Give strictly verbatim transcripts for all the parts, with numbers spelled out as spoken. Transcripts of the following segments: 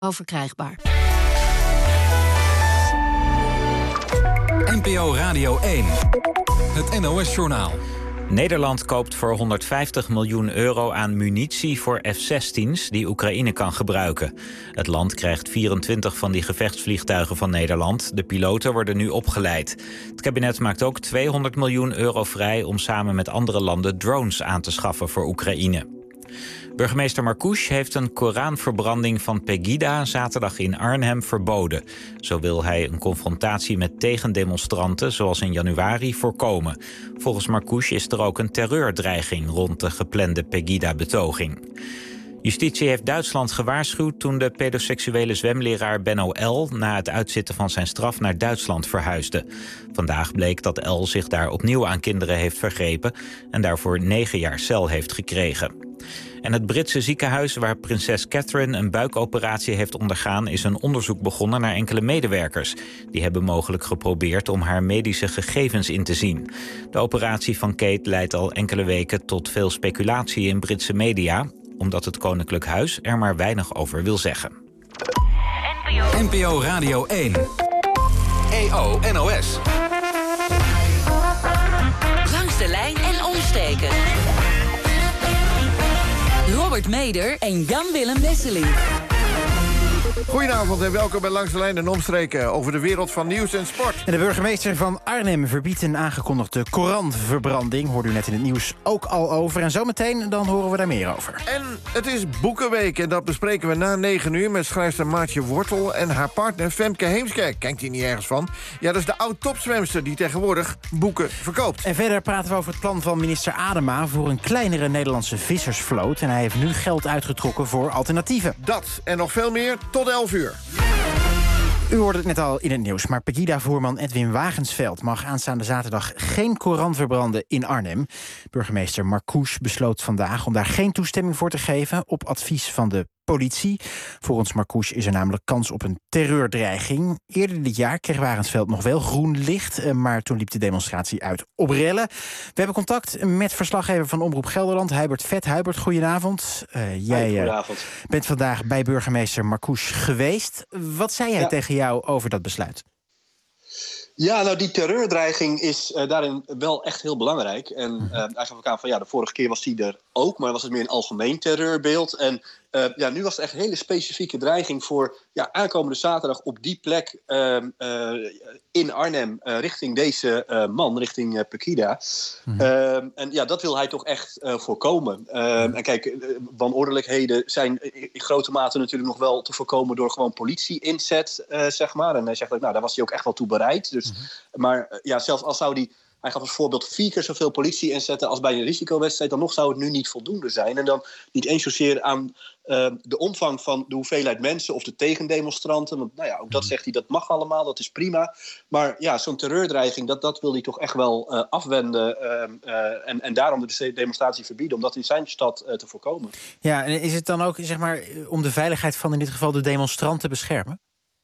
verkrijgbaar. N P O Radio één. Het N O S-journaal. Nederland koopt voor honderdvijftig miljoen euro aan munitie voor F zestien's... die Oekraïne kan gebruiken. Het land krijgt vierentwintig van die gevechtsvliegtuigen van Nederland. De piloten worden nu opgeleid. Het kabinet maakt ook tweehonderd miljoen euro vrij... om samen met andere landen drones aan te schaffen voor Oekraïne. Burgemeester Marcouch heeft een Koranverbranding van Pegida zaterdag in Arnhem verboden. Zo wil hij een confrontatie met tegendemonstranten zoals in januari voorkomen. Volgens Marcouch is er ook een terreurdreiging rond de geplande Pegida-betoging. Justitie heeft Duitsland gewaarschuwd toen de pedoseksuele zwemleraar Benno L. na het uitzitten van zijn straf naar Duitsland verhuisde. Vandaag bleek dat L. zich daar opnieuw aan kinderen heeft vergrepen en daarvoor negen jaar cel heeft gekregen. En het Britse ziekenhuis waar prinses Catherine een buikoperatie heeft ondergaan is een onderzoek begonnen naar enkele medewerkers. Die hebben mogelijk geprobeerd om haar medische gegevens in te zien. De operatie van Kate leidt al enkele weken tot veel speculatie in Britse media, omdat het Koninklijk Huis er maar weinig over wil zeggen. N P O Radio één. E O N O S. Langs de lijn en omsteken. Robert Meder en Jan-Willem Wesseling. Goedenavond en welkom bij Langs de Lijn en Omstreken over de wereld van nieuws en sport. En de burgemeester van Arnhem verbiedt een aangekondigde Koranverbranding. Hoorde u net in het nieuws ook al over. En zometeen dan horen we daar meer over. En het is Boekenweek en dat bespreken we na negen uur... met schrijfster Maartje Wortel en haar partner Femke Heemskerk. Kijkt hij niet ergens van? Ja, dat is de oud-topzwemster die tegenwoordig boeken verkoopt. En verder praten we over het plan van minister Adema voor een kleinere Nederlandse vissersvloot. En hij heeft nu geld uitgetrokken voor alternatieven. Dat en nog veel meer tot elf uur. U hoorde het net al in het nieuws, maar Pegida-voerman Edwin Wagensveld mag aanstaande zaterdag geen Koran verbranden in Arnhem. Burgemeester Marcouch besloot vandaag om daar geen toestemming voor te geven op advies van de politie. Volgens Marcouch is er namelijk kans op een terreurdreiging. Eerder dit jaar kreeg Wagensveld nog wel groen licht, maar toen liep de demonstratie uit op rellen. We hebben contact met verslaggever van Omroep Gelderland, Huibert Vet. Huibert, goedenavond. Uh, jij uh, goedenavond. bent vandaag bij burgemeester Marcouch geweest. Wat zei hij ja. tegen jou over dat besluit? Ja, nou die terreurdreiging is uh, daarin wel echt heel belangrijk. En uh, hij gaf ook aan van ja, de vorige keer was die er ook, maar was het meer een algemeen terreurbeeld. En uh, ja, nu was het echt een hele specifieke dreiging voor ja, aankomende zaterdag op die plek uh, uh, in Arnhem uh, richting deze uh, man, richting uh, Pegida. Mm-hmm. Uh, en ja, dat wil hij toch echt uh, voorkomen. Uh, mm-hmm. En kijk, uh, wanordelijkheden zijn in grote mate natuurlijk nog wel te voorkomen door gewoon politie-inzet, uh, zeg maar. En hij zegt ook, nou, daar was hij ook echt wel toe bereid. Dus, mm-hmm. Maar uh, ja, zelfs als zou die... Hij gaf als voorbeeld vier keer zoveel politie inzetten als bij een risicowedstrijd. Dan nog zou het nu niet voldoende zijn. En dan niet eens zozeer aan uh, de omvang van de hoeveelheid mensen of de tegendemonstranten. Want nou ja, ook dat zegt hij, dat mag allemaal, dat is prima. Maar ja, zo'n terreurdreiging, dat, dat wil hij toch echt wel uh, afwenden. Uh, uh, en, en daarom de demonstratie verbieden, om dat in zijn stad uh, te voorkomen. Ja, en is het dan ook zeg maar om de veiligheid van in dit geval de demonstranten te beschermen?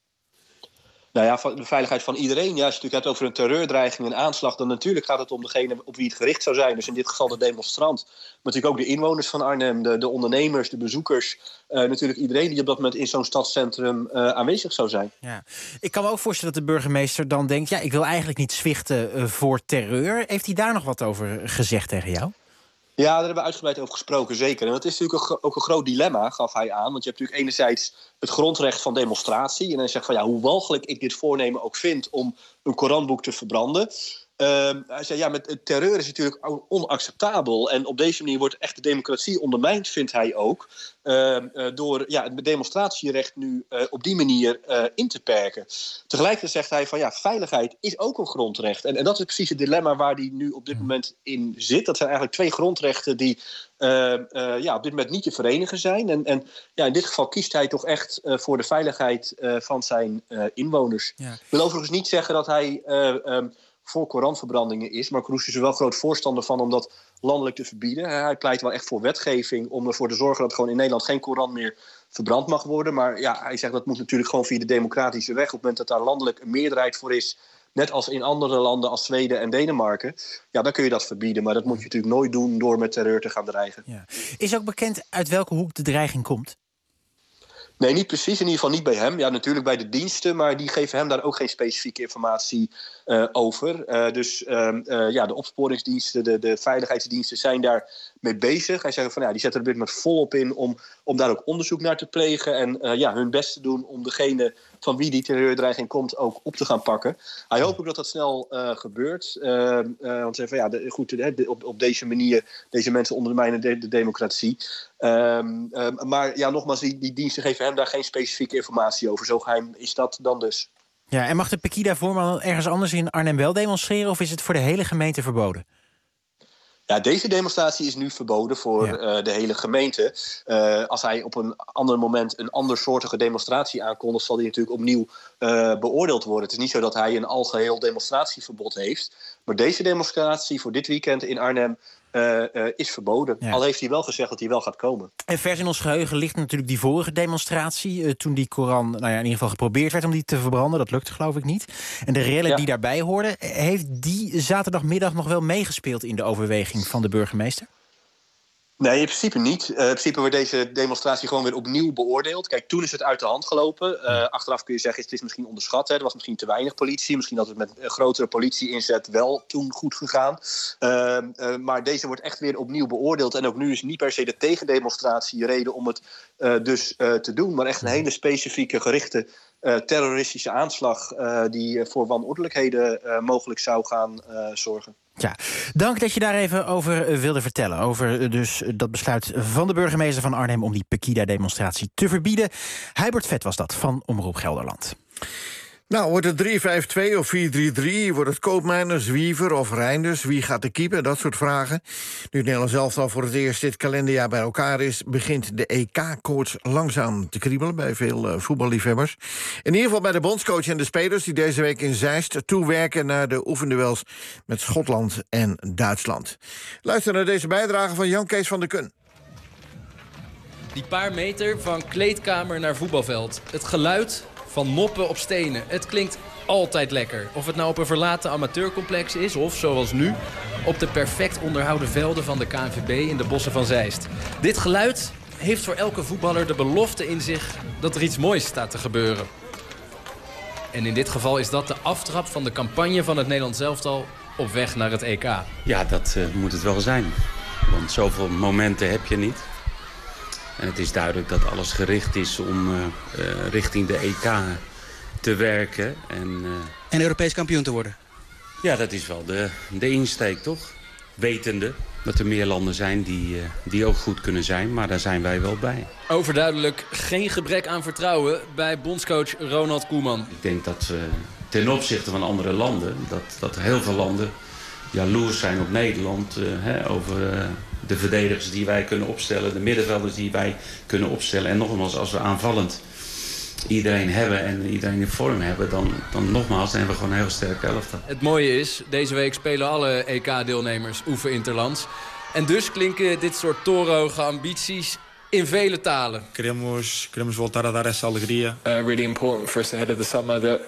Nou ja, de veiligheid van iedereen. Ja, als je natuurlijk hebt over een terreurdreiging, een aanslag, dan natuurlijk gaat het om degene op wie het gericht zou zijn. Dus in dit geval de demonstrant. Maar natuurlijk ook de inwoners van Arnhem, de, de ondernemers, de bezoekers. Uh, natuurlijk iedereen die op dat moment in zo'n stadscentrum uh, aanwezig zou zijn. Ja. Ik kan me ook voorstellen dat de burgemeester dan denkt, ja, ik wil eigenlijk niet zwichten uh, voor terreur. Heeft hij daar nog wat over gezegd tegen jou? Ja, daar hebben we uitgebreid over gesproken, zeker. En dat is natuurlijk ook een groot dilemma, gaf hij aan. Want je hebt natuurlijk enerzijds het grondrecht van demonstratie. En hij zegt van ja, hoe walgelijk ik dit voornemen ook vind om een Koranboek te verbranden. Uh, hij zei ja, met terreur is natuurlijk onacceptabel. En op deze manier wordt echt de democratie ondermijnd, vindt hij ook. Uh, uh, door ja, het demonstratierecht nu uh, op die manier uh, in te perken. Tegelijkertijd zegt hij van ja, veiligheid is ook een grondrecht. En, en dat is precies het dilemma waar hij nu op dit moment in zit. Dat zijn eigenlijk twee grondrechten die uh, uh, ja, op dit moment niet te verenigen zijn. En, en ja, in dit geval kiest hij toch echt uh, voor de veiligheid uh, van zijn uh, inwoners. Ja. Ik wil overigens niet zeggen dat hij Uh, um, voor Koranverbrandingen is. Maar Marcouch is er wel groot voorstander van om dat landelijk te verbieden. Hij pleit wel echt voor wetgeving om ervoor te zorgen dat gewoon in Nederland geen Koran meer verbrand mag worden. Maar ja, hij zegt dat moet natuurlijk gewoon via de democratische weg. Op het moment dat daar landelijk een meerderheid voor is, net als in andere landen als Zweden en Denemarken, ja, dan kun je dat verbieden. Maar dat moet je natuurlijk nooit doen door met terreur te gaan dreigen. Ja. Is ook bekend uit welke hoek de dreiging komt? Nee, niet precies. In ieder geval niet bij hem. Ja, natuurlijk bij de diensten, maar die geven hem daar ook geen specifieke informatie uh, over. Uh, dus uh, uh, ja, de opsporingsdiensten, de, de veiligheidsdiensten zijn daar mee bezig. Hij zegt van ja, die zetten er dit met volop in om, om daar ook onderzoek naar te plegen en uh, ja, hun best te doen om degene van wie die terreurdreiging komt ook op te gaan pakken. Hij hoopt ook dat dat snel uh, gebeurt. Uh, uh, want ze van ja, de, goed, de, de, op, op deze manier deze mensen ondermijnen de, de democratie. Um, um, maar ja, nogmaals, die, die diensten geven hem daar geen specifieke informatie over. Zo geheim is dat dan dus. Ja, en mag de Pegida-voorman ergens anders in Arnhem wel demonstreren, of is het voor de hele gemeente verboden? Ja, deze demonstratie is nu verboden voor ja. uh, de hele gemeente. Uh, als hij op een ander moment een andersoortige demonstratie aankondigt, zal die natuurlijk opnieuw uh, beoordeeld worden. Het is niet zo dat hij een algeheel demonstratieverbod heeft. Maar deze demonstratie voor dit weekend in Arnhem Uh, uh, is verboden. Ja. Al heeft hij wel gezegd dat hij wel gaat komen. En vers in ons geheugen ligt natuurlijk die vorige demonstratie, Uh, toen die Koran nou ja, in ieder geval geprobeerd werd om die te verbranden. Dat lukte geloof ik niet. En de rellen ja. die daarbij hoorden, heeft die zaterdagmiddag nog wel meegespeeld in de overweging van de burgemeester? Nee, in principe niet. Uh, in principe wordt deze demonstratie gewoon weer opnieuw beoordeeld. Kijk, toen is het uit de hand gelopen. Uh, achteraf kun je zeggen, het is misschien onderschat. Hè. Er was misschien te weinig politie. Misschien had het met een grotere politie-inzet wel toen goed gegaan. Uh, uh, maar deze wordt echt weer opnieuw beoordeeld. En ook nu is niet per se de tegendemonstratie reden om het uh, dus uh, te doen. Maar echt een hele specifieke, gerichte Uh, terroristische aanslag Uh, die voor wanordelijkheden uh, mogelijk zou gaan uh, zorgen. Ja, dank dat je daar even over uh, wilde vertellen. Over uh, dus uh, dat besluit van de burgemeester van Arnhem om die Pegida-demonstratie te verbieden. Huibert Vet was dat van Omroep Gelderland. Nou, wordt het drie vijf twee of vier drie drie? Wordt het Koopmeiners, Wiever of Reinders? Wie gaat de keeper? Dat soort vragen. Nu het Nederlands elftal voor het eerst dit kalenderjaar bij elkaar is, begint de E K-koorts langzaam te kriebelen bij veel uh, voetballiefhebbers. In ieder geval bij de bondscoach en de spelers die deze week in Zeist toewerken naar de oefenduels met Schotland en Duitsland. Luister naar deze bijdrage van Jan Kees van der Kun. Die paar meter van kleedkamer naar voetbalveld. Het geluid van moppen op stenen. Het klinkt altijd lekker. Of het nou op een verlaten amateurcomplex is of, zoals nu, op de perfect onderhouden velden van de K N V B in de bossen van Zeist. Dit geluid heeft voor elke voetballer de belofte in zich dat er iets moois staat te gebeuren. En in dit geval is dat de aftrap van de campagne van het Nederlands elftal op weg naar het E K. Ja, dat uh, moet het wel zijn. Want zoveel momenten heb je niet. En het is duidelijk dat alles gericht is om uh, uh, richting de E K te werken. En, uh, en Europees kampioen te worden? Ja, dat is wel de, de insteek, toch? Wetende dat er meer landen zijn die, uh, die ook goed kunnen zijn. Maar daar zijn wij wel bij. Overduidelijk geen gebrek aan vertrouwen bij bondscoach Ronald Koeman. Ik denk dat uh, ten opzichte van andere landen, dat, dat heel veel landen jaloers zijn op Nederland. Uh, hè, over uh, de verdedigers die wij kunnen opstellen, de middenvelders die wij kunnen opstellen. En nogmaals, als we aanvallend iedereen hebben en iedereen in vorm hebben, dan, dan nogmaals, dan hebben we gewoon een heel sterk elftal. Het mooie is, deze week spelen alle E K-deelnemers oefeninterlands. En dus klinken dit soort torenhoge ambities in vele talen. Queremos, queremos voltar a dar essa alegria. Uh, really important for us ahead of the summer that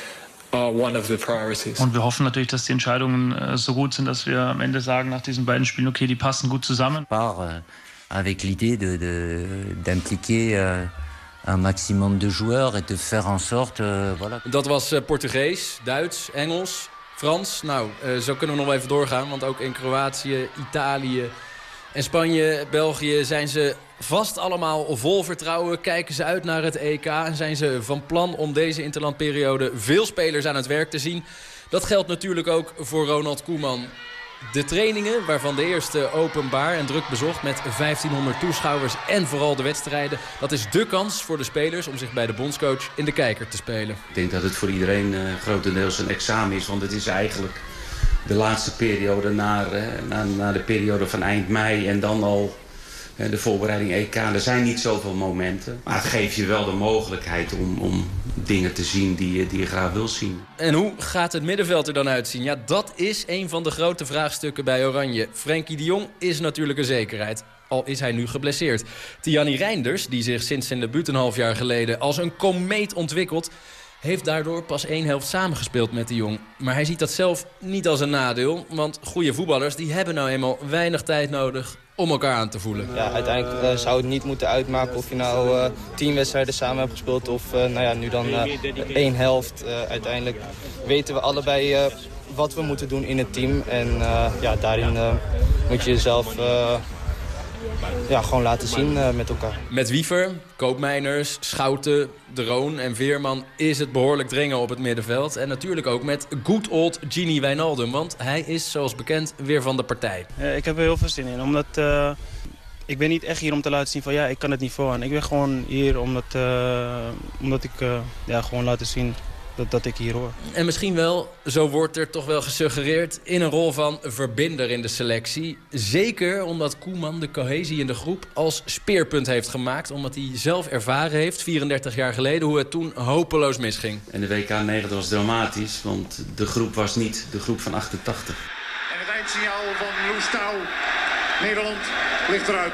are one of the priorities. Und wir hoffen natürlich, dass die Entscheidungen äh, so gut sind, dass wir am Ende sagen nach diesen beiden Spielen, okay, die passen gut zusammen. Par, euh, avec l'idée de, de, d'impliquer euh, un maximum de joueurs et de faire en sorte, euh, voilà. Dat was uh, Portugees, Duits, Engels, Frans. Nou, uh, zo kunnen we nog even doorgaan, want ook in Kroatië, Italië en Spanje, België zijn ze vast allemaal vol vertrouwen. Kijken ze uit naar het E K en zijn ze van plan om deze interlandperiode veel spelers aan het werk te zien. Dat geldt natuurlijk ook voor Ronald Koeman. De trainingen, waarvan de eerste openbaar en druk bezocht met vijftienhonderd toeschouwers en vooral de wedstrijden, dat is dé kans voor de spelers om zich bij de bondscoach in de kijker te spelen. Ik denk dat het voor iedereen uh, grotendeels een examen is, want het is eigenlijk de laatste periode naar, uh, naar, naar de periode van eind mei en dan al de voorbereiding E K. Er zijn niet zoveel momenten. Maar het geeft je wel de mogelijkheid om, om dingen te zien die je, die je graag wil zien. En hoe gaat het middenveld er dan uitzien? Ja, dat is een van de grote vraagstukken bij Oranje. Frenkie de Jong is natuurlijk een zekerheid. Al is hij nu geblesseerd. Tianni Reinders, die zich sinds zijn debuut een half jaar geleden als een komeet ontwikkelt, heeft daardoor pas één helft samengespeeld met de Jong. Maar hij ziet dat zelf niet als een nadeel. Want goede voetballers die hebben nou eenmaal weinig tijd nodig om elkaar aan te voelen. Ja, uiteindelijk uh, zou het niet moeten uitmaken of je nou uh, tien wedstrijden samen hebt gespeeld of uh, nou ja, nu dan uh, één helft. Uh, uiteindelijk weten we allebei uh, wat we moeten doen in het team. En uh, ja, daarin uh, moet je jezelf uh, ja, gewoon laten zien uh, met elkaar. Met Wiever, Koopmeiners, Schouten, De Roon en Veerman is het behoorlijk dringen op het middenveld. En natuurlijk ook met good old Gini Wijnaldum, want hij is zoals bekend weer van de partij. Uh, ik heb er heel veel zin in, omdat uh, ik ben niet echt hier om te laten zien van ja, ik kan het niveau aan. Ik ben gewoon hier omdat, uh, omdat ik uh, ja, gewoon laten zien dat, dat ik hier hoor. En misschien wel, zo wordt er toch wel gesuggereerd, in een rol van verbinder in de selectie. Zeker omdat Koeman de cohesie in de groep als speerpunt heeft gemaakt. Omdat hij zelf ervaren heeft, vierendertig jaar geleden, hoe het toen hopeloos misging. En de W K negentig was dramatisch, want de groep was niet de groep van achtentachtig. En het eindsignaal van Loes Touw. Nederland ligt eruit.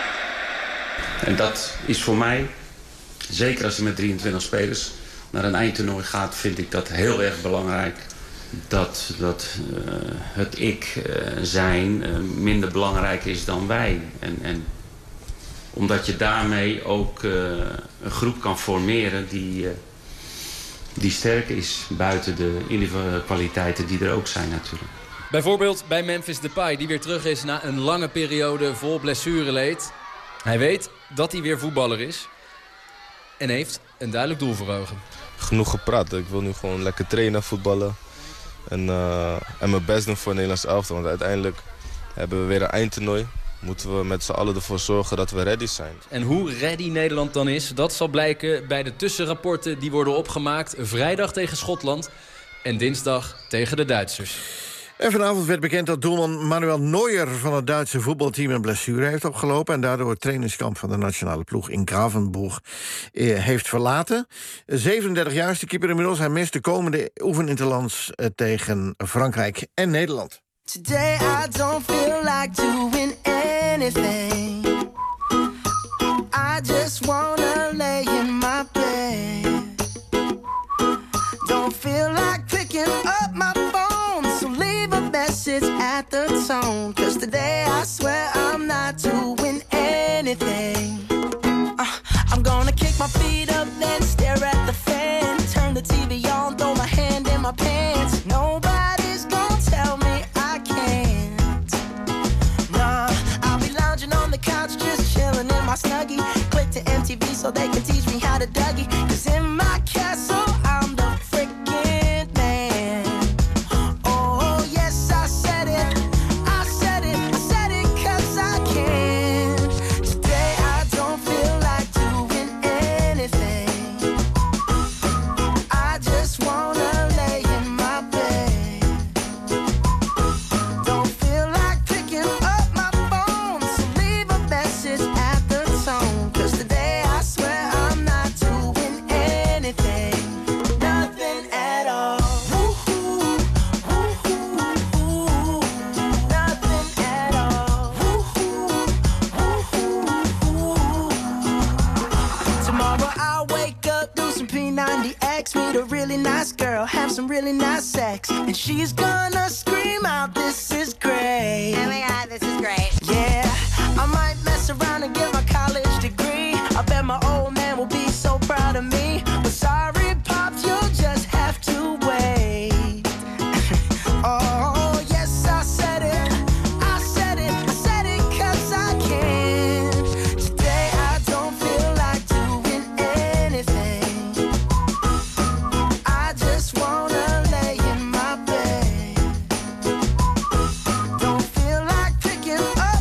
En dat is voor mij, zeker als je met drieëntwintig spelers naar een eindtoernooi gaat, vind ik dat heel erg belangrijk. Dat, dat uh, het ik uh, zijn uh, minder belangrijk is dan wij. En, en omdat je daarmee ook uh, een groep kan formeren die, uh, die sterk is buiten de individuele kwaliteiten die er ook zijn natuurlijk. Bijvoorbeeld bij Memphis Depay, die weer terug is na een lange periode vol blessureleed. Hij weet dat hij weer voetballer is en heeft een duidelijk doel voor ogen. Genoeg gepraat. Ik wil nu gewoon lekker trainen, voetballen. En, uh, en mijn best doen voor het Nederlands elftal. Want uiteindelijk hebben we weer een eindtoernooi. Moeten we met z'n allen ervoor zorgen dat we ready zijn. En hoe ready Nederland dan is, dat zal blijken bij de tussenrapporten die worden opgemaakt. Vrijdag tegen Schotland en dinsdag tegen de Duitsers. En vanavond werd bekend dat doelman Manuel Neuer van het Duitse voetbalteam een blessure heeft opgelopen en daardoor het trainingskamp van de nationale ploeg in Gravenburg eh, heeft verlaten. zevenendertig jaar is de keeper inmiddels. Hij mist de komende oefeninterlands eh, tegen Frankrijk en Nederland. Today I don't feel like doing anything. I just wanna lay in my bed. Don't feel like picking up my phone, so leave a message at the tone. Cause today I swear I'm not doing anything. uh, I'm gonna kick my feet up, then stare at the fan. Turn the T V on, throw my hand in my pants. Nobody's gonna tell me I can't. Nah, I'll be lounging on the couch, just chilling in my Snuggie. Click to M T V so they can teach me how to Dougie. Cause in my castle I'm the freaking man. Oh yes, I said it, I said it, I said it cause I can. Today I don't feel like doing anything. I just wanna lay in my bed. Don't feel like picking up my phone, so leave a message at the tone. Cause today I swear I'm not doing anything. Nothing at all. Woo-hoo, woo-hoo, woo-hoo. Nothing at all. Woo-hoo, woo-hoo, woo. Tomorrow I'll wake up, do some P ninety X, meet a really nice girl, have some really nice sex, and she's gonna scream out, this is great. Oh my god, this is great. Yeah, I might mess around and get my college degree. I bet my old man will be so proud of me. But sorry, Pops, you'll just have to wait. Oh, yes, I said it. I said it. I said it cause I can. Today I don't feel like doing anything. I just wanna lay in my bed. Don't feel like picking up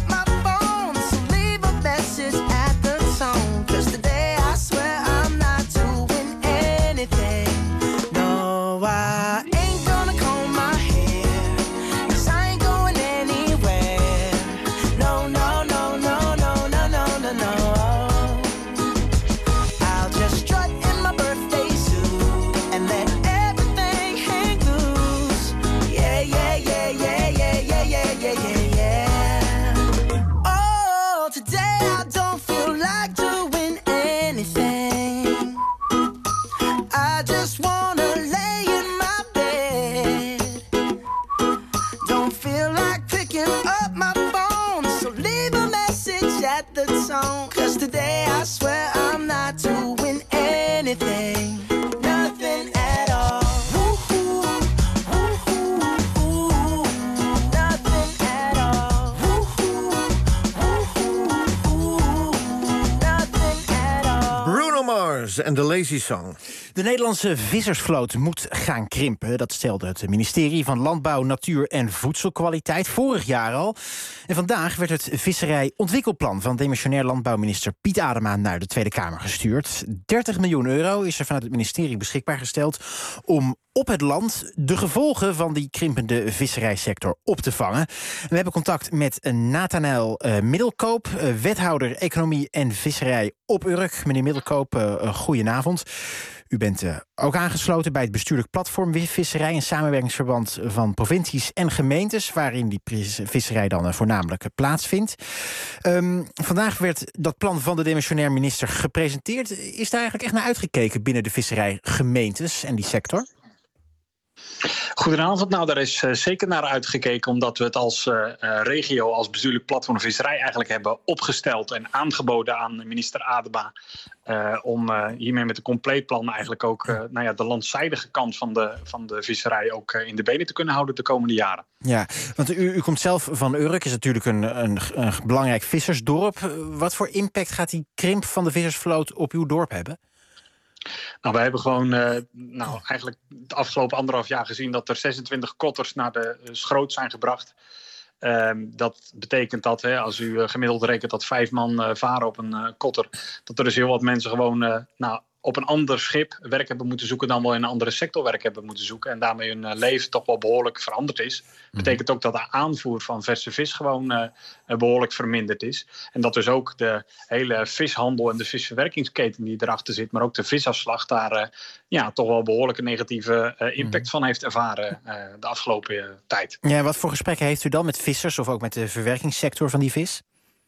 en de Lazy Song. De Nederlandse vissersvloot moet gaan krimpen. Dat stelde het ministerie van Landbouw, Natuur en Voedselkwaliteit vorig jaar al. En vandaag werd het visserijontwikkelplan van demissionair landbouwminister Piet Adema naar de Tweede Kamer gestuurd. dertig miljoen euro is er vanuit het ministerie beschikbaar gesteld om op het land de gevolgen van die krimpende visserijsector op te vangen. We hebben contact met Nathanael uh, Middelkoop, uh, wethouder Economie en Visserij op Urk. Meneer Middelkoop, uh, goedenavond. U bent uh, ook aangesloten bij het bestuurlijk platform Visserij, een samenwerkingsverband van provincies en gemeentes, waarin die visserij dan uh, voornamelijk uh, plaatsvindt. Um, vandaag werd dat plan van de demissionair minister gepresenteerd. Is daar eigenlijk echt naar uitgekeken binnen de visserijgemeentes en die sector? Goedenavond. Nou, daar is uh, zeker naar uitgekeken, omdat we het als uh, regio, als bestuurlijk platform visserij eigenlijk hebben opgesteld en aangeboden aan minister Adema. Uh, om uh, hiermee met een compleet plan eigenlijk ook uh, nou ja, de landzijdige kant van de, van de visserij ook uh, in de benen te kunnen houden de komende jaren. Ja, want u, u komt zelf van Urk, is natuurlijk een, een, een belangrijk vissersdorp. Wat voor impact gaat die krimp van de vissersvloot op uw dorp hebben? Nou, wij hebben gewoon uh, nou, eigenlijk de afgelopen anderhalf jaar gezien dat er zesentwintig kotters naar de uh, schroot zijn gebracht. Um, dat betekent dat, hè, als u uh, gemiddeld rekent dat vijf man uh, varen op een uh, kotter, dat er dus heel wat mensen gewoon uh, nou, op een ander schip werk hebben moeten zoeken dan wel in een andere sector werk hebben moeten zoeken. En daarmee hun uh, leven toch wel behoorlijk veranderd is. Mm-hmm. Betekent ook dat de aanvoer van verse vis gewoon uh, behoorlijk verminderd is. En dat dus ook de hele vishandel en de visverwerkingsketen die erachter zit, maar ook de visafslag daar uh, ja, toch wel behoorlijke negatieve uh, impact mm-hmm. van heeft ervaren uh, de afgelopen uh, tijd. Ja, wat voor gesprekken heeft u dan met vissers of ook met de verwerkingssector van die vis?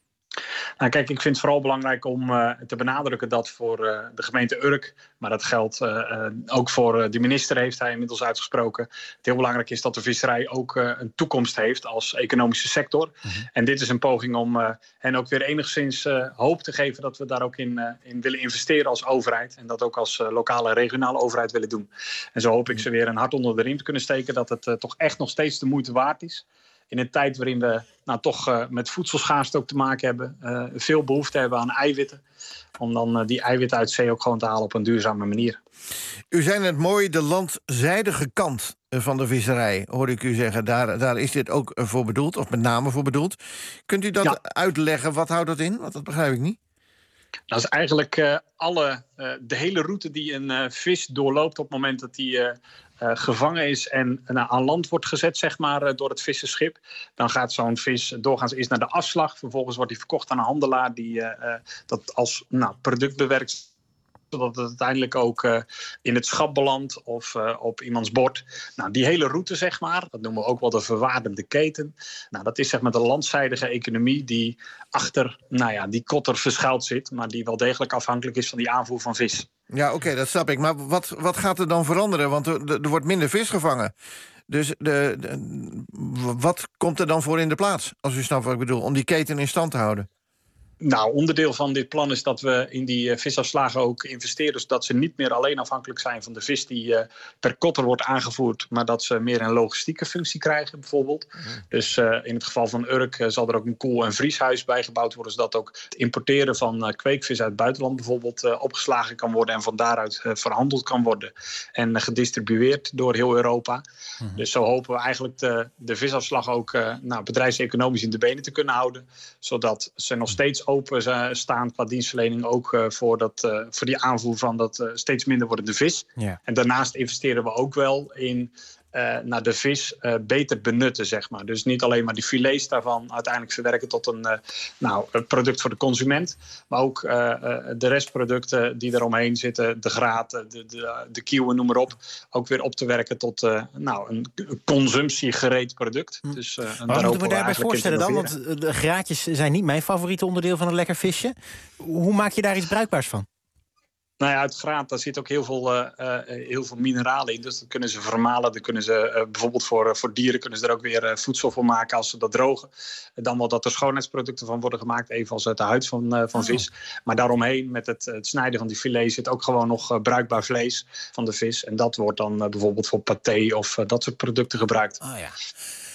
Nou, kijk, ik vind het vooral belangrijk om uh, te benadrukken dat voor uh, de gemeente Urk, maar dat geldt uh, uh, ook voor uh, de minister, heeft hij inmiddels uitgesproken. Het heel belangrijk is dat de visserij ook uh, een toekomst heeft als economische sector. Mm-hmm. En dit is een poging om uh, hen ook weer enigszins uh, hoop te geven dat we daar ook in, uh, in willen investeren als overheid. En dat ook als uh, lokale en regionale overheid willen doen. En zo hoop ik ze weer een hart onder de riem te kunnen steken dat het uh, toch echt nog steeds de moeite waard is. In een tijd waarin we nou, toch uh, met voedselschaarste ook te maken hebben. Uh, veel behoefte hebben aan eiwitten. Om dan uh, die eiwitten uit zee ook gewoon te halen op een duurzame manier. U zei net mooi, de landzijdige kant van de visserij, hoor ik u zeggen. Daar, daar is dit ook voor bedoeld, of met name voor bedoeld. Kunt u dat ja. uitleggen? Wat houdt dat in? Want dat begrijp ik niet. Dat is eigenlijk uh, alle, uh, de hele route die een uh, vis doorloopt op het moment dat die uh, uh, gevangen is en uh, aan land wordt gezet, zeg maar, uh, door het visserschip. Dan gaat zo'n vis doorgaans eerst naar de afslag. Vervolgens wordt die verkocht aan een handelaar die uh, uh, dat als nou, product bewerkt, zodat het uiteindelijk ook uh, in het schap belandt of uh, op iemands bord. Nou, die hele route, zeg maar, dat noemen we ook wel de verwaardende keten. Nou, dat is zeg maar de landzijdige economie die achter nou ja, die kotter verschuild zit, maar die wel degelijk afhankelijk is van die aanvoer van vis. Ja, oké, okay, dat snap ik. Maar wat, wat gaat er dan veranderen? Want er, er wordt minder vis gevangen. Dus de, de, wat komt er dan voor in de plaats? Als u snapt wat ik bedoel, om die keten in stand te houden. Nou, onderdeel van dit plan is dat we in die uh, visafslagen ook investeren, zodat ze niet meer alleen afhankelijk zijn van de vis die uh, per kotter wordt aangevoerd, maar dat ze meer een logistieke functie krijgen, bijvoorbeeld. Mm. Dus uh, in het geval van Urk uh, zal er ook een koel- en vrieshuis bijgebouwd worden, zodat ook het importeren van uh, kweekvis uit het buitenland bijvoorbeeld uh, opgeslagen kan worden en van daaruit uh, verhandeld kan worden en uh, gedistribueerd door heel Europa. Mm. Dus zo hopen we eigenlijk de, de visafslag ook uh, nou, bedrijfseconomisch in de benen te kunnen houden, zodat ze nog steeds open staan qua dienstverlening ook uh, voor, dat, uh, voor die aanvoer van dat uh, steeds minder wordende vis. Ja. En daarnaast investeren we ook wel in uh, naar de vis uh, beter benutten, zeg maar. Dus niet alleen maar die filets daarvan uiteindelijk verwerken tot een, uh, nou, een product voor de consument, maar ook uh, uh, de restproducten die eromheen zitten, de graten, de, de, de kieuwen, noem maar op, ook weer op te werken tot uh, nou, een consumptiegereed product. Hm. Dus, uh, Wat moeten we daarbij voorstellen dan? Want de graatjes zijn niet mijn favoriete onderdeel van een lekker visje. Hoe maak je daar iets bruikbaars van? Nou ja, uit graat, daar zit ook heel veel, uh, uh, heel veel mineralen in. Dus dat kunnen ze vermalen. Dan kunnen ze uh, bijvoorbeeld voor, uh, voor dieren kunnen ze er ook weer uh, voedsel voor maken als ze dat drogen. Dan wel dat er schoonheidsproducten van worden gemaakt, evenals uit de huid van, uh, van oh. vis. Maar daaromheen, met het, het snijden van die filet, zit ook gewoon nog uh, bruikbaar vlees van de vis. En dat wordt dan uh, bijvoorbeeld voor paté of uh, dat soort producten gebruikt. Oh ja.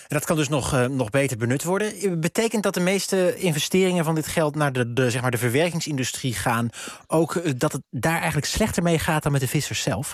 dat kan dus nog, uh, nog beter benut worden. Betekent dat de meeste investeringen van dit geld naar de, de, zeg maar de verwerkingsindustrie gaan, ook uh, dat het daar eigenlijk slechter mee gaat dan met de vissers zelf?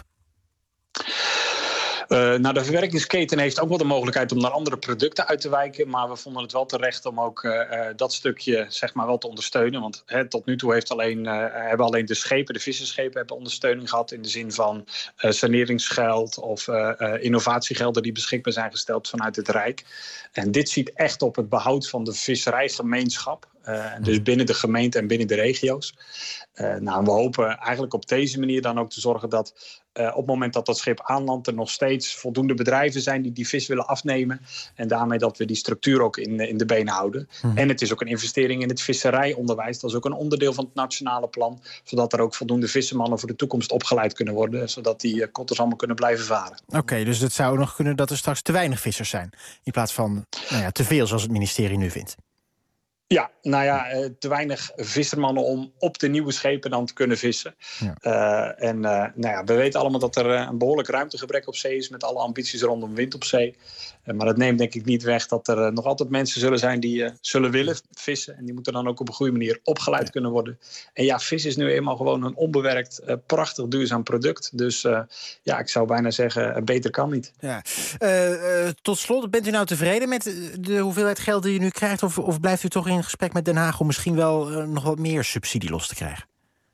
Uh, nou, de verwerkingsketen heeft ook wel de mogelijkheid om naar andere producten uit te wijken. Maar we vonden het wel terecht om ook uh, uh, dat stukje zeg maar wel te ondersteunen. Want hè, tot nu toe heeft alleen, uh, hebben alleen de schepen, de vissersschepen, hebben ondersteuning gehad. In de zin van uh, saneringsgeld of uh, uh, innovatiegelden die beschikbaar zijn gesteld vanuit het Rijk. En dit ziet echt op het behoud van de visserijgemeenschap. Uh, dus binnen de gemeente en binnen de regio's. Uh, nou, we hopen eigenlijk op deze manier dan ook te zorgen dat uh, op het moment dat dat schip aanlandt er nog steeds voldoende bedrijven zijn die die vis willen afnemen. En daarmee dat we die structuur ook in, in de benen houden. Hmm. En het is ook een investering in het visserijonderwijs. Dat is ook een onderdeel van het nationale plan. Zodat er ook voldoende vissermannen voor de toekomst opgeleid kunnen worden. Zodat die uh, kotters allemaal kunnen blijven varen. Oké, okay, dus het zou nog kunnen dat er straks te weinig vissers zijn. In plaats van nou ja, te veel zoals het ministerie nu vindt. Ja, nou ja, te weinig vissermannen om op de nieuwe schepen dan te kunnen vissen. Ja. Uh, en uh, nou ja, we weten allemaal dat er een behoorlijk ruimtegebrek op zee is met alle ambities rondom wind op zee. Uh, maar dat neemt denk ik niet weg dat er uh, nog altijd mensen zullen zijn die uh, zullen willen vissen. En die moeten dan ook op een goede manier opgeleid ja. kunnen worden. En ja, vis is nu eenmaal gewoon een onbewerkt, uh, prachtig duurzaam product. Dus uh, ja, ik zou bijna zeggen, uh, beter kan niet. Ja. Uh, uh, tot slot, bent u nou tevreden met de hoeveelheid geld die u nu krijgt? Of, of blijft u toch in gesprek met Den Haag om misschien wel uh, nog wat meer subsidie los te krijgen?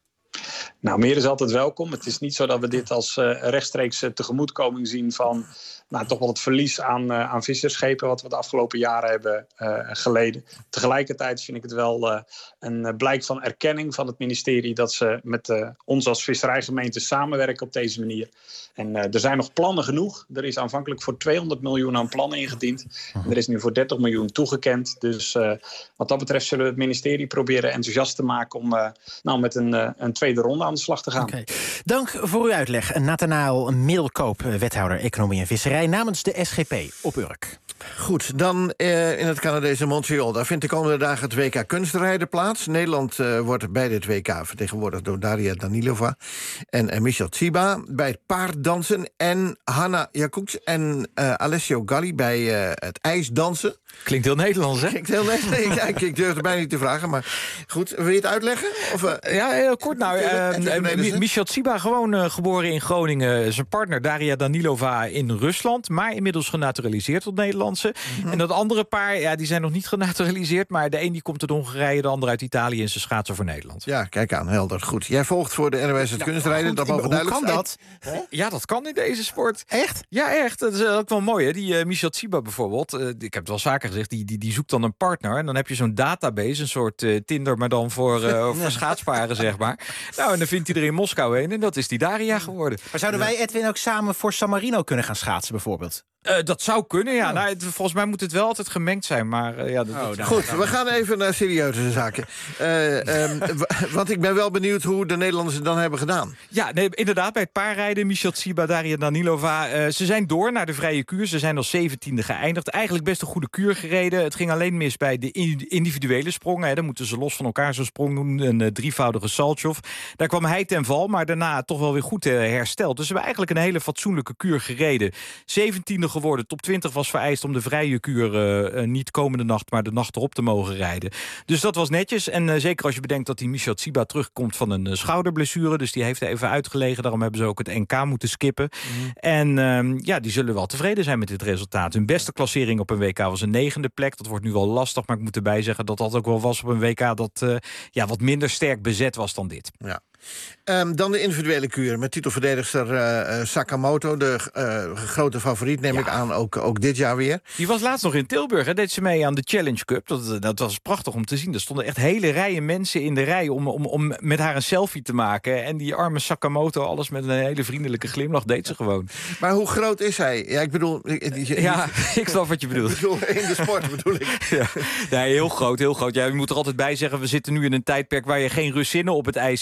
Nou, meer is altijd welkom. Het is niet zo dat we dit als uh, rechtstreeks uh, tegemoetkoming zien van nou, toch wel het verlies aan, uh, aan vissersschepen wat we de afgelopen jaren hebben uh, geleden. Tegelijkertijd vind ik het wel uh, een uh, blijk van erkenning van het ministerie dat ze met uh, ons als visserijgemeente samenwerken op deze manier. En uh, er zijn nog plannen genoeg. Er is aanvankelijk voor tweehonderd miljoen aan plannen ingediend. En er is nu voor dertig miljoen toegekend. Dus uh, wat dat betreft zullen we het ministerie proberen enthousiast te maken om uh, nou, met een, uh, een tweede ronde aan de slag te gaan. Okay. Dank voor uw uitleg. Nathanael Middelkoop, wethouder Economie en Visserij namens de S G P op Urk. Goed, dan uh, in het Canadese Montreal. Daar vindt de komende dagen het W K kunstrijden plaats. Nederland uh, wordt bij dit W K vertegenwoordigd door Daria Danilova en uh, Michel Tsiba. Bij het paarddansen en Hanna Jakubs en uh, Alessio Galli bij uh, het ijsdansen. Klinkt heel Nederlands, hè? Klinkt heel Nederlands. Ja, ik, ik durf het bijna niet te vragen, maar goed. Wil je het uitleggen? Of, uh, ja, heel kort. Nou, uh, uh, Michel Tsiba, gewoon uh, geboren in Groningen. Zijn partner Daria Danilova in Rusland, maar inmiddels genaturaliseerd tot Nederlandse. Mm-hmm. En dat andere paar, ja, die zijn nog niet genaturaliseerd, maar de een die komt uit Hongarije, de ander uit Italië en ze schaatsen voor Nederland. Ja, kijk aan, helder. Goed. Jij volgt voor de N O S het ja, kunstrijden. Dat mogen duidelijk kan dat? Huh? Ja, dat kan in deze sport. Echt? Ja, echt. Dat is ook wel mooi, hè? Die uh, Michel Tsiba bijvoorbeeld, uh, ik heb het wel vaker gezegd, die, die, die zoekt dan een partner en dan heb je zo'n database, een soort uh, Tinder, maar dan voor, uh, voor schaatsparen, zeg maar. Nou, en dan vindt hij er in Moskou heen en dat is die Daria geworden. Maar zouden wij, Edwin, ook samen voor San Marino kunnen gaan schaatsen bijvoorbeeld? Uh, dat zou kunnen, ja. Oh. Nou, het, volgens mij moet het wel altijd gemengd zijn, maar uh, ja. Dat, oh, dat, nou, goed, we gaan even naar serieuze zaken. Uh, um, w- want ik ben wel benieuwd hoe de Nederlanders het dan hebben gedaan. Ja, nee, inderdaad, bij het paarrijden, Michel Tsiba, Daria Danilova. Uh, ze zijn door naar de vrije kuur. Ze zijn als zeventiende geëindigd. Eigenlijk best een goede kuur gereden. Het ging alleen mis bij de individuele sprongen. Hè. Dan moeten ze los van elkaar zo'n sprong doen. Een uh, drievoudige Salchov. Daar kwam hij ten val, maar daarna toch wel weer goed uh, hersteld. Dus ze hebben eigenlijk een hele fatsoenlijke kuur gereden. zeventiende geworden. Top twintig was vereist om de vrije kuur uh, niet komende nacht, maar de nacht erop te mogen rijden. Dus dat was netjes. En uh, zeker als je bedenkt dat die Michel Tsiba terugkomt van een uh, schouderblessure. Dus die heeft er even uitgelegen. Daarom hebben ze ook het N K moeten skippen. Mm-hmm. En uh, ja, die zullen wel tevreden zijn met dit resultaat. Hun beste klassering op een W K was een negende plek. Dat wordt nu wel lastig, maar ik moet erbij zeggen dat dat ook wel was op een W K dat uh, ja, wat minder sterk bezet was dan dit. Ja. Um, dan de individuele kuur met titelverdedigster uh, Sakamoto. De uh, grote favoriet, neem ja. ik aan, ook, ook dit jaar weer. Die was laatst nog in Tilburg. Hè? Deed ze mee aan de Challenge Cup. Dat, dat was prachtig om te zien. Er stonden echt hele rijen mensen in de rij om, om, om met haar een selfie te maken. En die arme Sakamoto, alles met een hele vriendelijke glimlach, deed ze gewoon. Maar hoe groot is hij? Ja, ik bedoel... Die, ja, ik snap wat je bedoelt. Ik bedoel, in de sport bedoel ik. Ja. Nee, heel groot, heel groot. Ja, je moet er altijd bij zeggen, we zitten nu in een tijdperk waar je geen Russinnen op het ijs ziet natuurlijk.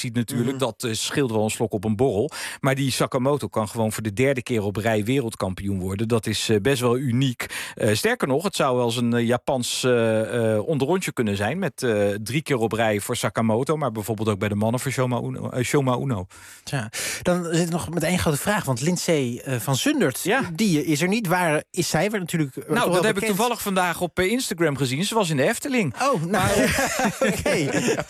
natuurlijk. Dat uh, scheelt wel een slok op een borrel. Maar die Sakamoto kan gewoon voor de derde keer op rij wereldkampioen worden. Dat is uh, best wel uniek. Uh, sterker nog, het zou wel eens een uh, Japans uh, uh, onderrondje kunnen zijn... met uh, drie keer op rij voor Sakamoto... maar bijvoorbeeld ook bij de mannen voor Shoma Uno. Uh, Shoma Uno. Ja, dan zit er nog met één grote vraag. Want Lindsay uh, van Zundert, ja. die is er niet. Waar is zij? Weer natuurlijk. Uh, nou, dat heb bekend. ik toevallig vandaag op uh, Instagram gezien. Ze was in de Efteling. Oh, nou, oké. Okay.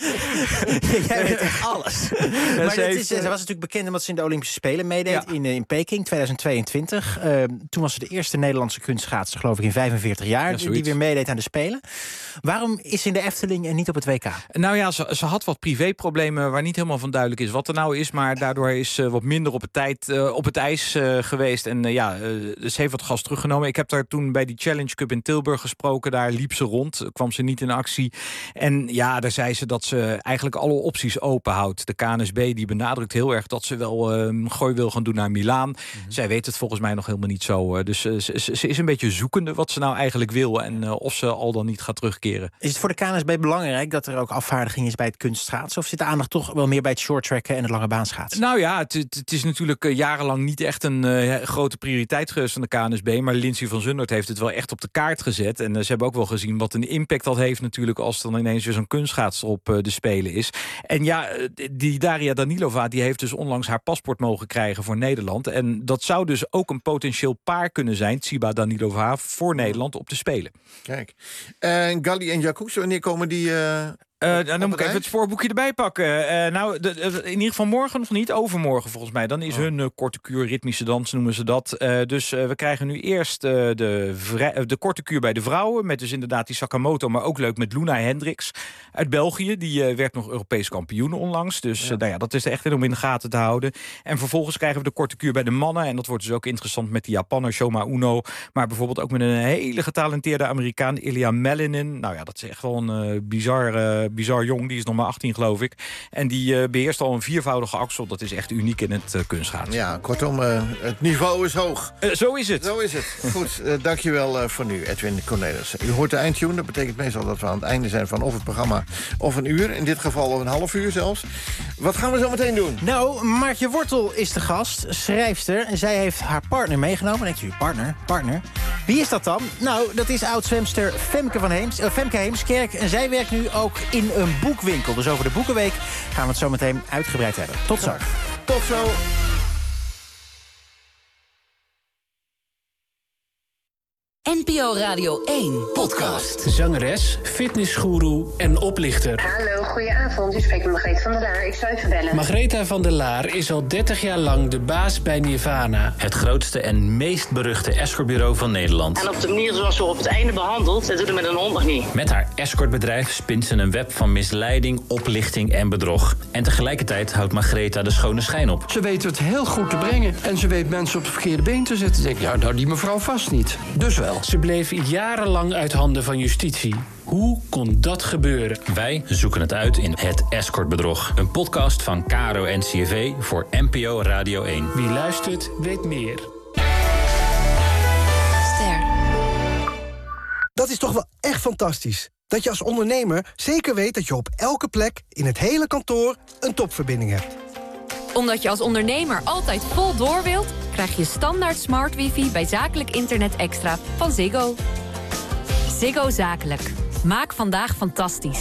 Jij weet echt alles. Ja, maar ze, heeft, is, ze was natuurlijk bekend omdat ze in de Olympische Spelen meedeed ja. in, in Peking tweeduizend tweeëntwintig. Uh, toen was ze de eerste Nederlandse kunstschaatser, geloof ik, in vijfenveertig jaar... Ja, die weer meedeed aan de Spelen. Waarom is ze in de Efteling en niet op het W K? Nou ja, ze, ze had wat privéproblemen waar niet helemaal van duidelijk is wat er nou is, maar daardoor is ze wat minder op het, tijd, uh, op het ijs uh, geweest. En uh, ja, uh, ze heeft wat gas teruggenomen. Ik heb daar toen bij die Challenge Cup in Tilburg gesproken. Daar liep ze rond, kwam ze niet in actie. En ja, daar zei ze dat ze eigenlijk alle opties open houdt. De K N S B die benadrukt heel erg dat ze wel uh, een gooi wil gaan doen naar Milaan. Mm-hmm. Zij weet het volgens mij nog helemaal niet zo. Uh, dus uh, ze, ze is een beetje zoekende wat ze nou eigenlijk wil en uh, of ze al dan niet gaat terugkeren. Is het voor de K N S B belangrijk dat er ook afvaardiging is bij het kunstschaatsen? Of zit de aandacht toch wel meer bij het shorttracken en het lange baanschaatsen? Nou ja, het, het is natuurlijk uh, jarenlang niet echt een uh, grote prioriteit geweest van de K N S B. Maar Lindsay van Zundert heeft het wel echt op de kaart gezet. En uh, ze hebben ook wel gezien wat een impact dat heeft natuurlijk als dan ineens weer zo'n kunstschaatser op uh, de Spelen is. En ja, die Daria Danilova die heeft dus onlangs haar paspoort mogen krijgen voor Nederland. En dat zou dus ook een potentieel paar kunnen zijn, Tsiba Danilova, voor Nederland op de Spelen. Kijk. En Galli en Jacouch, wanneer komen die... Uh... Uh, dan moet ik even het spoorboekje erbij pakken. Uh, nou, de, de, in ieder geval morgen nog niet, overmorgen volgens mij. Dan is oh. hun uh, korte kuur, ritmische dans noemen ze dat. Uh, dus uh, we krijgen nu eerst uh, de, vrij, uh, de korte kuur bij de vrouwen. Met dus inderdaad die Sakamoto, maar ook leuk met Luna Hendricks uit België. Die uh, werd nog Europees kampioen onlangs. Dus ja. Uh, nou ja, dat is echt om in de gaten te houden. En vervolgens krijgen we de korte kuur bij de mannen. En dat wordt dus ook interessant met die Japaner Shoma Uno. Maar bijvoorbeeld ook met een hele getalenteerde Amerikaan, Ilya Mellinin. Nou ja, dat is echt wel een uh, bizar... Uh, bizar jong, die is nog maar achttien geloof ik. En die uh, beheerst al een viervoudige axel. Dat is echt uniek in het uh, kunstschaatsen. Ja, kortom, uh, het niveau is hoog. Uh, zo is het. Zo is het. Goed, uh, dankjewel uh, voor nu, Edwin Cornelissen. U hoort de eindtune, dat betekent meestal dat we aan het einde zijn van of het programma of een uur. In dit geval een half uur zelfs. Wat gaan we zo meteen doen? Nou, Maartje Wortel is de gast, schrijfster. En zij heeft haar partner meegenomen. Denkt u, partner? Partner? Wie is dat dan? Nou, dat is oud-zwemster Femke, van Heems, uh, Femke Heemskerk. En zij werkt nu ook in een boekwinkel. Dus over de Boekenweek gaan we het zo meteen uitgebreid hebben. Tot zo. Tot zo. N P O Radio één podcast. Zangeres, fitnessgoeroe en oplichter. Hallo, goedenavond. U spreekt met Margrethe van der Laar. Ik zou even bellen. Margrethe van der Laar is al dertig jaar lang de baas bij Nirvana. Het grootste en meest beruchte escortbureau van Nederland. En op de manier zoals we op het einde behandeld, dat doen we met een hond nog niet. Met haar escortbedrijf spint ze een web van misleiding, oplichting en bedrog. En tegelijkertijd houdt Margrethe de schone schijn op. Ze weet het heel goed te brengen. En ze weet mensen op het verkeerde been te zetten. Denk, ja, nou, die mevrouw vast niet. Dus wel. Ze bleef jarenlang uit handen van justitie. Hoe kon dat gebeuren? Wij zoeken het uit in Het Escortbedrog. Een podcast van K R O N C R V voor N P O Radio één. Wie luistert, weet meer. Ster. Dat is toch wel echt fantastisch. Dat je als ondernemer zeker weet dat je op elke plek in het hele kantoor een topverbinding hebt. Omdat je als ondernemer altijd vol door wilt, krijg je standaard smart wifi bij zakelijk internet extra van Ziggo. Ziggo Zakelijk. Maak vandaag fantastisch.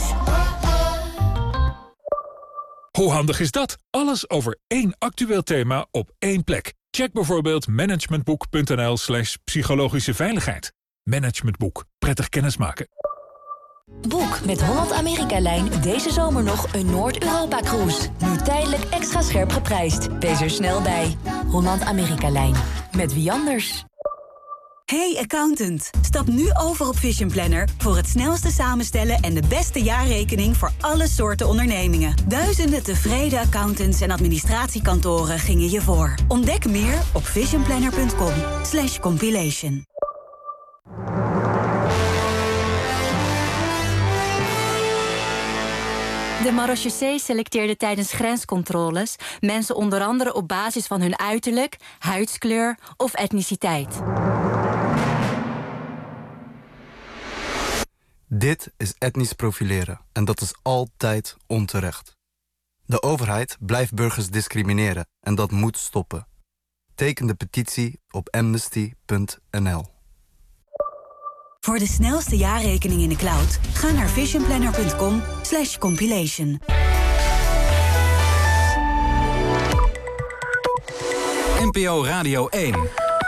Hoe handig is dat? Alles over één actueel thema op één plek. Check bijvoorbeeld managementboek.nl slash psychologische veiligheid. Managementboek. Prettig kennismaken. Boek met Holland-Amerika-lijn deze zomer nog een Noord-Europa-cruise. Nu tijdelijk extra scherp geprijsd. Wees er snel bij. Holland-Amerika-lijn. Met wie anders? Hey accountant, stap nu over op Vision Planner voor het snelste samenstellen en de beste jaarrekening voor alle soorten ondernemingen. Duizenden tevreden accountants en administratiekantoren gingen je voor. Ontdek meer op visionplanner.com slash compilation. De marechaussee selecteerde tijdens grenscontroles mensen onder andere op basis van hun uiterlijk, huidskleur of etniciteit. Dit is etnisch profileren en dat is altijd onterecht. De overheid blijft burgers discrimineren en dat moet stoppen. Teken de petitie op amnesty punt n l. Voor de snelste jaarrekening in de cloud, ga naar visionplanner punt com slash compilation. N P O Radio één.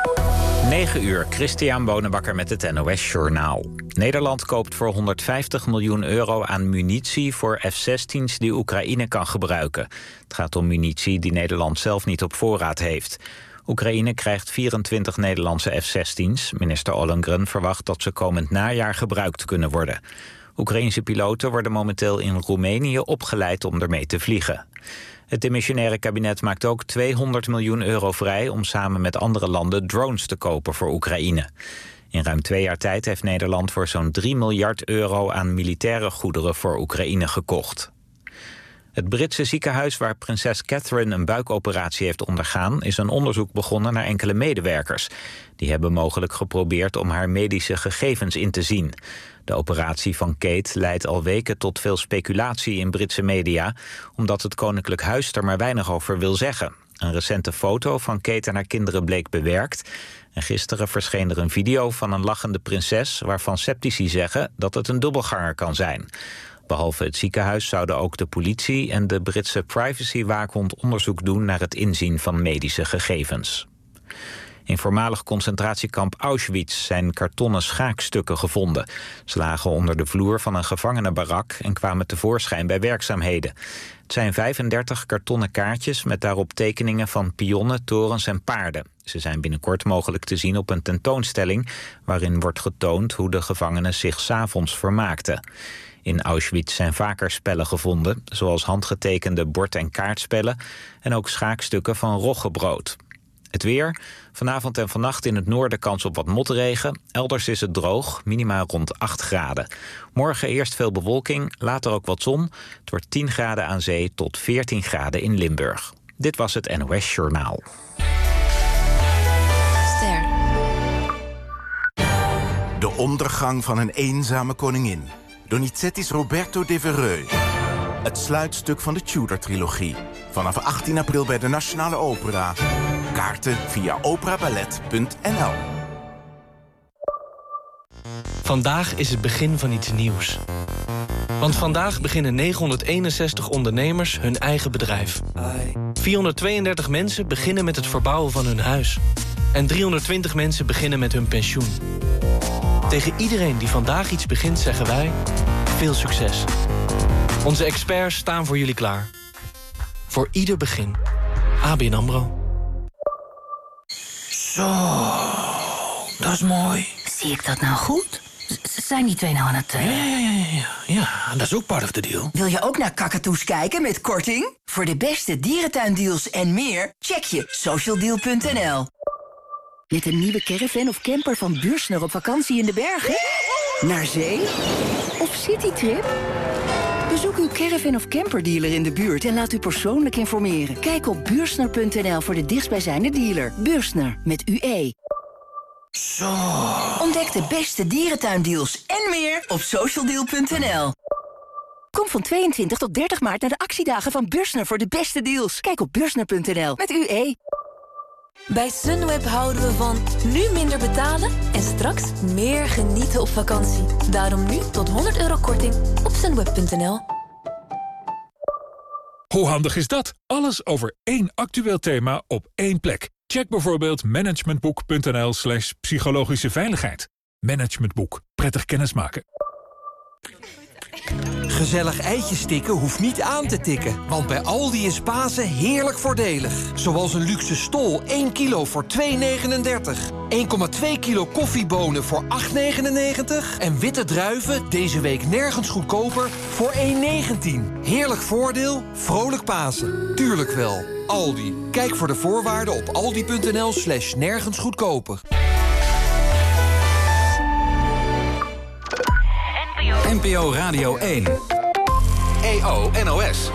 negen uur, Christian Bonenbakker met het N O S Journaal. Nederland koopt voor honderdvijftig miljoen euro aan munitie voor F zestien's die Oekraïne kan gebruiken. Het gaat om munitie die Nederland zelf niet op voorraad heeft. Oekraïne krijgt vierentwintig Nederlandse F zestien's. Minister Ollongren verwacht dat ze komend najaar gebruikt kunnen worden. Oekraïense piloten worden momenteel in Roemenië opgeleid om ermee te vliegen. Het demissionaire kabinet maakt ook tweehonderd miljoen euro vrij om samen met andere landen drones te kopen voor Oekraïne. In ruim twee jaar tijd heeft Nederland voor zo'n drie miljard euro aan militaire goederen voor Oekraïne gekocht. Het Britse ziekenhuis waar prinses Catherine een buikoperatie heeft ondergaan is een onderzoek begonnen naar enkele medewerkers. Die hebben mogelijk geprobeerd om haar medische gegevens in te zien. De operatie van Kate leidt al weken tot veel speculatie in Britse media, omdat het Koninklijk Huis er maar weinig over wil zeggen. Een recente foto van Kate en haar kinderen bleek bewerkt. En gisteren verscheen er een video van een lachende prinses waarvan sceptici zeggen dat het een dubbelganger kan zijn. Behalve het ziekenhuis zouden ook de politie en de Britse privacywaakhond onderzoek doen naar het inzien van medische gegevens. In voormalig concentratiekamp Auschwitz zijn kartonnen schaakstukken gevonden. Ze lagen onder de vloer van een gevangenenbarak en kwamen tevoorschijn bij werkzaamheden. Het zijn vijfendertig kartonnen kaartjes met daarop tekeningen van pionnen, torens en paarden. Ze zijn binnenkort mogelijk te zien op een tentoonstelling waarin wordt getoond hoe de gevangenen zich 's avonds vermaakten. In Auschwitz zijn vaker spellen gevonden, zoals handgetekende bord- en kaartspellen en ook schaakstukken van roggebrood. Het weer. Vanavond en vannacht in het noorden kans op wat motregen. Elders is het droog, minimaal rond acht graden. Morgen eerst veel bewolking, later ook wat zon. Het wordt tien graden aan zee tot veertien graden in Limburg. Dit was het N O S Journaal. Ster. De ondergang van een eenzame koningin. Donizetti's Roberto Devereux. Het sluitstuk van de Tudor-trilogie. Vanaf achttien april bij de Nationale Opera. Kaarten via operaballet punt n l. Vandaag is het begin van iets nieuws. Want vandaag beginnen negenhonderdeenenzestig ondernemers hun eigen bedrijf. vierhonderdtweeëndertig mensen beginnen met het verbouwen van hun huis. En driehonderdtwintig mensen beginnen met hun pensioen. Tegen iedereen die vandaag iets begint zeggen wij: veel succes. Onze experts staan voor jullie klaar. Voor ieder begin. A B N AMRO. Zo, dat is mooi. Zie ik dat nou goed? Z- zijn die twee nou aan het... Uh... Ja, ja, ja, ja, ja, dat is ook part of the deal. Wil je ook naar kakatoes kijken met korting? Voor de beste dierentuindeals en meer, check je socialdeal punt n l. Met een nieuwe caravan of camper van Buursner op vakantie in de bergen? Naar zee? Of citytrip? Bezoek uw caravan of camperdealer in de buurt en laat u persoonlijk informeren. Kijk op buursner punt n l voor de dichtstbijzijnde dealer. Buursner, met U E. Zo. Ontdek de beste dierentuindeals en meer op socialdeal punt n l. Kom van tweeëntwintig tot dertig maart naar de actiedagen van Buursner voor de beste deals. Kijk op buursner punt n l met U E. Bij Sunweb houden we van nu minder betalen en straks meer genieten op vakantie. Daarom nu tot honderd euro korting op sunweb punt n l. Hoe handig is dat? Alles over één actueel thema op één plek. Check bijvoorbeeld managementboek punt n l slash psychologische veiligheid. Managementboek. Prettig kennismaken. Gezellig eitjes stikken hoeft niet aan te tikken. Want bij Aldi is Pasen heerlijk voordelig. Zoals een luxe stol één kilo voor twee negenendertig. één komma twee kilo koffiebonen voor acht negenennegentig. En witte druiven deze week nergens goedkoper voor één negentien. Heerlijk voordeel, vrolijk Pasen. Tuurlijk wel. Aldi. Kijk voor de voorwaarden op aldi punt n l slash nergens goedkoper. N P O Radio één. E O N O S.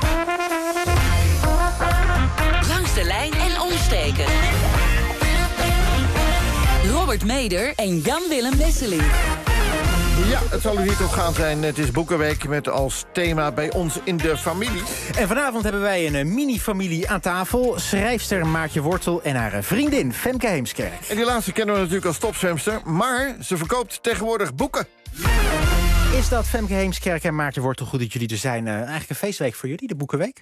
Langs de lijn en omsteken. Robert Meder en Jan-Willem Wesseling. Ja, het zal u niet ontgaan zijn. Het is Boekenweek met als thema bij ons in de familie. En vanavond hebben wij een uh, mini-familie aan tafel. Schrijfster Maartje Wortel en haar uh, vriendin Femke Heemskerk. En die laatste kennen we natuurlijk als topzwemster. Maar ze verkoopt tegenwoordig boeken. Is dat, Femke Heemskerk en Maartje Wortel, goed dat jullie er zijn? Uh, eigenlijk een feestweek voor jullie, de Boekenweek?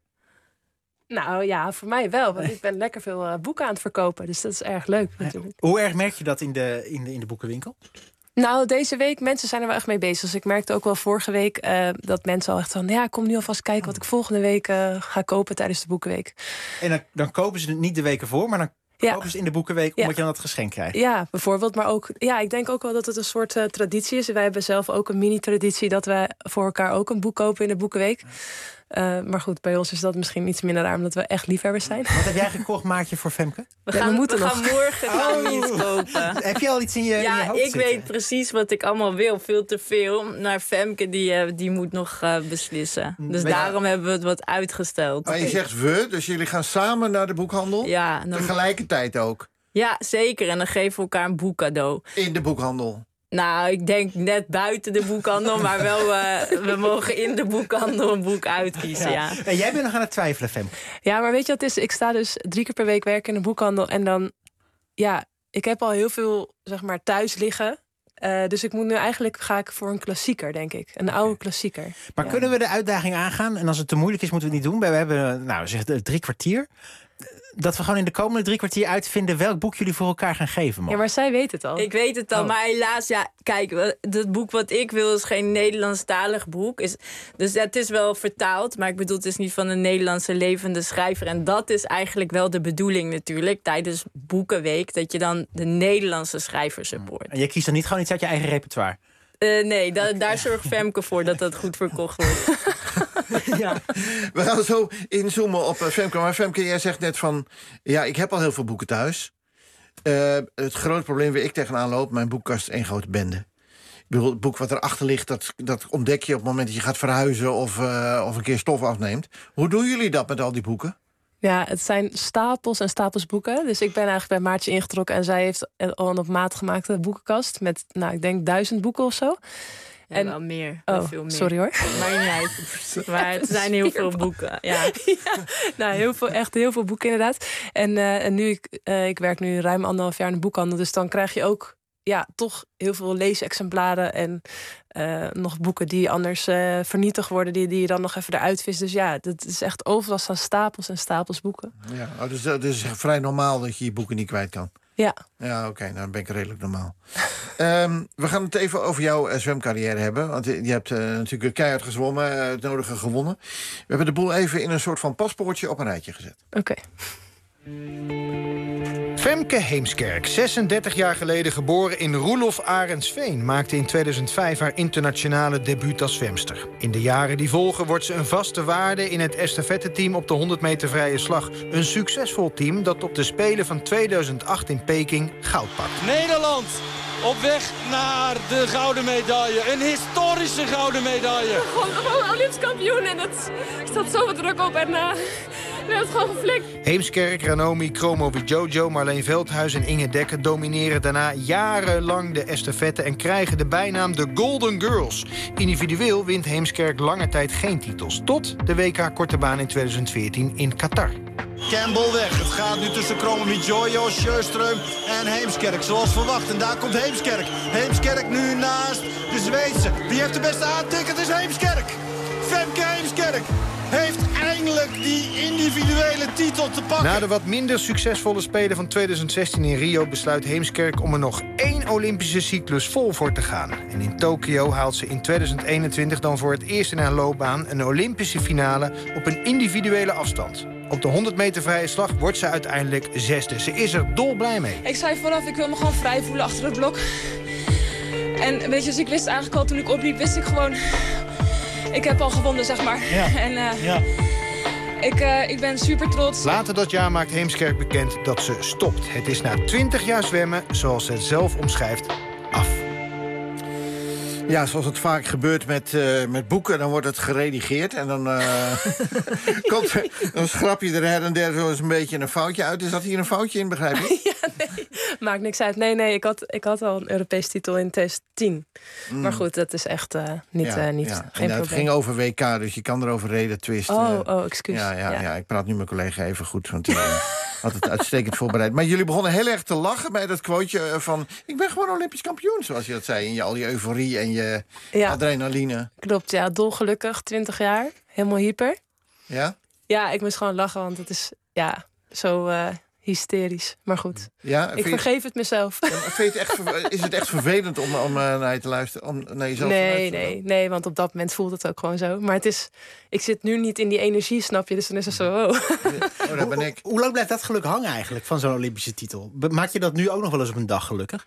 Nou ja, voor mij wel. Want ik ben lekker veel uh, boeken aan het verkopen. Dus dat is erg leuk natuurlijk. Ja, hoe erg merk je dat in de, in de, in de boekenwinkel? Nou, deze week, mensen zijn er wel echt mee bezig. Dus ik merkte ook wel vorige week uh, dat mensen al echt van... ja, kom nu alvast kijken wat ik volgende week uh, ga kopen tijdens de Boekenweek. En dan, dan kopen ze het niet de weken voor, maar dan ja. kopen ze in de Boekenweek... omdat ja. je dan dat geschenk krijgt. Ja, bijvoorbeeld. Maar ook, ja, ik denk ook wel dat het een soort uh, traditie is. Wij hebben zelf ook een mini-traditie... dat wij voor elkaar ook een boek kopen in de Boekenweek. Uh, maar goed, bij ons is dat misschien iets minder raar... omdat we echt liefhebbers zijn. Wat heb jij gekocht, Maartje, voor Femke? We gaan, ja, we moeten we gaan morgen gaan we iets kopen. Heb je al iets in je, ja, in je hoofd ik zitten? weet precies wat ik allemaal wil. Veel te veel. Maar Femke, die, uh, die moet nog uh, beslissen. Dus weet daarom je... hebben we het wat uitgesteld. Maar je zegt we, dus jullie gaan samen naar de boekhandel? Ja. Dan... Tegelijkertijd ook? Ja, zeker. En dan geven we elkaar een boekcadeau. In de boekhandel? Nou, ik denk net buiten de boekhandel, maar wel, uh, we mogen in de boekhandel een boek uitkiezen, ja. ja. En jij bent nog aan het twijfelen, Femke. Ja, maar weet je wat het is? Ik sta dus drie keer per week werken in de boekhandel en dan, ja, ik heb al heel veel, zeg maar, thuis liggen. Uh, dus ik moet nu eigenlijk, ga ik voor een klassieker, denk ik. Een okay. oude klassieker. Maar ja. kunnen we de uitdaging aangaan? En als het te moeilijk is, moeten we het niet doen. We hebben, nou, zeg drie kwartier. Dat we gewoon in de komende drie kwartier uitvinden welk boek jullie voor elkaar gaan geven, man. Ja, maar zij weet het al. Ik weet het al, oh. maar helaas, ja, kijk, het boek wat ik wil is geen Nederlandstalig boek. Is, dus het is wel vertaald, maar ik bedoel, het is niet van een Nederlandse levende schrijver. En dat is eigenlijk wel de bedoeling natuurlijk, tijdens Boekenweek, dat je dan de Nederlandse schrijver support. En je kiest dan niet gewoon iets uit je eigen repertoire? Uh, nee, da okay. daar zorgt Femke voor dat dat goed verkocht wordt. Ja. We gaan zo inzoomen op uh, Femke. Maar Femke, jij zegt net van... ja, ik heb al heel veel boeken thuis. Uh, het grote probleem waar ik tegenaan loop... mijn boekkast is één grote bende. Ik bedoel, het boek wat erachter ligt... Dat, dat ontdek je op het moment dat je gaat verhuizen... Of, uh, of een keer stof afneemt. Hoe doen jullie dat met al die boeken? Ja, het zijn stapels en stapels boeken. Dus ik ben eigenlijk bij Maartje ingetrokken... en zij heeft al een op maat gemaakte boekenkast... met, nou, ik denk duizend boeken of zo. Ja, en wel meer. Wel oh, veel meer. Sorry hoor. Maar niet uit. Maar het zijn heel veel boeken. Ja. ja, nou, heel veel, echt heel veel boeken inderdaad. En, uh, en nu, ik, uh, ik werk nu ruim anderhalf jaar in de boekhandel. Dus dan krijg je ook ja, toch heel veel leesexemplaren. En uh, nog boeken die anders uh, vernietigd worden. Die, die je dan nog even eruit vist. Dus ja, dat is echt overal staan stapels en stapels boeken. Ja, oh, dus het is vrij normaal dat je je boeken niet kwijt kan. Ja. Ja, oké, okay, nou dan ben ik redelijk normaal. um, we gaan het even over jouw uh, zwemcarrière hebben. Want je hebt uh, natuurlijk keihard gezwommen, uh, het nodige gewonnen. We hebben de boel even in een soort van paspoortje op een rijtje gezet. Oké. Okay. Femke Heemskerk, zesendertig jaar geleden geboren in Roelof Arendsveen... maakte in tweeduizend vijf haar internationale debuut als zwemster. In de jaren die volgen wordt ze een vaste waarde... in het estafetteteam op de honderd meter vrije slag. Een succesvol team dat op de Spelen van tweeduizend acht in Peking goud pakt. Nederland op weg naar de gouden medaille. Een historische gouden medaille. Gewoon Olympisch kampioen en dat staat zoveel druk op en... Uh... We hebben het gewoon geflikt. Heemskerk, Ranomi, Chromo Jojo, Marleen Veldhuis en Inge Dekker... domineren daarna jarenlang de estafette... en krijgen de bijnaam de Golden Girls. Individueel wint Heemskerk lange tijd geen titels. Tot de W K Korte Baan in tweeduizend veertien in Qatar. Campbell weg. Het gaat nu tussen Chromo Jojo, Sjöström en Heemskerk. Zoals verwacht. En daar komt Heemskerk. Heemskerk nu naast de Zweedse. Wie heeft de beste aantik? Het is Heemskerk. Femke Heemskerk heeft eindelijk die individuele titel te pakken. Na de wat minder succesvolle Spelen van tweeduizend zestien in Rio... besluit Heemskerk om er nog één Olympische cyclus vol voor te gaan. En in Tokio haalt ze in tweeduizend eenentwintig dan voor het eerst in haar loopbaan... een Olympische finale op een individuele afstand. Op de honderd meter vrije slag wordt ze uiteindelijk zesde. Ze is er dolblij mee. Ik zei vooraf, ik wil me gewoon vrij voelen achter het blok. En weet je, dus ik wist eigenlijk al toen ik opliep, wist ik gewoon... Ik heb al gewonnen, zeg maar. Ja. En uh, ja. ik, uh, ik ben super trots. Later dat jaar maakt Heemskerk bekend dat ze stopt. Het is na twintig jaar zwemmen, zoals ze het zelf omschrijft, af. Ja, zoals het vaak gebeurt met, uh, met boeken, dan wordt het geredigeerd. En dan, uh, komt er, dan schrap je er her en der zo eens een beetje een foutje uit. Is dat hier een foutje in, begrijp je? Ja, nee, maakt niks uit. Nee, nee, ik had, ik had al een Europese titel in twintig tien. Mm. Maar goed, dat is echt uh, niet, ja, uh, niet ja. geen en, probleem. Het ging over W K, dus je kan erover reden twisten. Oh, oh, excuus. Ja, ja, ja. ja, ik praat nu mijn collega even goed, want die uh, had het uitstekend voorbereid. Maar jullie begonnen heel erg te lachen bij dat quoteje van... ik ben gewoon Olympisch kampioen, zoals je dat zei. In je, al je euforie en je ja. adrenaline. Klopt, ja, dolgelukkig, twintig jaar. Helemaal hyper. Ja? Ja, ik moest gewoon lachen, want het is ja, zo uh, hysterisch. Maar goed, ja, ik vergeef je... het mezelf. Ja, vind je het echt, is het echt vervelend om, om uh, naar je te luisteren? Om naar jezelf nee, te luisteren? Nee, nee, want op dat moment voelt het ook gewoon zo. Maar het is, ik zit nu niet in die energie, snap je? Dus dan is het zo, oh. oh daar ben ik. Hoe, hoe lang blijft dat geluk hangen eigenlijk, van zo'n Olympische titel? Maak je dat nu ook nog wel eens op een dag gelukkig?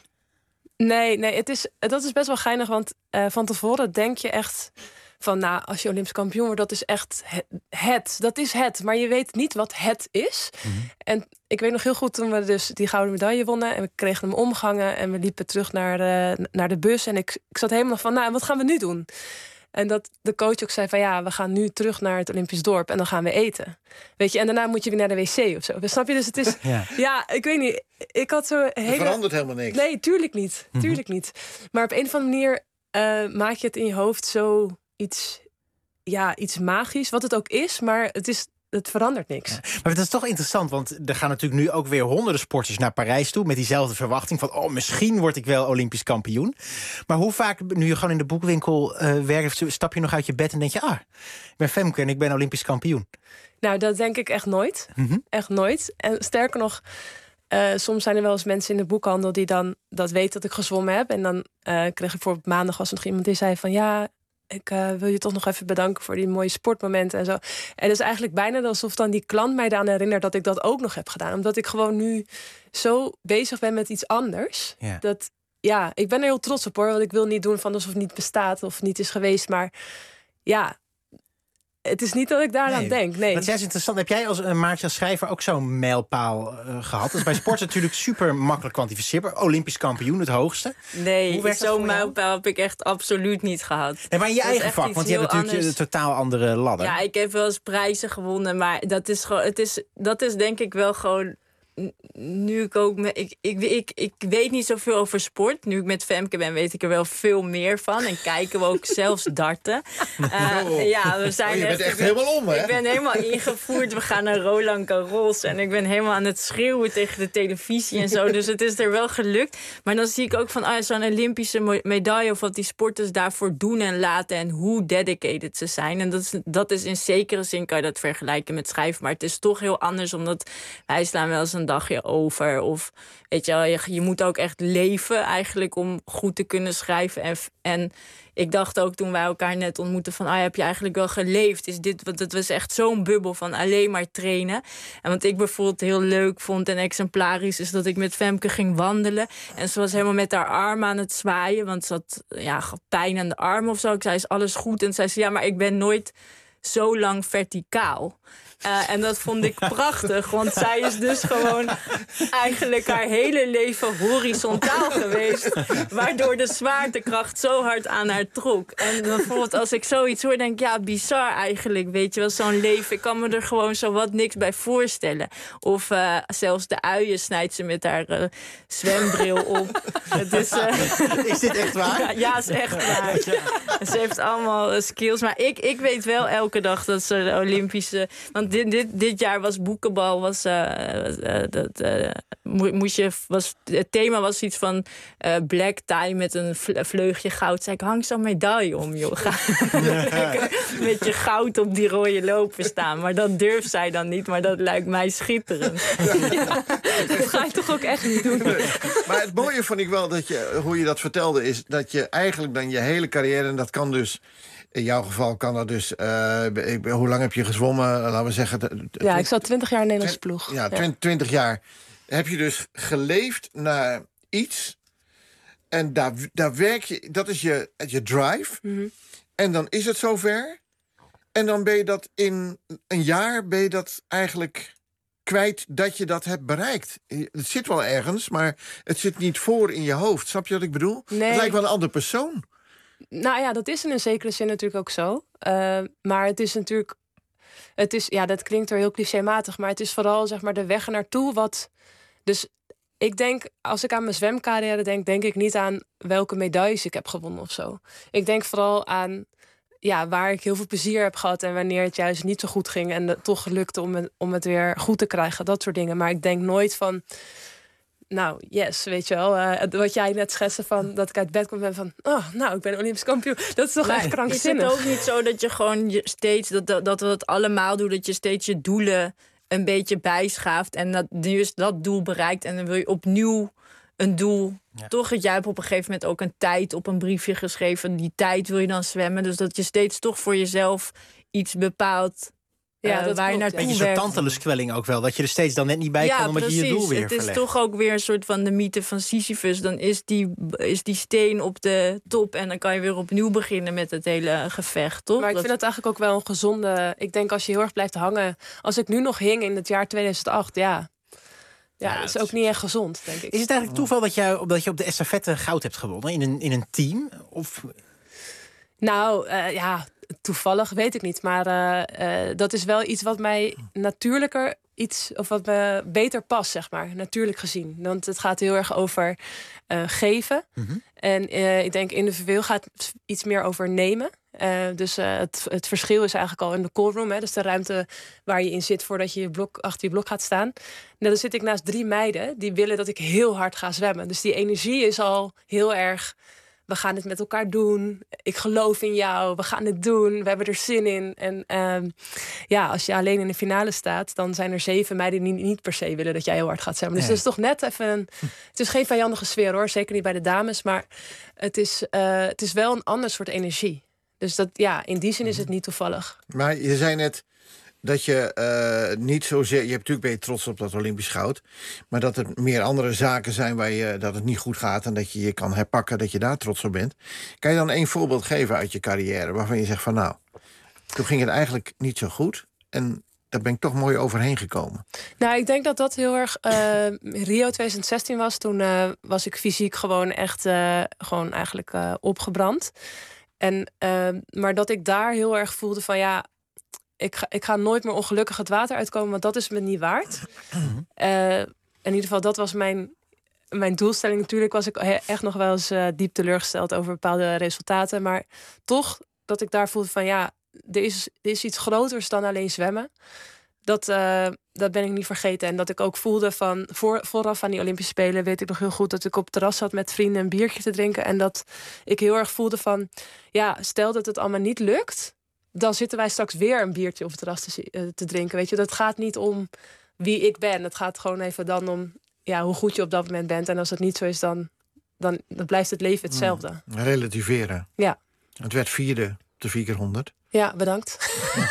Nee, nee het is, dat is best wel geinig, want uh, van tevoren denk je echt... van, nou, als je Olympisch kampioen wordt, dat is echt het, het. Dat is het, maar je weet niet wat het is. Mm-hmm. En ik weet nog heel goed toen we dus die gouden medaille wonnen... en we kregen hem omgehangen en we liepen terug naar de, naar de bus... en ik, ik zat helemaal van, nou, wat gaan we nu doen? En dat de coach ook zei van, ja, we gaan nu terug naar het Olympisch dorp... en dan gaan we eten. Weet je, en daarna moet je weer naar de wc of zo. Snap je? Dus het is, ja, ja ik weet niet, ik had zo... hele... Er verandert helemaal niks. Nee, tuurlijk niet, tuurlijk mm-hmm. niet. Maar op een of andere manier uh, maak je het in je hoofd zo... Iets, ja, iets magisch, wat het ook is, maar het, is, het verandert niks. Ja, maar het is toch interessant, want er gaan natuurlijk nu ook weer honderden sporters naar Parijs toe... met diezelfde verwachting van, oh, misschien word ik wel Olympisch kampioen. Maar hoe vaak, nu je gewoon in de boekwinkel uh, werkt... stap je nog uit je bed en denk je, ah, ik ben Femke en ik ben Olympisch kampioen? Nou, dat denk ik echt nooit. Mm-hmm. Echt nooit. En sterker nog... Uh, soms zijn er wel eens mensen in de boekhandel die dan dat weten dat ik gezwommen heb. En dan uh, kreeg ik bijvoorbeeld maandag was nog iemand die zei van... ja, ik uh, wil je toch nog even bedanken voor die mooie sportmomenten en zo. En het is eigenlijk bijna alsof dan die klant mij eraan herinnert... dat ik dat ook nog heb gedaan. Omdat ik gewoon nu zo bezig ben met iets anders. Ja. Dat, ja, ik ben er heel trots op, hoor. Want ik wil niet doen van alsof het niet bestaat of niet is geweest. Maar ja... Het is niet dat ik daaraan nee. denk, nee. Dat is juist interessant. Heb jij als uh, Maartje als schrijver ook zo'n mijlpaal uh, gehad? Dat is bij sport natuurlijk super makkelijk kwantificeerbaar. Olympisch kampioen, het hoogste. Nee, zo'n mijlpaal heb ik echt absoluut niet gehad. Nee, maar in je dat eigen vak, want je hebt natuurlijk anders. Een totaal andere ladder. Ja, ik heb wel eens prijzen gewonnen, maar dat is gewoon, het is, dat is denk ik wel gewoon... Nu ik ook me, ik, ik, ik, ik weet niet zoveel over sport. Nu ik met Femke ben, weet ik er wel veel meer van. En kijken we ook zelfs darten. Uh, oh. Ja, we zijn oh, je bent echt, echt helemaal om, hè? Ik ben helemaal ingevoerd. We gaan naar Roland Garros. En ik ben helemaal aan het schreeuwen tegen de televisie en zo. Dus het is er wel gelukt. Maar dan zie ik ook van ah, zo'n Olympische medaille... of wat die sporters daarvoor doen en laten... en hoe dedicated ze zijn. En dat is, dat is in zekere zin kan je dat vergelijken met schrijven. Maar het is toch heel anders, omdat wij slaan wel eens een dagje over. Of weet je wel, je, je moet ook echt leven eigenlijk om goed te kunnen schrijven. En, en ik dacht ook toen wij elkaar net ontmoetten van, ah, heb je eigenlijk wel geleefd? Is dit, want het was echt zo'n bubbel van alleen maar trainen. En wat ik bijvoorbeeld heel leuk vond en exemplarisch is dat ik met Femke ging wandelen. En ze was helemaal met haar arm aan het zwaaien, want ze had ja, pijn aan de arm of zo. Ik zei, is alles goed? En zei ze, ja, maar ik ben nooit zo lang verticaal. Uh, en dat vond ik prachtig, want zij is dus gewoon eigenlijk haar hele leven horizontaal geweest, waardoor de zwaartekracht zo hard aan haar trok. En bijvoorbeeld als ik zoiets hoor, denk ik, ja, bizar eigenlijk, weet je wel, zo'n leven. Ik kan me er gewoon zo wat niks bij voorstellen. Of uh, zelfs de uien snijdt ze met haar uh, zwembril op. Het is, uh, is dit echt waar? Ja, ja, is echt waar. Ja. Ze heeft allemaal uh, skills, maar ik, ik weet wel elke dag dat ze de Olympische... Want Dit, dit, dit jaar was boekenbal, was, uh, uh, dat, uh, moest je, was, het thema was iets van uh, black tie met een vleugje goud. Zei ik, hang zo'n medaille om, joh. Ga met je goud op die rode lopen staan. Maar dat durft zij dan niet, maar dat lijkt mij schitterend. Ja, dat ga je toch ook echt niet doen. Maar het mooie vond ik wel, dat je, hoe je dat vertelde, is dat je eigenlijk dan je hele carrière, en dat kan dus... In jouw geval kan dat dus... Uh, ik, hoe lang heb je gezwommen? Laten we zeggen... T- t- ja, ik zat twintig jaar in de Nederlandse ploeg. Ja, ja. twintig jaar. Heb je dus geleefd naar iets. En daar, daar werk je... Dat is je, je drive. Mm-hmm. En dan is het zover. En dan ben je dat in een jaar... ben je dat eigenlijk kwijt dat je dat hebt bereikt. Het zit wel ergens, maar het zit niet voor in je hoofd. Snap je wat ik bedoel? Nee. Het lijkt wel een andere persoon. Nou ja, dat is in een zekere zin natuurlijk ook zo. Uh, maar het is natuurlijk... Het is, ja, dat klinkt er heel clichématig, maar het is vooral zeg maar, de weg ernaartoe wat... Dus ik denk, als ik aan mijn zwemcarrière denk, denk ik niet aan welke medailles ik heb gewonnen of zo. Ik denk vooral aan ja, waar ik heel veel plezier heb gehad en wanneer het juist niet zo goed ging en het toch lukte om het, om het weer goed te krijgen. Dat soort dingen. Maar ik denk nooit van, nou, yes, weet je wel. Uh, wat jij net schetste van dat ik uit bed kom en van, oh, nou, ik ben Olympisch kampioen. Dat is toch echt krankzinnig. Is het ook niet zo dat je gewoon je steeds, dat, dat, dat we het allemaal doen, dat je steeds je doelen een beetje bijschaaft en dat nu is dat doel bereikt en dan wil je opnieuw een doel. Ja. Toch, jij hebt op een gegeven moment ook een tijd op een briefje geschreven. Die tijd wil je dan zwemmen. Dus dat je steeds toch voor jezelf iets bepaalt. Ja, uh, dat waar je naartoe werkt. Een beetje zo'n tantaluskwelling ook wel. Dat je er steeds dan net niet bij ja, kan omdat precies. je je doel weer Het is verlegt. toch ook weer een soort van de mythe van Sisyphus. Dan is die, is die steen op de top en dan kan je weer opnieuw beginnen met het hele gevecht, toch? Maar ik dat... vind het eigenlijk ook wel een gezonde. Ik denk als je heel erg blijft hangen. Als ik nu nog hing in het jaar tweeduizend acht, ja. Ja, ja, dat is ook niet echt gezond, denk ik. Is het eigenlijk toeval dat, jij, dat je op de estafette goud hebt gewonnen in een, in een team? Of... Nou, uh, ja, toevallig weet ik niet. Maar uh, uh, dat is wel iets wat mij natuurlijker iets, of wat me beter past, zeg maar. Natuurlijk gezien. Want het gaat heel erg over uh, geven. Mm-hmm. En uh, ik denk individueel gaat het iets meer over nemen. Uh, dus uh, het, het verschil is eigenlijk al in de callroom. Hè, dus de ruimte waar je in zit voordat je, je blok, achter je blok gaat staan. Nou, dan zit ik naast drie meiden die willen dat ik heel hard ga zwemmen. Dus die energie is al heel erg, we gaan het met elkaar doen. Ik geloof in jou, we gaan het doen. We hebben er zin in. En uh, ja, als je alleen in de finale staat, dan zijn er zeven meiden die niet per se willen dat jij heel hard gaat zwemmen. Dus nee. Dat is toch net even een, het is geen vijandige sfeer hoor, zeker niet bij de dames. Maar het is, uh, het is wel een ander soort energie. Dus dat, ja, in die zin is het niet toevallig. Maar je zei net dat je uh, niet zozeer... Je hebt natuurlijk ben je trots op dat Olympisch goud. Maar dat er meer andere zaken zijn waar je, dat het niet goed gaat en dat je je kan herpakken, dat je daar trots op bent. Kan je dan één voorbeeld geven uit je carrière waarvan je zegt van nou, toen ging het eigenlijk niet zo goed en daar ben ik toch mooi overheen gekomen. Nou, ik denk dat dat heel erg uh, Rio twintig zestien was. Toen uh, was ik fysiek gewoon echt uh, gewoon eigenlijk uh, opgebrand. En, uh, maar dat ik daar heel erg voelde van ja, ik ga, ik ga nooit meer ongelukkig het water uitkomen, want dat is me niet waard. Uh, in ieder geval, dat was mijn, mijn doelstelling. Natuurlijk was ik echt nog wel eens uh, diep teleurgesteld over bepaalde resultaten. Maar toch dat ik daar voelde van ja, er is, er is iets groters dan alleen zwemmen. Dat, uh, dat ben ik niet vergeten. En dat ik ook voelde van voor, vooraf aan die Olympische Spelen weet ik nog heel goed dat ik op het terras zat met vrienden een biertje te drinken. En dat ik heel erg voelde van ja, stel dat het allemaal niet lukt, dan zitten wij straks weer een biertje op het terras te, uh, te drinken. Weet je, dat gaat niet om wie ik ben. Het gaat gewoon even dan om ja, hoe goed je op dat moment bent. En als dat niet zo is, dan, dan, dan blijft het leven hetzelfde. Hmm. Relativeren. Ja. Het werd vierde op de vier keer honderd. Ja, bedankt.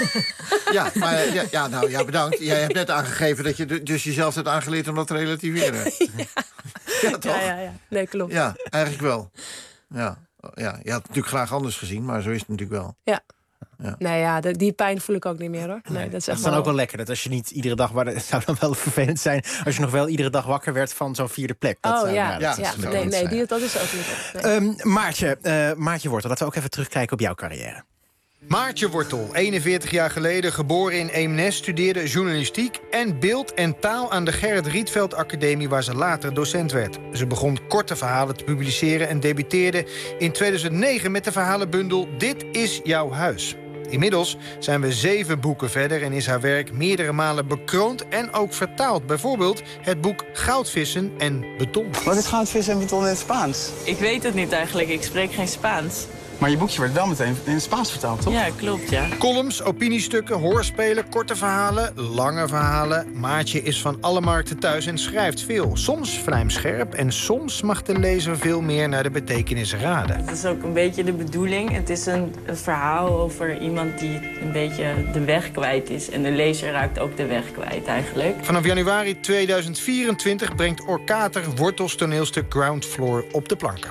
Ja, maar ja, ja, nou, ja, bedankt. Jij hebt net aangegeven dat je dus jezelf hebt aangeleerd om dat te relativeren. Ja, ja toch? Ja, ja, ja. Nee, klopt. Ja, eigenlijk wel. Ja, ja, je had het natuurlijk graag anders gezien, maar zo is het natuurlijk wel. Ja. Ja. Nee, ja, de, die pijn voel ik ook niet meer hoor. Nee, dat is, dat echt is dan wel... ook wel lekker. Dat als je niet iedere dag... Het zou dan wel vervelend zijn als je nog wel iedere dag wakker werd van zo'n vierde plek. Dat oh zou, ja, ja, dat ja. ja. nee, nee die, dat is ook niet. Nee. Um, Maartje, uh, Maartje Wortel, laten we ook even terugkijken op jouw carrière. Maartje Wortel, eenenveertig jaar geleden, geboren in Eemnes, studeerde journalistiek en beeld en taal aan de Gerrit Rietveld Academie, waar ze later docent werd. Ze begon korte verhalen te publiceren en debuteerde in tweeduizend negen met de verhalenbundel Dit is jouw huis. Inmiddels zijn we zeven boeken verder en is haar werk meerdere malen bekroond en ook vertaald. Bijvoorbeeld het boek Goudvissen en Beton. Wat is goudvissen en beton in het Spaans? Ik weet het niet eigenlijk, ik spreek geen Spaans. Maar je boekje werd wel meteen in het Spaans vertaald, toch? Ja, klopt, ja. Columns, opiniestukken, hoorspelen, korte verhalen, lange verhalen. Maartje is van alle markten thuis en schrijft veel. Soms vlijmscherp en soms mag de lezer veel meer naar de betekenis raden. Het is ook een beetje de bedoeling. Het is een, een verhaal over iemand die een beetje de weg kwijt is. En de lezer raakt ook de weg kwijt eigenlijk. Vanaf januari tweeduizend vierentwintig brengt Orkater Wortels toneelstuk Ground Floor op de planken.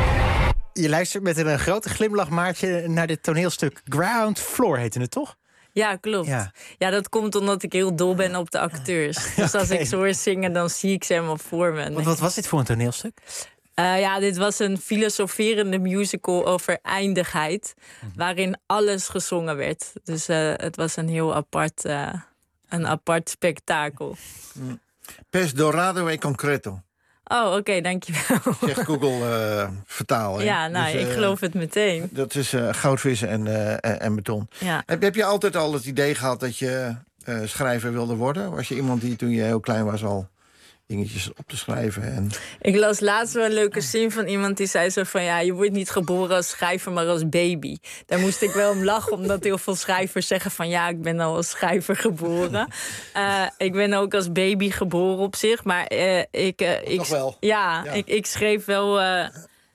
Je luistert met een grote glimlach, Maartje, naar dit toneelstuk Ground Floor, heette het toch? Ja, klopt. Ja. ja, dat komt omdat ik heel dol ben op de acteurs. Dus als okay. ik ze hoor zingen, dan zie ik ze helemaal voor me. Want wat was dit voor een toneelstuk? Uh, ja, dit was een filosoferende musical over eindigheid, mm-hmm. waarin alles gezongen werd. Dus uh, het was een heel apart, uh, een apart spektakel. Mm. Pez dorado e concreto. Oh, oké, okay, dankjewel. Zegt Google uh, vertaal. Hè? Ja, nou, dus, uh, ik geloof het meteen. Dat is uh, goudvissen en, uh, en, en beton. Ja. Heb, heb je altijd al het idee gehad dat je uh, schrijver wilde worden? Was je iemand die toen je heel klein was al dingetjes op te schrijven? En... Ik las laatst wel een leuke zin van iemand die zei zo van... ja, je wordt niet geboren als schrijver, maar als baby. Daar moest ik wel om lachen, omdat heel veel schrijvers zeggen van... ja, ik ben al als schrijver geboren. Uh, ik ben ook als baby geboren op zich, maar uh, ik... Uh, ik Nog wel. Ja, ja. Ik, ik schreef wel... Uh,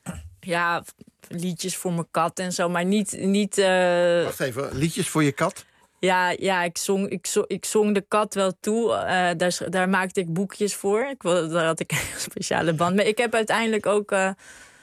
ja, liedjes voor mijn kat en zo, maar niet... niet uh... Wacht even, liedjes voor je kat? Ja, ja ik, zong, ik, zong, ik zong de kat wel toe. Uh, daar, daar maakte ik boekjes voor. Ik, daar had ik een speciale band mee. Ik heb uiteindelijk ook uh,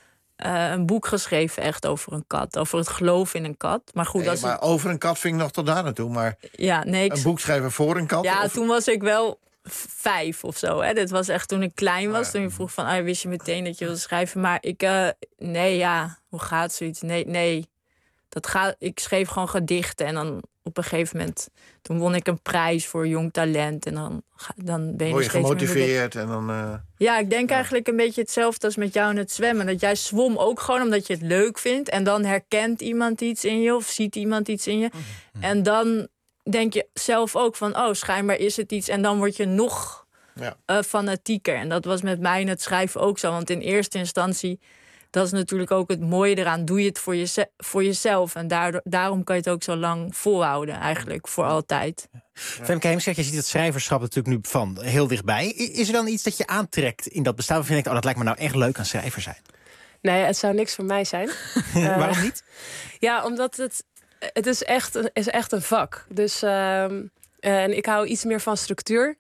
uh, een boek geschreven echt over een kat. Over het geloof in een kat. Maar goed, nee, dat maar is... over een kat vind ik nog tot daar naartoe. Maar ja, nee, ik... een boek schrijven voor een kat? Ja, of... toen was ik wel vijf of zo. Hè. Dit was echt toen ik klein was. Ah, ja. Toen je vroeg van, ah, wist je meteen dat je wilde schrijven. Maar ik, uh, nee, ja, hoe gaat zoiets? Nee, nee. Dat gaat, ik schreef gewoon gedichten en dan op een gegeven moment... toen won ik een prijs voor jong talent. En dan, dan ben je, Word je steeds gemotiveerd en dan... Uh... Ja, ik denk ja. eigenlijk een beetje hetzelfde als met jou in het zwemmen. Dat jij zwom ook gewoon omdat je het leuk vindt. En dan herkent iemand iets in je of ziet iemand iets in je. Mm-hmm. En dan denk je zelf ook van, oh, schijnbaar is het iets. En dan word je nog ja. uh, fanatieker. En dat was met mij in het schrijven ook zo. Want in eerste instantie... dat is natuurlijk ook het mooie eraan. Doe je het voor, je, voor jezelf. En daardoor, daarom kan je het ook zo lang volhouden, eigenlijk, voor altijd. Ja. Femke Heemskerk, je ziet het schrijverschap natuurlijk nu van heel dichtbij. Is er dan iets dat je aantrekt in dat bestaan? Of vind je, oh, dat lijkt me nou echt leuk aan schrijver zijn? Nee, het zou niks voor mij zijn. uh, Waarom niet? Ja, omdat het, het is, echt, is echt een vak. Dus uh, en ik hou iets meer van structuur.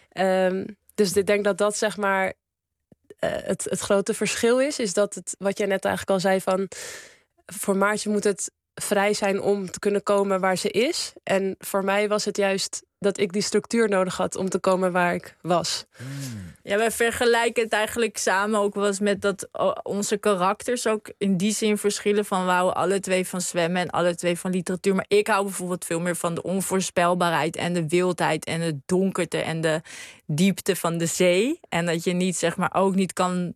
Uh, dus ik denk dat dat, zeg maar... Uh, het, het grote verschil is, is dat het, wat jij net eigenlijk al zei van... voor Maartje moet het vrij zijn om te kunnen komen waar ze is. En voor mij was het juist dat ik die structuur nodig had om te komen waar ik was. Hmm. Ja, wij vergelijken het eigenlijk samen ook wel eens met dat onze karakters ook in die zin verschillen van we houden alle twee van zwemmen en alle twee van literatuur. Maar ik hou bijvoorbeeld veel meer van de onvoorspelbaarheid en de wildheid en de donkerte en de diepte van de zee. En dat je niet, zeg maar, ook niet kan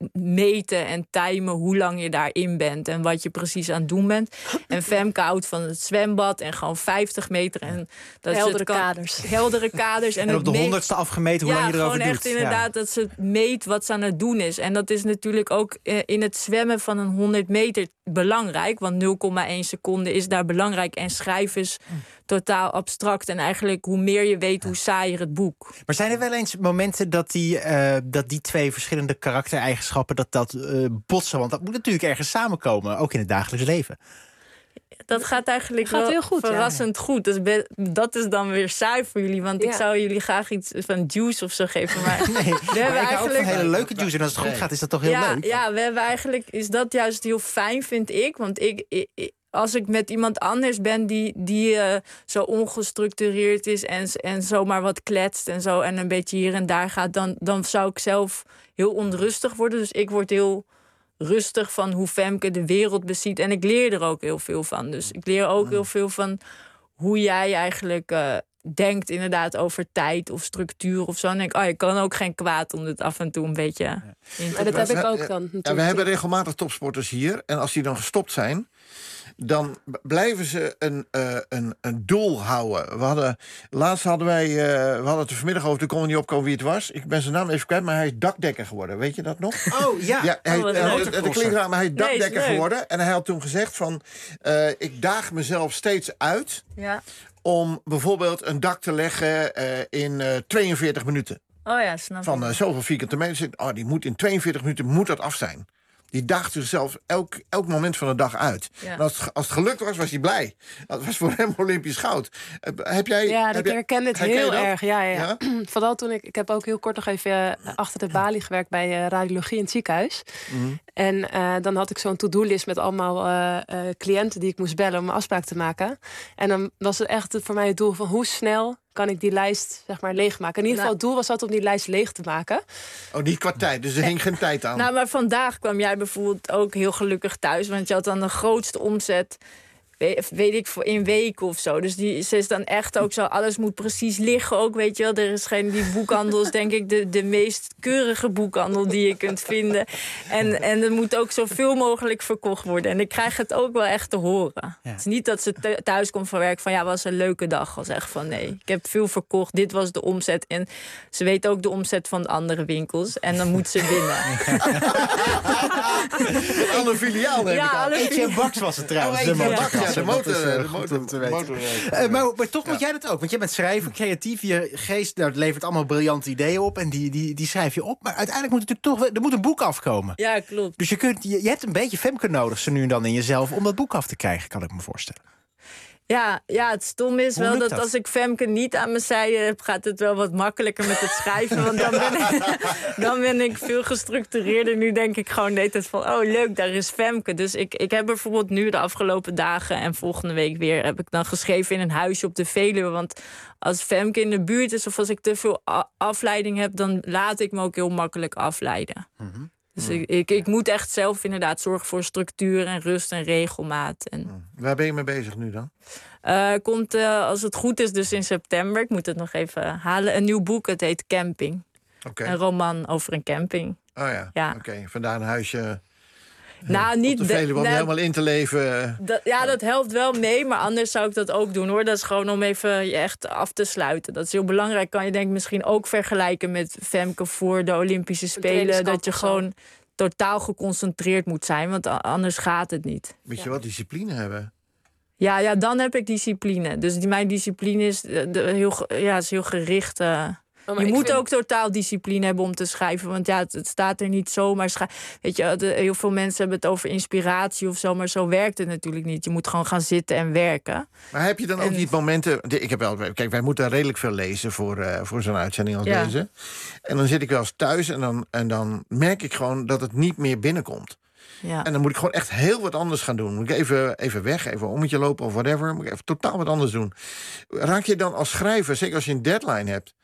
meten en timen hoe lang je daarin bent en wat je precies aan het doen bent. En Femke houdt van het zwembad en gewoon vijftig meter. En dat heldere kan, kaders. Heldere kaders. En, en op de honderdste afgemeten hoe ja, lang je erover doet. Ja, gewoon echt inderdaad ja. dat ze meet wat ze aan het doen is. En dat is natuurlijk ook in het zwemmen van een honderd meter belangrijk. Want nul komma één seconde is daar belangrijk. En schrijven is totaal abstract. En eigenlijk hoe meer je weet, hoe saaier het boek. Maar zijn er wel eens momenten dat die, uh, dat die twee verschillende karaktereigenschappen dat dat uh, botsen? Want dat moet natuurlijk ergens samenkomen, ook in het dagelijks leven. Dat gaat eigenlijk gaat wel heel goed, verrassend ja. goed. Dus be, dat is dan weer saai voor jullie. Want ja. ik zou jullie graag iets van juice of zo geven. Maar nee, we maar hebben ik eigenlijk hou van hele leuke juice. En als het goed gaat, is dat toch heel ja, leuk? Ja, we hebben eigenlijk, is dat juist heel fijn, vind ik. Want ik, ik als ik met iemand anders ben die, die uh, zo ongestructureerd is en, en zomaar wat kletst en zo en een beetje hier en daar gaat, dan, dan zou ik zelf heel onrustig worden. Dus ik word heel rustig van hoe Femke de wereld beziet. En ik leer er ook heel veel van. Dus ik leer ook heel veel van hoe jij eigenlijk uh, denkt inderdaad over tijd of structuur of zo. En denk ik, oh, je kan ook geen kwaad om dit af en toe een beetje ja. in te Maar dat heb ik ook dan. Ja, we hebben regelmatig topsporters hier. En als die dan gestopt zijn, dan blijven ze een, uh, een, een doel houden. We hadden, laatst hadden wij, uh, we hadden het er vanmiddag over, toen kon we niet opkomen wie het was. Ik ben zijn naam even kwijt, maar hij is dakdekker geworden. Weet je dat nog? Oh, ja. ja hij, oh, hij, het, het klinkt raar, maar hij is dakdekker nee, is geworden. En hij had toen gezegd van, uh, ik daag mezelf steeds uit ja. om bijvoorbeeld een dak te leggen uh, in uh, tweeënveertig minuten. Oh ja, snap Van uh, zoveel vierkante meter. Oh, die moet in tweeënveertig minuten moet dat af zijn. die daagt zichzelf elk, elk moment van de dag uit. Ja. En als, het, als het gelukt was, was hij blij. Dat was voor hem Olympisch goud. Heb jij... Ja, heb ik jij, herken dit herken heel je dat? erg. Ja, ja. Ja? Vooral toen ik... Ik heb ook heel kort nog even uh, achter de balie gewerkt bij uh, radiologie in het ziekenhuis. Mm-hmm. En uh, dan had ik zo'n to-do-list met allemaal uh, uh, cliënten die ik moest bellen om een afspraak te maken. En dan was het echt voor mij het doel van hoe snel kan ik die lijst zeg maar leegmaken. In ieder geval, het doel was altijd om die lijst leeg te maken. Oh, niet qua tijd, dus er hing geen tijd aan. Nou, maar vandaag kwam jij bijvoorbeeld ook heel gelukkig thuis, want je had dan de grootste omzet, weet ik, in weken of zo. Dus die, ze is dan echt ook zo, alles moet precies liggen ook, weet je wel. Er is geen, die boekhandel is denk ik de, de meest keurige boekhandel die je kunt vinden. En, en er moet ook zoveel mogelijk verkocht worden. En ik krijg het ook wel echt te horen. Ja. Het is niet dat ze thuis komt van werk van, ja, was een leuke dag. Al zeg van, nee, ik heb veel verkocht, dit was de omzet. En ze weet ook de omzet van de andere winkels. En dan moet ze winnen. Alle filiaal, neem ja, ik aan. alle Etienne Baks was het trouwens. Oh, de motor. ja, ja, de motor. Dat is, uh, de motor, goed om te weten. motor Uh, maar, maar toch moet jij dat ook. Want jij bent schrijver, creatief. Je geest nou, levert allemaal briljante ideeën op. En die, die, die schrijf je op. Maar uiteindelijk moet het natuurlijk toch... Er moet een boek afkomen. Ja, klopt. Dus je, kunt, je, je hebt een beetje Femke nodig, zo nu en dan in jezelf, om dat boek af te krijgen, kan ik me voorstellen. Ja, ja, het stom is Hoe wel lukt dat, dat? als ik Femke niet aan mijn zijde heb, gaat het wel wat makkelijker met het schrijven. Want dan ben ik, dan ben ik veel gestructureerder. Nu denk ik gewoon de hele tijd van, oh leuk, daar is Femke. Dus ik, ik heb bijvoorbeeld nu de afgelopen dagen en volgende week weer, heb ik dan geschreven in een huisje op de Veluwe. Want als Femke in de buurt is of als ik te veel afleiding heb, dan laat ik me ook heel makkelijk afleiden. Mm-hmm. Dus ik, ik, ik moet echt zelf inderdaad zorgen voor structuur en rust en regelmaat. En... Waar ben je mee bezig nu dan? Uh, komt, uh, als het goed is, dus in september. Ik moet het nog even halen. Een nieuw boek, het heet Camping. Okay. Een roman over een camping. Oh ja, ja. oké. Okay. Vandaar een huisje... Nou, niet op de Veluwe, om de, nou, helemaal in te leven. Dat, ja, dat helpt wel mee, maar anders zou ik dat ook doen, hoor. Dat is gewoon om even je echt af te sluiten. Dat is heel belangrijk. Kan je denk ik misschien ook vergelijken met Femke voor de Olympische Spelen. Dat je gewoon totaal geconcentreerd moet zijn, want anders gaat het niet. Moet je ja. wat discipline hebben? Ja, ja, dan heb ik discipline. Dus die, mijn discipline is, de, de, heel, ja, is heel gericht... Uh, Oh, je moet vind... ook totaal discipline hebben om te schrijven. Want ja, het, het staat er niet zomaar. Schrijf... Weet je, de, heel veel mensen hebben het over inspiratie of zo. Maar zo werkt het natuurlijk niet. Je moet gewoon gaan zitten en werken. Maar heb je dan en... ook niet momenten... Ik heb wel, kijk, wij moeten redelijk veel lezen voor, uh, voor zo'n uitzending als ja. deze. En dan zit ik wel eens thuis en dan, en dan merk ik gewoon dat het niet meer binnenkomt. Ja. En dan moet ik gewoon echt heel wat anders gaan doen. Moet ik even, even weg, even een ommetje lopen of whatever. Moet ik even totaal wat anders doen. Raak je dan als schrijver, zeker als je een deadline hebt...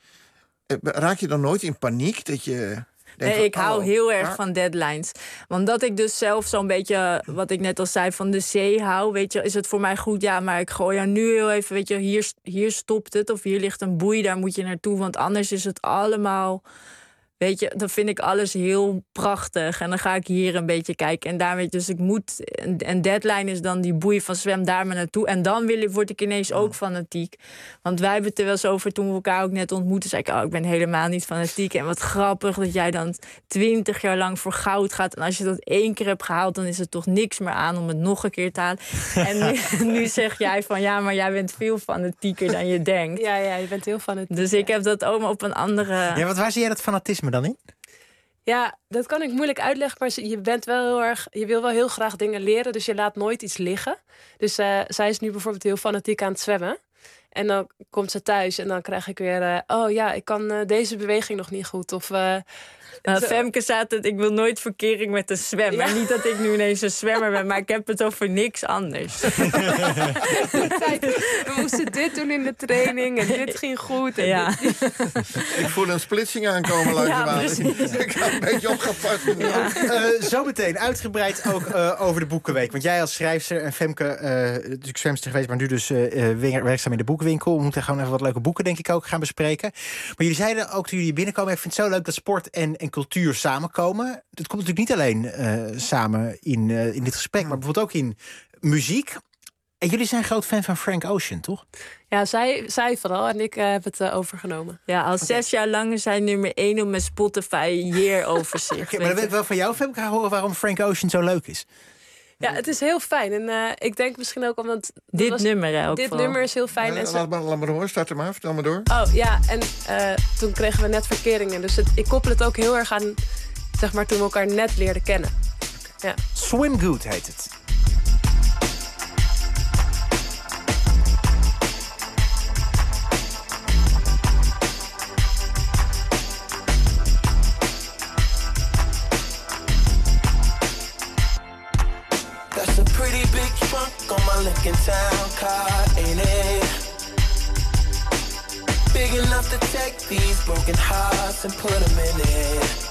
Raak je dan nooit in paniek dat je... Nee, van, ik hou oh, heel erg maar... van deadlines. Want dat ik dus zelf zo'n beetje, wat ik net al zei, van de zee hou. Weet je, is het voor mij goed? Ja, maar ik gooi er nu heel even, weet je, hier, hier stopt het. Of hier ligt een boei, daar moet je naartoe. Want anders is het allemaal... Weet je, dan vind ik alles heel prachtig. En dan ga ik hier een beetje kijken. En daarmee, dus ik moet... Een deadline is dan die boei van zwem daar maar naartoe. En dan wil ik, word ik ineens ook fanatiek. Want wij hebben het er wel eens over toen we elkaar ook net ontmoetten. Zei ik, oh, ik ben helemaal niet fanatiek. En wat grappig dat jij dan twintig jaar lang voor goud gaat. En als je dat één keer hebt gehaald, dan is er toch niks meer aan om het nog een keer te halen. En nu, nu zeg jij van, ja, maar jij bent veel fanatieker dan je denkt. Ja, ja, je bent heel fanatiek. Dus ik heb dat ook maar op een andere... Ja, wat waar zie jij dat fanatisme dan in? Ja, dat kan ik moeilijk uitleggen, maar je bent wel heel erg, je wil wel heel graag dingen leren, dus je laat nooit iets liggen. Dus uh, zij is nu bijvoorbeeld heel fanatiek aan het zwemmen. En dan komt ze thuis en dan krijg ik weer... Uh, oh ja, ik kan uh, deze beweging nog niet goed. Of... Uh, Uh, Femke staat het, ik wil nooit verkering met een zwemmer. Ja. Niet dat ik nu ineens een zwemmer ben, maar ik heb het over niks anders. We moesten dit doen in de training en dit ging goed. En ja. dit... Ik voel een splitsing aankomen langs ja, de water. Ik ga een beetje opgepakt. Ja. Uh, Zometeen uitgebreid ook uh, over de Boekenweek. Want jij als schrijfster en Femke, uh, natuurlijk zwemster geweest, maar nu dus uh, werkzaam in de boekenwinkel. We moeten gewoon even wat leuke boeken, denk ik, ook gaan bespreken. Maar jullie zeiden ook toen jullie binnenkomen, ik vind het zo leuk dat sport en, en cultuur samenkomen. Dat komt natuurlijk niet alleen uh, samen in, uh, in dit gesprek, maar bijvoorbeeld ook in muziek. En jullie zijn groot fan van Frank Ocean, toch? Ja, zij, zij vooral en ik uh, heb het uh, overgenomen. Ja, al zes okay. jaar lang is hij nummer één op mijn Spotify year overzicht. Okay, maar dan wil ik wel van jou, Femke, horen waarom Frank Ocean zo leuk is. Ja, het is heel fijn. En uh, ik denk misschien ook omdat... Dit was, nummer hè, ook Dit vooral. nummer is heel fijn. Ja, en zo... laat, maar, laat maar door, start er maar, vertel maar door. Oh ja, en uh, toen kregen we net verkeringen. Dus het, ik koppel het ook heel erg aan, zeg maar, toen we elkaar net leerden kennen. Ja. Swim Good heet het. That's a pretty big trunk on my Lincoln Town car, ain't it? Big enough to take these broken hearts and put them in it.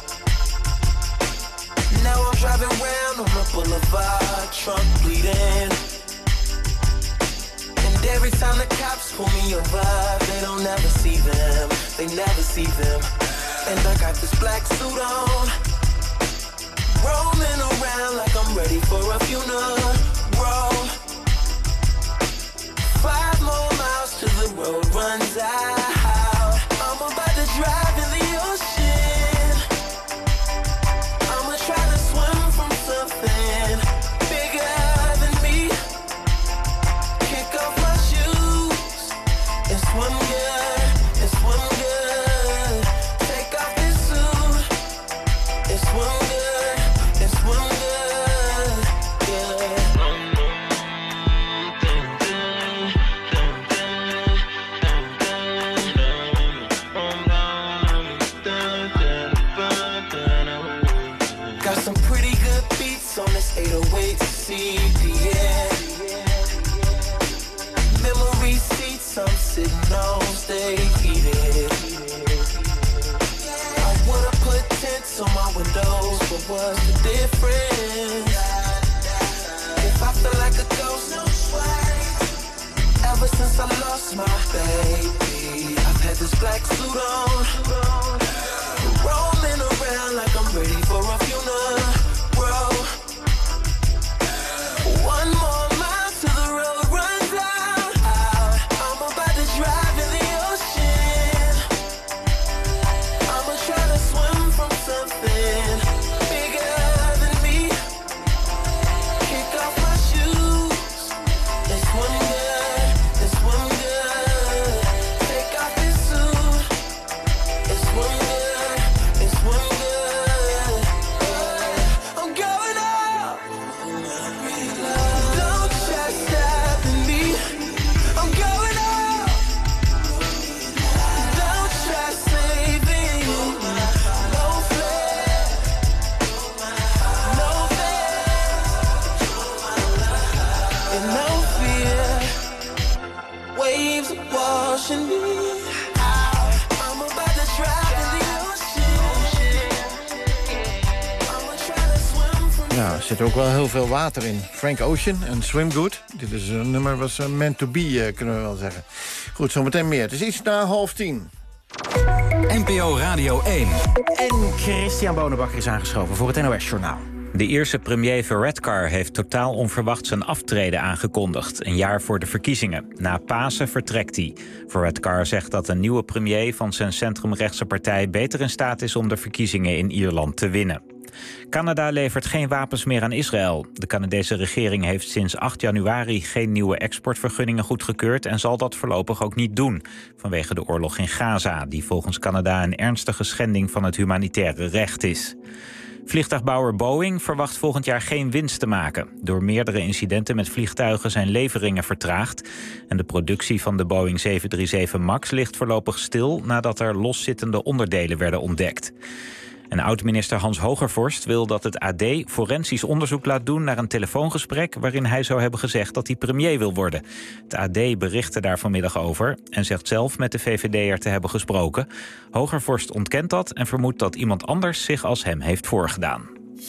Now I'm driving round on the boulevard, trunk bleeding. And every time the cops pull me over, they don't ever see them, they never see them. And I got this black suit on, rolling around like I'm ready for a funeral. Five more miles till the road runs out. I'm about to drive in the ocean. I'ma try to swim from something bigger than me. Kick off my shoes and swim good, and swim good. Take off this suit and swim good, and swim good, yeah. Got some pretty good beats on this eight oh eight C D, yeah. Memory seats I'm sitting on, stay heated. I wanna put tints on my windows, but what's the difference? If I feel like a ghost, no sweat. Ever since I lost my baby, I've had this black suit on, rolling around like I'm ready for a funeral. One more mile till the road runs out. I'm about to drive in the ocean. I'ma try to swim from something bigger than me. Kick off my shoes and swim good, and swim good. Take off this suit and swim good, and swim good. I'm going up. Don't try stopping me. I'm going up. Don't try saving me. No flare, no fear, and no fear. Waves are washing me out. I'm about to drive in the ocean. I'ma try to swim from. Nou, er zit ook wel heel veel water in. Frank Ocean en Swim Good. Dit is een nummer was uh, meant to be, uh, kunnen we wel zeggen. Goed, zometeen meer. Het is iets na half tien. N P O Radio één. En Christian Bonenbakker is aangeschoven voor het N O S-journaal. De Ierse premier Varadkar heeft totaal onverwacht zijn aftreden aangekondigd. Een jaar voor de verkiezingen. Na Pasen vertrekt hij. Varadkar zegt dat een nieuwe premier van zijn centrumrechtse partij beter in staat is om de verkiezingen in Ierland te winnen. Canada levert geen wapens meer aan Israël. De Canadese regering heeft sinds acht januari geen nieuwe exportvergunningen goedgekeurd en zal dat voorlopig ook niet doen, vanwege de oorlog in Gaza, die volgens Canada een ernstige schending van het humanitaire recht is. Vliegtuigbouwer Boeing verwacht volgend jaar geen winst te maken. Door meerdere incidenten met vliegtuigen zijn leveringen vertraagd en de productie van de Boeing zeven drie zeven MAX ligt voorlopig stil nadat er loszittende onderdelen werden ontdekt. En oud-minister Hans Hogervorst wil dat het A D forensisch onderzoek laat doen naar een telefoongesprek waarin hij zou hebben gezegd dat hij premier wil worden. Het A D berichtte daar vanmiddag over en zegt zelf met de V V D'er te hebben gesproken. Hogervorst ontkent dat en vermoedt dat iemand anders zich als hem heeft voorgedaan.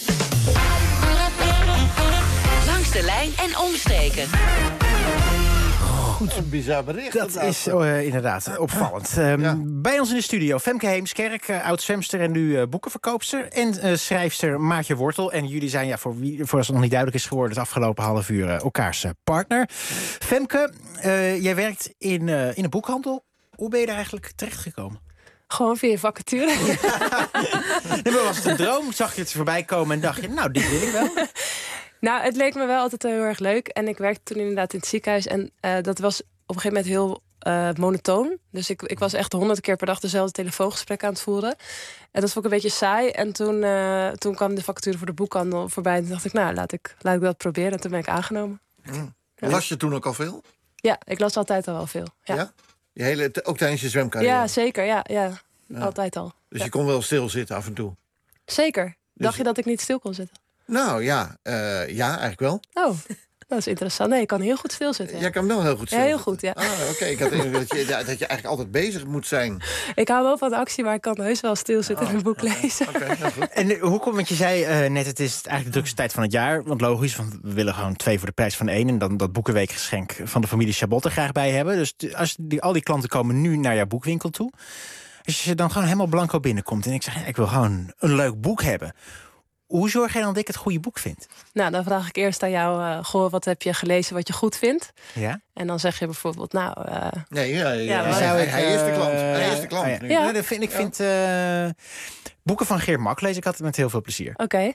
Langs de lijn en omstreken. Goed, een bizar bericht. Dat is uh, inderdaad opvallend. Um, ja. Bij ons in de studio Femke Heemskerk, uh, oud-zwemster en nu uh, boekenverkoopster. En uh, schrijfster Maartje Wortel. En jullie zijn, ja, voor, wie, voor als het nog niet duidelijk is geworden, het afgelopen half uur uh, elkaars uh, partner. Femke, uh, jij werkt in, uh, in een boekhandel. Hoe ben je daar eigenlijk terechtgekomen? Gewoon via vacature. Nee, maar was het een droom? Zag je het voorbij komen en dacht je, nou, dit wil ik wel? Nou, het leek me wel altijd heel erg leuk. En ik werkte toen inderdaad in het ziekenhuis. En uh, dat was op een gegeven moment heel uh, monotoon. Dus ik, ik was echt honderd keer per dag dezelfde telefoongesprek aan het voeren. En dat vond ik een beetje saai. En toen, uh, toen kwam de vacature voor de boekhandel voorbij. En toen dacht ik, nou, laat ik, laat ik dat proberen. En toen ben ik aangenomen. Mm. Las je toen ook al veel? Ja, ik las altijd al wel veel. Ja? ja? Je hele, ook tijdens je zwemcarrière? Ja, zeker. Ja, ja. Ja. Altijd al. Dus ja. je kon wel stilzitten af en toe? Zeker. Dus... Dacht je dat ik niet stil kon zitten? Nou ja, uh, ja, eigenlijk wel. Oh, dat is interessant. Nee, ik kan heel goed stilzitten. Ja. Jij kan wel heel goed stilzitten? Ja, heel goed, ja. Ah, oké. Okay. Ik had dat, je, ja, dat je eigenlijk altijd bezig moet zijn. Ik hou wel van de actie, maar ik kan heus wel stilzitten oh, en een boek okay. lezen. Okay, ja, goed. En hoe komt, want je zei uh, net, het is eigenlijk de drukste tijd van het jaar. Want logisch, want we willen gewoon twee voor de prijs van één. En dan dat boekenweekgeschenk van de familie Chabot er graag bij hebben. Dus als die, al die klanten komen nu naar jouw boekwinkel toe. Als je dan gewoon helemaal blanco binnenkomt en ik zeg, ik wil gewoon een leuk boek hebben. Hoe zorg jij dan dat ik het goede boek vind? Nou, dan vraag ik eerst aan jou, uh, goh, wat heb je gelezen wat je goed vindt? Ja. En dan zeg je bijvoorbeeld, nou... Uh, nee, ja, ja, ja, ja, hij, hij, hij is de klant. Hij is de klant oh ja. nu. Ja. Ja, dat vind, ik vind uh, boeken van Geert Mak lees ik altijd met heel veel plezier. Oké. Okay.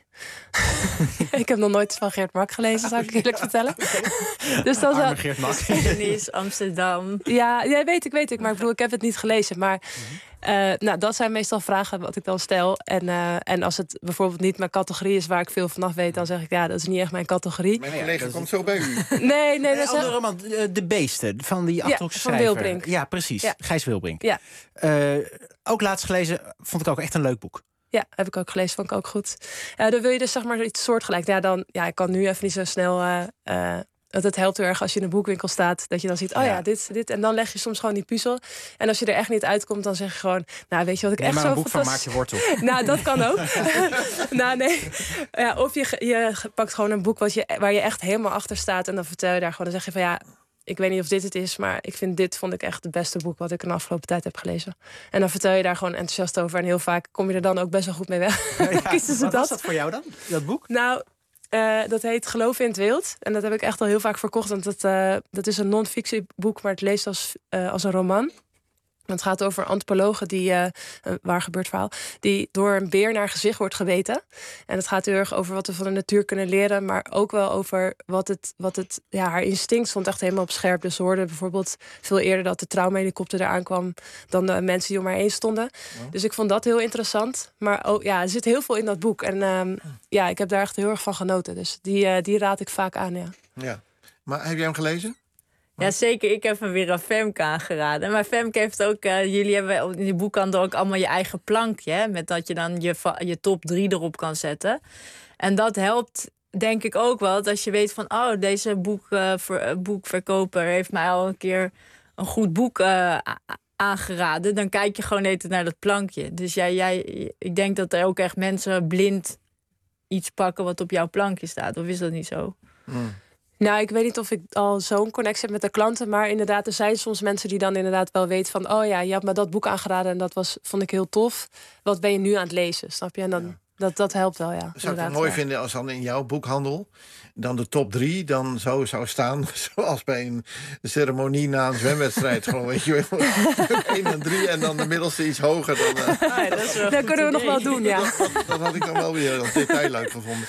Ik heb nog nooit van Geert Mak gelezen, zou ik eerlijk vertellen. Dus dan zou... Geert Mak. Is Amsterdam. Ja, ja, weet ik, weet ik. Maar ik bedoel, ik heb het niet gelezen. Maar uh, nou, dat zijn meestal vragen wat ik dan stel. En, uh, en als het bijvoorbeeld niet mijn categorie is waar ik veel vanaf weet, dan zeg ik, ja, dat is niet echt mijn categorie. Mijn collega komt zo bij u. Nee, nee, nee dat is een roman, De Beesten, van die Achterhoekse ja, van schrijver. Wilbrink. Ja, precies. Ja. Gijs Wilbrink. Ja. Uh, ook laatst gelezen, vond ik ook echt een leuk boek. Ja, heb ik ook gelezen, vond ik ook goed. Uh, dan wil je dus zeg maar iets soortgelijks. Ja, dan, ja, ik kan nu even niet zo snel... Uh, uh, het helpt heel erg als je in een boekwinkel staat, dat je dan ziet, oh ja, ja dit, dit. En dan leg je soms gewoon die puzzel. En als je er echt niet uitkomt, dan zeg je gewoon, nou, weet je wat ik nee, echt maar zo een boek van Maartje Wortel. Nou, dat kan ook. nou, nee. Ja, of je, je pakt gewoon een boek wat je, waar je echt helemaal achter staat en dan vertel je daar gewoon, dan zeg je van ja, ik weet niet of dit het is, maar ik vind dit vond ik echt het beste boek wat ik in de afgelopen tijd heb gelezen. En dan vertel je daar gewoon enthousiast over en heel vaak kom je er dan ook best wel goed mee weg. Ja, Kiezen ze wat dat. Was dat voor jou dan, dat boek? Nou, Uh, dat heet Geloof in het Wild. En dat heb ik echt al heel vaak verkocht. Want dat, uh, dat is een non-fictieboek, maar het leest als, uh, als een roman. Het gaat over antropologen die, uh, een waar gebeurd verhaal, die door een beer naar gezicht wordt gebeten. En het gaat heel erg over wat we van de natuur kunnen leren, maar ook wel over wat het, wat het ja, haar instinct stond echt helemaal op scherp. Dus ze hoorde bijvoorbeeld veel eerder dat de traumahelikopter eraan kwam dan de mensen die om haar heen stonden. Ja. Dus ik vond dat heel interessant. Maar oh, ja, er zit heel veel in dat boek. En um, ja, ik heb daar echt heel erg van genoten. Dus die, uh, die raad ik vaak aan, ja. Ja. Maar heb jij hem gelezen? Ja, zeker. Ik heb hem weer aan Femke aangeraden. Maar Femke heeft ook... Uh, jullie hebben in die boekhandel ook allemaal je eigen plankje. Hè, met dat je dan je, je top drie erop kan zetten. En dat helpt denk ik ook wel. Dat als je weet van... Oh, deze boek, uh, ver, boekverkoper heeft mij al een keer een goed boek uh, aangeraden. Dan kijk je gewoon even naar dat plankje. Dus jij, jij, ik denk dat er ook echt mensen blind iets pakken wat op jouw plankje staat. Of is dat niet zo? Mm. Nou, ik weet niet of ik al zo'n connectie heb met de klanten. Maar inderdaad, er zijn soms mensen die dan inderdaad wel weten van... oh ja, je had me dat boek aangeraden en dat was, vond ik heel tof. Wat ben je nu aan het lezen, snap je? En dan, ja. dat, dat helpt wel, ja. Zou ik het mooi ja. vinden als dan in jouw boekhandel... dan de top drie dan zo zou staan... zoals bij een ceremonie na een zwemwedstrijd. Gewoon, weet je wel, één en drie en dan de middelste iets hoger. Dan, uh... ah, ja, dat, is wel dat kunnen we nog wel doen, ja. Dat, dat, dat had ik dan wel weer als detail leuk gevonden.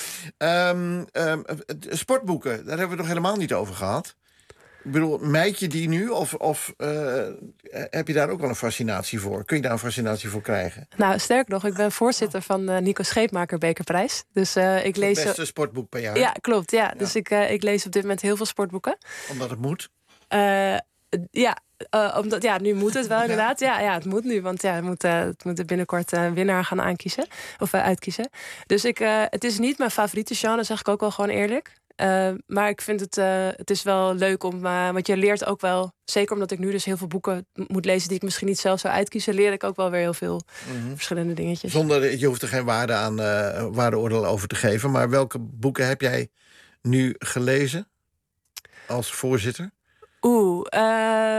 Um, um, sportboeken, daar hebben we het nog helemaal niet over gehad. Ik bedoel, meid je die nu? Of, of uh, heb je daar ook wel een fascinatie voor? Kun je daar een fascinatie voor krijgen? Nou, sterk nog, ik ben voorzitter van de Nico Scheepmaker Bekerprijs. Dus uh, ik lees... Het beste sportboek per jaar. Ja, klopt. Ja. Ja. Dus ik, uh, ik lees op dit moment heel veel sportboeken. Omdat het moet? Uh, ja, uh, omdat, ja, nu moet het wel inderdaad. Ja, ja het moet nu, want ja, het moet, uh, het moet binnenkort een uh, winnaar gaan aankiezen. Of uh, uitkiezen. Dus ik, uh, het is niet mijn favoriete genre, zeg ik ook wel gewoon eerlijk. Uh, maar ik vind het, uh, het is wel leuk om, uh, want je leert ook wel, zeker omdat ik nu dus heel veel boeken moet lezen die ik misschien niet zelf zou uitkiezen, leer ik ook wel weer heel veel mm-hmm. verschillende dingetjes. Zonder, je hoeft er geen waarde aan, uh, waardeoordeel over te geven, maar welke boeken heb jij nu gelezen als voorzitter? Oeh, uh,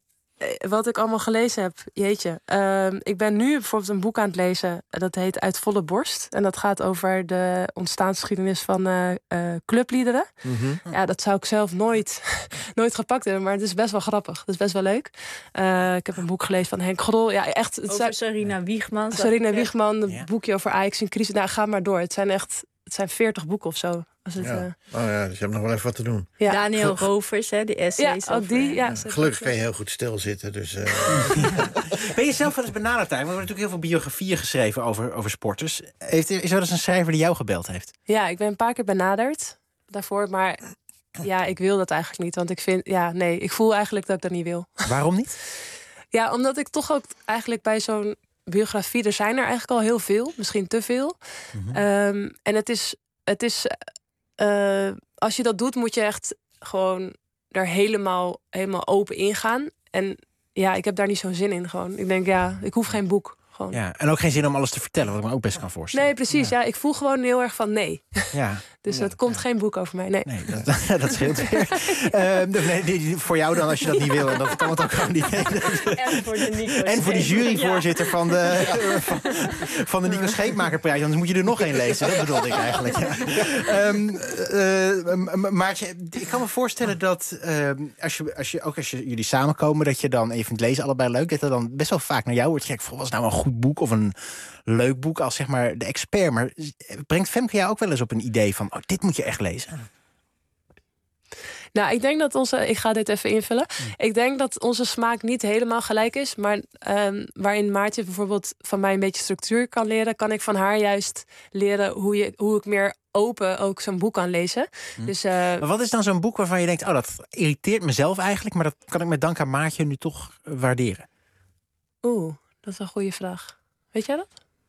wat ik allemaal gelezen heb, jeetje. Uh, ik ben nu bijvoorbeeld een boek aan het lezen. Dat heet Uit volle borst. En dat gaat over de ontstaansgeschiedenis van uh, uh, clubliederen. Mm-hmm. Ja, dat zou ik zelf nooit, nooit gepakt hebben. Maar het is best wel grappig. Het is best wel leuk. Uh, ik heb een boek gelezen van Henk Grol. Ja, echt, het over zijn, Sarina Wiegman. Sarina Wiegman, een ja. boekje over Ajax in crisis. Nou, ga maar door. Het zijn echt het zijn veertig boeken of zo. Als het, Ja. uh, Oh ja, dus je hebt nog wel even wat te doen. Ja. Daniel Rovers, hè, die essays. Ja, ook over- die. Ja, Ja, gelukkig kan je heel goed stilzitten. Dus, uh... Ben je zelf wel eens benaderd daar? Want er worden natuurlijk heel veel biografieën geschreven over, over sporters. Heeft, is er wel eens een schrijver die jou gebeld heeft? Ja, ik ben een paar keer benaderd daarvoor, maar ja, ik wil dat eigenlijk niet. Want ik vind, ja, nee, ik voel eigenlijk dat ik dat niet wil. Waarom niet? Ja, omdat ik toch ook eigenlijk bij zo'n biografie, er zijn er eigenlijk al heel veel, misschien te veel. Mm-hmm. Um, en het is, het is uh, als je dat doet, moet je echt gewoon er helemaal, helemaal open ingaan. En ja, ik heb daar niet zo'n zin in gewoon. Ik denk, ja, ik hoef geen boek. Gewoon. Ja, en ook geen zin om alles te vertellen, wat ik me ook best kan voorstellen. Nee, precies. Ja. ja, ik voel gewoon heel erg van nee. Ja. Dus het komt geen boek over mij. Nee, nee dat, dat scheelt weer. uh, nee, nee, voor jou dan, als je dat niet wil. En dat kan het ook gewoon niet. En voor de Nico En voor die juryvoorzitter ja. van de, van, van de Nico Scheepmakerprijs. Anders moet je er nog één lezen. Dat bedoelde ik eigenlijk. Ja. Um, uh, maar ik kan me voorstellen dat uh, als je, als je, ook als je, jullie samenkomen, dat je dan even vindt lezen allebei leuk. Dat er dan best wel vaak naar jou wordt gekeken. Was het nou een goed boek of een leuk boek als zeg maar de expert? Maar brengt Femke jou ook wel eens op een idee van, oh, dit moet je echt lezen? Nou, ik denk dat onze... Ik ga dit even invullen. Mm. Ik denk dat onze smaak niet helemaal gelijk is. Maar um, waarin Maartje bijvoorbeeld van mij een beetje structuur kan leren, kan ik van haar juist leren hoe, je, hoe ik meer open ook zo'n boek kan lezen. Mm. Dus, uh, maar wat is dan zo'n boek waarvan je denkt, oh, dat irriteert mezelf eigenlijk, maar dat kan ik met dank aan Maartje nu toch waarderen? Oeh, dat is een goede vraag. Weet jij dat?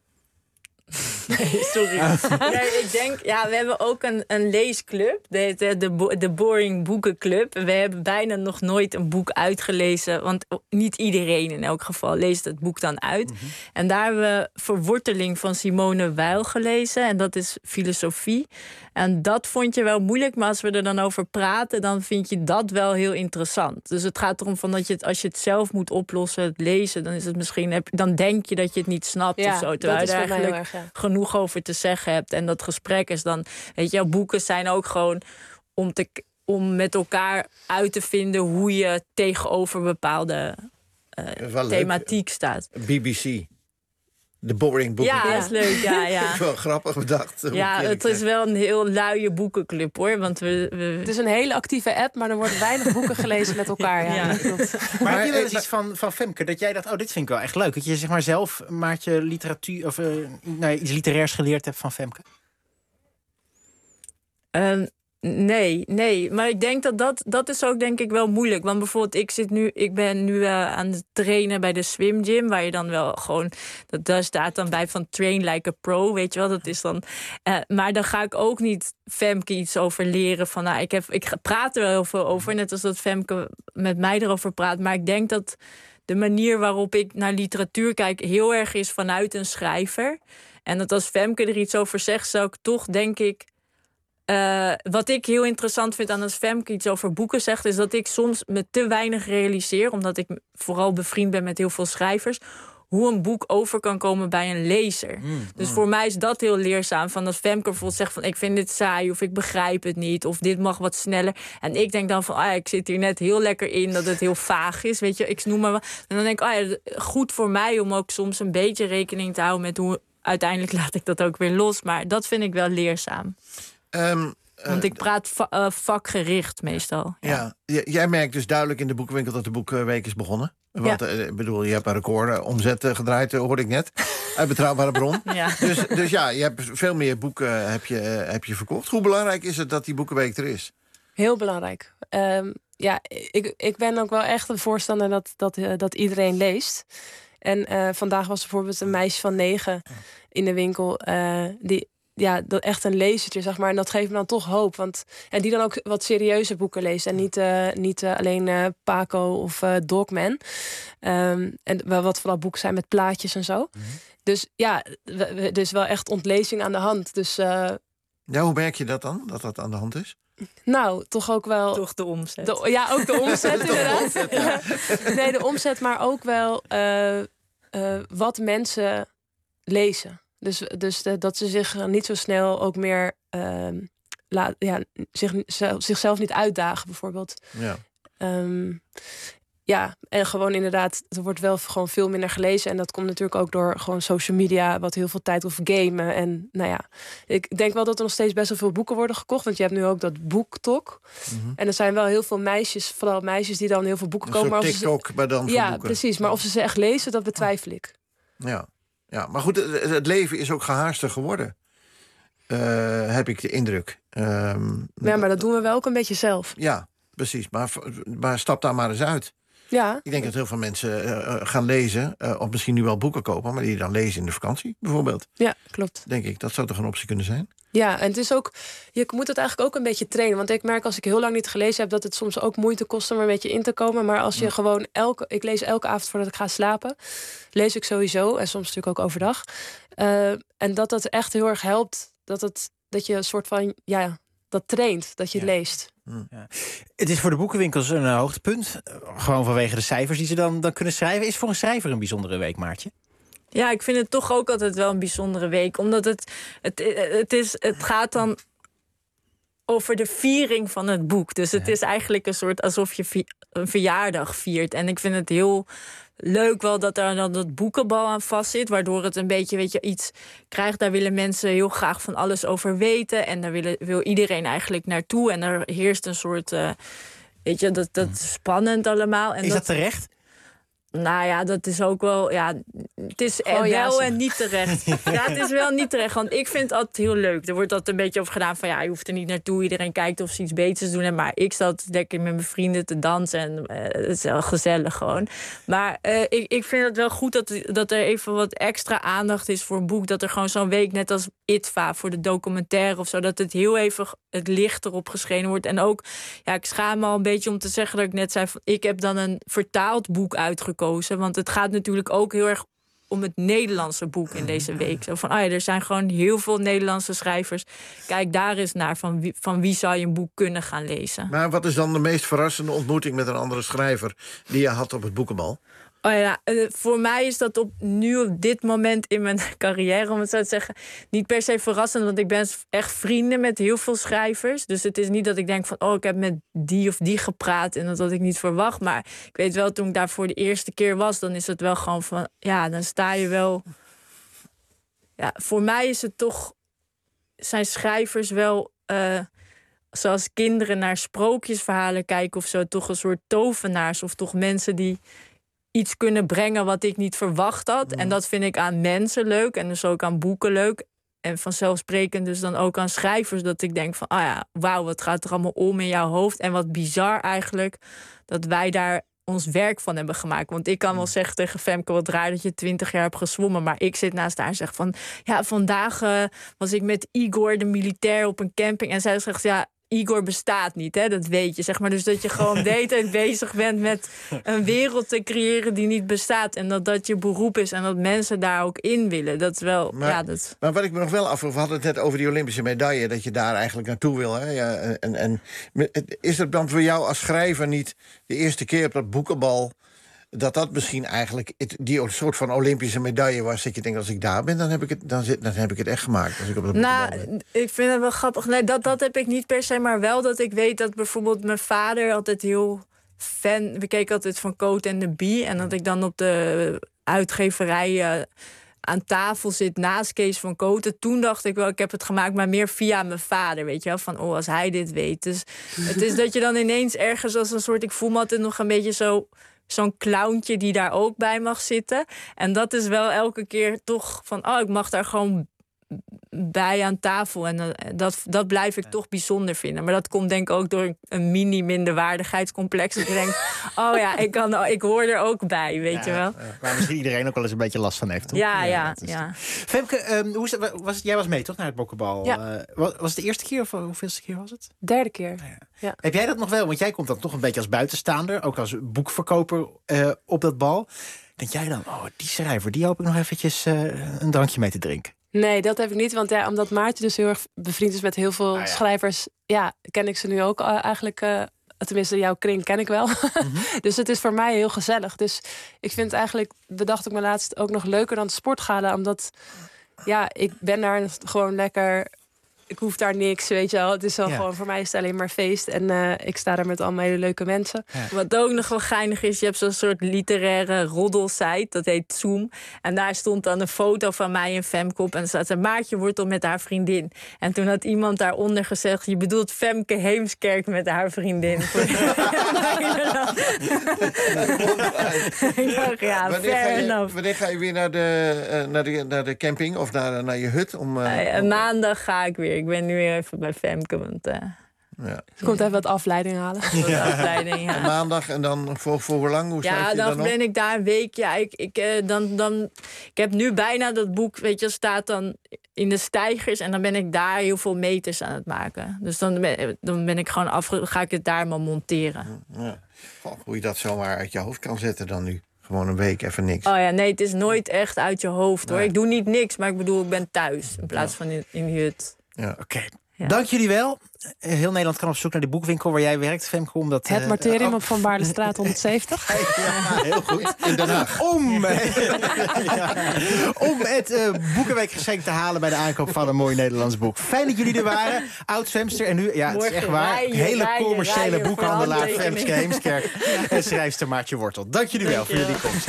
Nee, sorry. Nee, ik denk, ja, we hebben ook een, een leesclub, de, de, de, de Boring Boekenclub. We hebben bijna nog nooit een boek uitgelezen, want niet iedereen in elk geval leest het boek dan uit. Mm-hmm. En daar hebben we Verworteling van Simone Weil gelezen, en dat is filosofie. En dat vond je wel moeilijk, maar als we er dan over praten, dan vind je dat wel heel interessant. Dus het gaat erom van dat je het, als je het zelf moet oplossen, het lezen, dan is het misschien, dan denk je dat je het niet snapt ja, of zo. Terwijl dat is je er eigenlijk erg, ja. genoeg over te zeggen hebt. En dat gesprek is dan, weet je, boeken zijn ook gewoon om, te, om met elkaar uit te vinden hoe je tegenover bepaalde uh, thematiek leuk. staat. B B C. De Boring Book. Ja, dat is leuk. Ja, ja. Dat is wel grappig bedacht. Ja, het is wel een heel luie boekenclub, hoor. Want we, we... Het is een hele actieve app, maar er worden weinig boeken gelezen met elkaar. Ja. Ja. Maar heb je wel eens iets van, van Femke, dat jij dacht, oh, dit vind ik wel echt leuk. Dat je zeg maar zelf, Maartje, literatuur of uh, nou, iets literairs geleerd hebt van Femke? Um, Nee, nee. Maar ik denk dat dat, dat is ook denk ik wel moeilijk. Want bijvoorbeeld, ik zit nu, ik ben nu uh, aan het trainen bij de swim gym, waar je dan wel gewoon, dat daar staat dan bij van train like a pro, weet je wel. Dat is dan. Uh, maar dan ga ik ook niet Femke iets over leren. Van, nou, ik, heb, ik praat er wel heel veel over, net als dat Femke met mij erover praat. Maar ik denk dat de manier waarop ik naar literatuur kijk heel erg is vanuit een schrijver. En dat als Femke er iets over zegt, zou ik toch, denk ik, Uh, wat ik heel interessant vind aan als Femke iets over boeken zegt, is dat ik soms me te weinig realiseer, omdat ik vooral bevriend ben met heel veel schrijvers, hoe een boek over kan komen bij een lezer. Mm, dus mm. voor mij is dat heel leerzaam. Van als Femke bijvoorbeeld zegt van, ik vind dit saai, of ik begrijp het niet, of dit mag wat sneller. En ik denk dan van, ah, ik zit hier net heel lekker in dat het heel vaag is, weet je, ik noem maar wat. En dan denk ik, ah, ja, goed voor mij om ook soms een beetje rekening te houden met hoe, uiteindelijk laat ik dat ook weer los. Maar dat vind ik wel leerzaam. Um, uh, Want ik praat va- uh, vakgericht meestal. Ja. Ja, j- jij merkt dus duidelijk in de boekenwinkel dat de boekweek is begonnen. Want ja. uh, bedoel, je hebt een record omzet uh, gedraaid, uh, hoorde ik net. Uit betrouwbare bron. Ja. Dus, dus ja, je hebt veel meer boeken uh, heb je, uh, heb je verkocht. Hoe belangrijk is het dat die boekenweek er is? Heel belangrijk. Um, ja, ik, ik ben ook wel echt een voorstander dat, dat, uh, dat iedereen leest. En uh, vandaag was bijvoorbeeld een meisje van negen in de winkel, Uh, die ja, dat echt een lezertje, zeg maar. En dat geeft me dan toch hoop. Want, en die dan ook wat serieuze boeken leest. En niet, uh, niet uh, alleen uh, Paco of uh, Dogman. Um, en wel wat vooral boeken zijn met plaatjes en zo. Mm-hmm. Dus ja, er is wel echt ontlezing aan de hand. Dus, uh, ja, hoe merk je dat dan? Dat dat aan de hand is? Nou, toch ook wel. Toch de omzet. De, ja, ook de omzet inderdaad. De omzet, ja. Nee, de omzet, maar ook wel uh, uh, wat mensen lezen. Dus, dus de, dat ze zich niet zo snel ook meer uh, laat, ja, zich, zichzelf niet uitdagen, bijvoorbeeld. Ja. Um, Ja, en gewoon inderdaad, er wordt wel gewoon veel minder gelezen. En dat komt natuurlijk ook door gewoon social media, wat heel veel tijd of gamen. En nou ja, ik denk wel dat er nog steeds best wel veel boeken worden gekocht. Want je hebt nu ook dat BookTok. Mm-hmm. En er zijn wel heel veel meisjes, vooral meisjes die dan heel veel boeken kopen. Een soort TikTok, maar dan voor ja, boeken. Precies. Maar of ze ze echt lezen, dat betwijfel ik. Ja, ja. Maar goed, het, het leven is ook gehaaster geworden. Uh, heb ik de indruk. Um, ja, maar dat doen we wel ook een beetje zelf. Ja, precies. Maar, maar stap daar maar eens uit. Ja. Ik denk dat heel veel mensen uh, gaan lezen, uh, of misschien nu wel boeken kopen, maar die dan lezen in de vakantie, bijvoorbeeld. Ja, klopt. Denk ik, dat zou toch een optie kunnen zijn? Ja, en het is ook, je moet het eigenlijk ook een beetje trainen. Want ik merk als ik heel lang niet gelezen heb, dat het soms ook moeite kost om er een beetje in te komen. Maar als je ja. gewoon elke, ik lees elke avond voordat ik ga slapen, lees ik sowieso, en soms natuurlijk ook overdag. Uh, en dat dat echt heel erg helpt, dat, het, dat je een soort van, ja, dat traint, dat je het ja. leest. Ja. Het is voor de boekenwinkels een uh, hoogtepunt. Uh, gewoon vanwege de cijfers die ze dan, dan kunnen schrijven. Is het voor een schrijver een bijzondere week, Maartje? Ja, ik vind het toch ook altijd wel een bijzondere week. Omdat het, het, het, is, het gaat dan over de viering van het boek. Dus het ja. is eigenlijk een soort alsof je vi- een verjaardag viert. En ik vind het heel leuk wel dat er dan dat boekenbal aan vast zit, waardoor het een beetje, weet je, iets krijgt. Daar willen mensen heel graag van alles over weten. En daar willen, wil iedereen eigenlijk naartoe. En er heerst een soort, uh, weet je, dat, dat is spannend allemaal. En is dat, dat terecht? Nou ja, dat is ook wel, ja, het is oh, wel ja, en niet terecht. Ja, het is wel niet terecht, want ik vind het altijd heel leuk. Er wordt altijd een beetje over gedaan van, ja, je hoeft er niet naartoe. Iedereen kijkt of ze iets beters doen. Maar ik zat lekker met mijn vrienden te dansen en uh, het is wel gezellig gewoon. Maar uh, ik, ik vind het wel goed dat, dat er even wat extra aandacht is voor een boek. Dat er gewoon zo'n week, net als I T V A, voor de documentaire of zo, dat het heel even het licht erop geschenen wordt. En ook, ja, ik schaam me al een beetje om te zeggen dat ik net zei van, ik heb dan een vertaald boek uitgekozen. Want het gaat natuurlijk ook heel erg om het Nederlandse boek in deze week. Zo van, ah ja, er zijn gewoon heel veel Nederlandse schrijvers. Kijk daar eens naar, van wie, van wie zou je een boek kunnen gaan lezen. Maar wat is dan de meest verrassende ontmoeting met een andere schrijver die je had op het boekenbal? Oh ja, uh, voor mij is dat op, nu op dit moment in mijn carrière, om het zo te zeggen, niet per se verrassend. Want ik ben echt vrienden met heel veel schrijvers. Dus het is niet dat ik denk van, oh, ik heb met die of die gepraat en dat had ik niet verwacht. Maar ik weet wel, toen ik daar voor de eerste keer was, dan is het wel gewoon van, ja, dan sta je wel. Ja, voor mij is het toch, zijn schrijvers wel, uh, zoals kinderen naar sprookjesverhalen kijken of zo, toch een soort tovenaars of toch mensen die iets kunnen brengen wat ik niet verwacht had. Mm. En dat vind ik aan mensen leuk en dus ook aan boeken leuk. En vanzelfsprekend dus dan ook aan schrijvers, dat ik denk van, ah ja, wauw, wat gaat er allemaal om in jouw hoofd? En wat bizar eigenlijk dat wij daar ons werk van hebben gemaakt. Want ik kan wel zeggen tegen Femke, wat raar dat je twintig jaar hebt gezwommen. Maar ik zit naast haar en zeg van, ja, vandaag uh, was ik met Igor, de militair, op een camping. En zij zegt, ja, Igor bestaat niet, hè? Dat weet je, zeg maar. Dus dat je gewoon de hele tijd bezig bent met een wereld te creëren die niet bestaat. En dat dat je beroep is en dat mensen daar ook in willen. Dat is wel, maar, ja, dat. Maar wat ik me nog wel afvroeg, we hadden het net over die Olympische medaille, dat je daar eigenlijk naartoe wil. Hè? Ja, en, en is het dan voor jou als schrijver niet de eerste keer op dat boekenbal dat dat misschien eigenlijk het, die soort van Olympische medaille was, dat je denkt, als ik daar ben, dan heb ik het, dan zit, dan heb ik het echt gemaakt. Als ik op nou, ik vind het wel grappig. Nee, dat, dat heb ik niet per se, maar wel dat ik weet dat bijvoorbeeld mijn vader altijd heel fan, we keken altijd van Coat en de Bie, en dat ik dan op de uitgeverij uh, aan tafel zit naast Kees van Kooten. Toen dacht ik wel, ik heb het gemaakt, maar meer via mijn vader, weet je wel, van oh, als hij dit weet. Dus het is dat je dan ineens ergens als een soort, ik voel me altijd nog een beetje zo, zo'n clowntje die daar ook bij mag zitten. En dat is wel elke keer toch van, oh, ik mag daar gewoon bij aan tafel. En dat, dat blijf ik toch bijzonder vinden. Maar dat komt denk ik ook door een mini-minderwaardigheidscomplex. Dat ik denk, oh ja, ik, kan, ik hoor er ook bij, weet ja, je wel. Ja, waar misschien iedereen ook wel eens een beetje last van heeft, toch? Ja, ja, ja. ja. Femke, um, hoe is het, was, jij was mee, toch, naar het bokkenbal? Ja. Uh, was, was het de eerste keer of hoeveelste keer was het? Derde keer. Ja. Ja. Heb jij dat nog wel? Want jij komt dan toch een beetje als buitenstaander, ook als boekverkoper uh, op dat bal. Denk jij dan, oh, die schrijver, die hoop ik nog eventjes uh, een drankje mee te drinken? Nee, dat heb ik niet. Want ja, omdat Maartje dus heel erg bevriend is met heel veel ah, ja. schrijvers, ja, ken ik ze nu ook uh, eigenlijk. Uh, tenminste, jouw kring ken ik wel. Mm-hmm. Dus het is voor mij heel gezellig. Dus ik vind het eigenlijk, bedacht ik me laatst, ook nog leuker dan de sportgala. Omdat, ja, ik ben daar gewoon lekker ik hoef daar niks, weet je wel. Het is wel Ja. gewoon, voor mij is het alleen maar feest. En uh, ik sta daar met allemaal hele leuke mensen. Ja. Wat ook nog wel geinig is, je hebt zo'n soort literaire roddelsite, dat heet Zoom. En daar stond dan een foto van mij en Femke op. En er staat een Maartje Wortel met haar vriendin. En toen had iemand daaronder gezegd, je bedoelt Femke Heemskerk met haar vriendin. Ik dacht, ja, wanneer, fair ga je, enough. wanneer ga je weer naar de, uh, naar de, naar de camping of naar, naar je hut? Om, uh, Uh, om... maandag ga ik weer. Ik ben nu weer even bij Femke. Want, uh, ja. Ze komt even wat afleiding halen. Wat afleiding, ja. En maandag en dan voor, voor hoe lang? Hoe Ja, sluit je dan, dan op? ben ik daar een week. Ja, ik, ik, uh, dan, dan, ik heb nu bijna dat boek, weet je, staat dan in de steigers. En dan ben ik daar heel veel meters aan het maken. Dus dan ben, dan ben ik gewoon af, ga ik het daar maar monteren. Ja. Goh, hoe je dat zomaar uit je hoofd kan zetten dan nu. Gewoon een week even niks. Oh ja, nee, het is nooit echt uit je hoofd, hoor. Nee. Ik doe niet niks, maar ik bedoel, ik ben thuis. In plaats van in, in de hut. Ja. Oké. Okay. Ja. Dank jullie wel. Heel Nederland kan op zoek naar de boekwinkel waar jij werkt, Femke. Omdat, het Marterium uh, oh. op Van Baarlestraat honderdzeventig. Ja, heel goed. In Den Haag. Om, ja, om het uh, boekenweekgeschenk te halen bij de aankoop van een mooi Nederlands boek. Fijn dat jullie er waren. Oud-Femster en nu, ja, het is echt waar, rijden, hele rijden, commerciële rijden, boekhandelaar Femke Heemskerk en schrijfster Maartje Wortel. Dank jullie wel Dank voor jullie komst.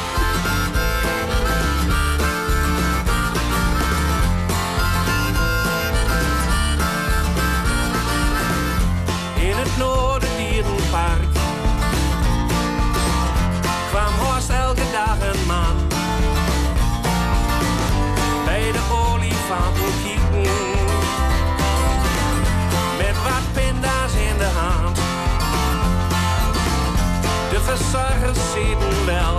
In het Noorderdierenpark kwam Horst elke dag een man bij de olifanten kieken met wat pinda's in de hand. De verzorgers zitten wel,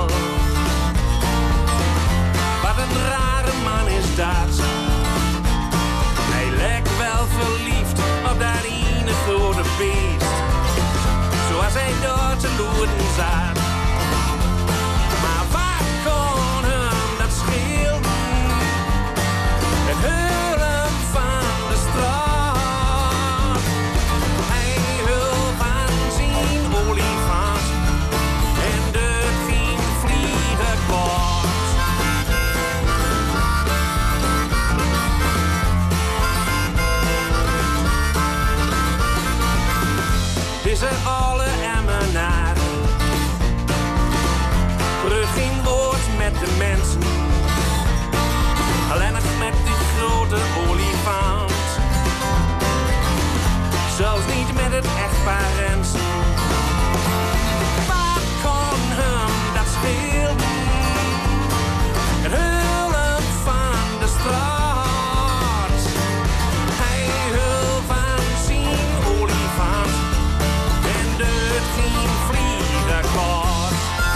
wat een rare man is dat. Hij lijkt wel verliefd op dat ene grote beest, zoals hij door te loeren zat. Maar wat kon hem dat schelen? Het huilen van de straat. Hij wil van zijn olifant en de geen vliegen kort. Is er alle emmenaar, brug geen woord met de mensen, alleen nog met die grote olifant. Zelfs niet met het echtpaar Rensen. Wat kon hem dat schelen? Het huilen van de straat. Hij wil van zijn olifant en deurt geen vliegenkort.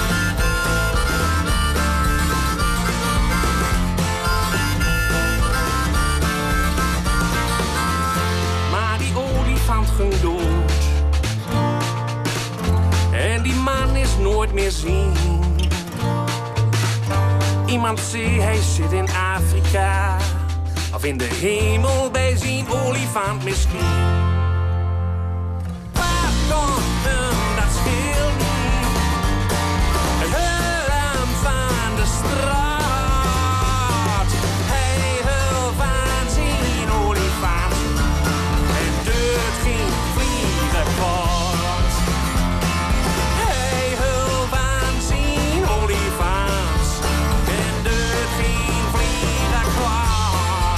Maar die olifant ging dood en die man is nooit meer zien. Iemand zei hij zit in Afrika of in de hemel bij zijn olifant misschien. Wat kon hem dat schelen? Het huilen van de straat. Hij wil van zijn olifant en deurt geen vliegenkort. Hij wil van zijn olifant en deurt geen vliegenkort.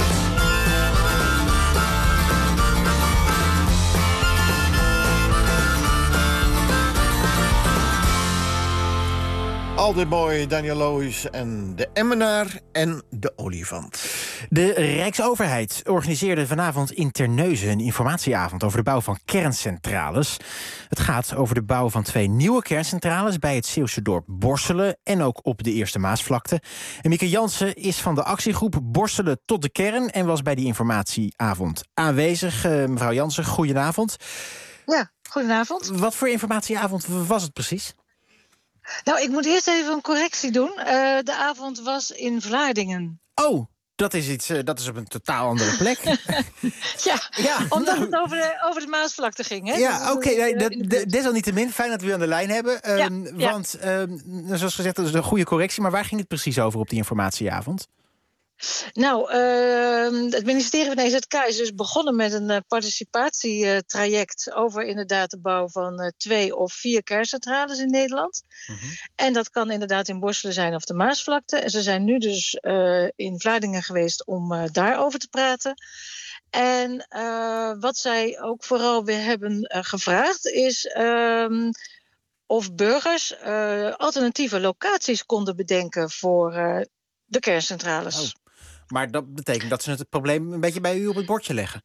Altijd mooi, Daniel Loos en de Emmenaar en de olifant. De Rijksoverheid organiseerde vanavond in Terneuzen een informatieavond over de bouw van kerncentrales. Het gaat over de bouw van twee nieuwe kerncentrales bij het Zeeuwse dorp Borselen en ook op de Eerste Maasvlakte. En Mieke Jansen is van de actiegroep Borselen tot de kern en was bij die informatieavond aanwezig. Uh, mevrouw Jansen, goedenavond. Ja, goedenavond. Wat voor informatieavond was het precies? Nou, ik moet eerst even een correctie doen. Uh, de avond was in Vlaardingen. Oh, dat is iets. Uh, dat is op een totaal andere plek. ja, ja, omdat nou, het over de, over de Maasvlakte ging. Hè? Ja, oké. Okay, nee, desalniettemin, fijn dat we u aan de lijn hebben. Um, ja, want, ja. Um, zoals gezegd, dat is een goede correctie. Maar waar ging het precies over op die informatieavond? Nou, uh, het ministerie van E Z K is dus begonnen met een uh, participatietraject over inderdaad de bouw van uh, twee of vier kerncentrales in Nederland. Mm-hmm. En dat kan inderdaad in Borselen zijn of de Maasvlakte. En ze zijn nu dus uh, in Vlaardingen geweest om uh, daarover te praten. En uh, wat zij ook vooral weer hebben uh, gevraagd is uh, of burgers uh, alternatieve locaties konden bedenken voor uh, de kerncentrales. Oh. Maar dat betekent dat ze het probleem een beetje bij u op het bordje leggen?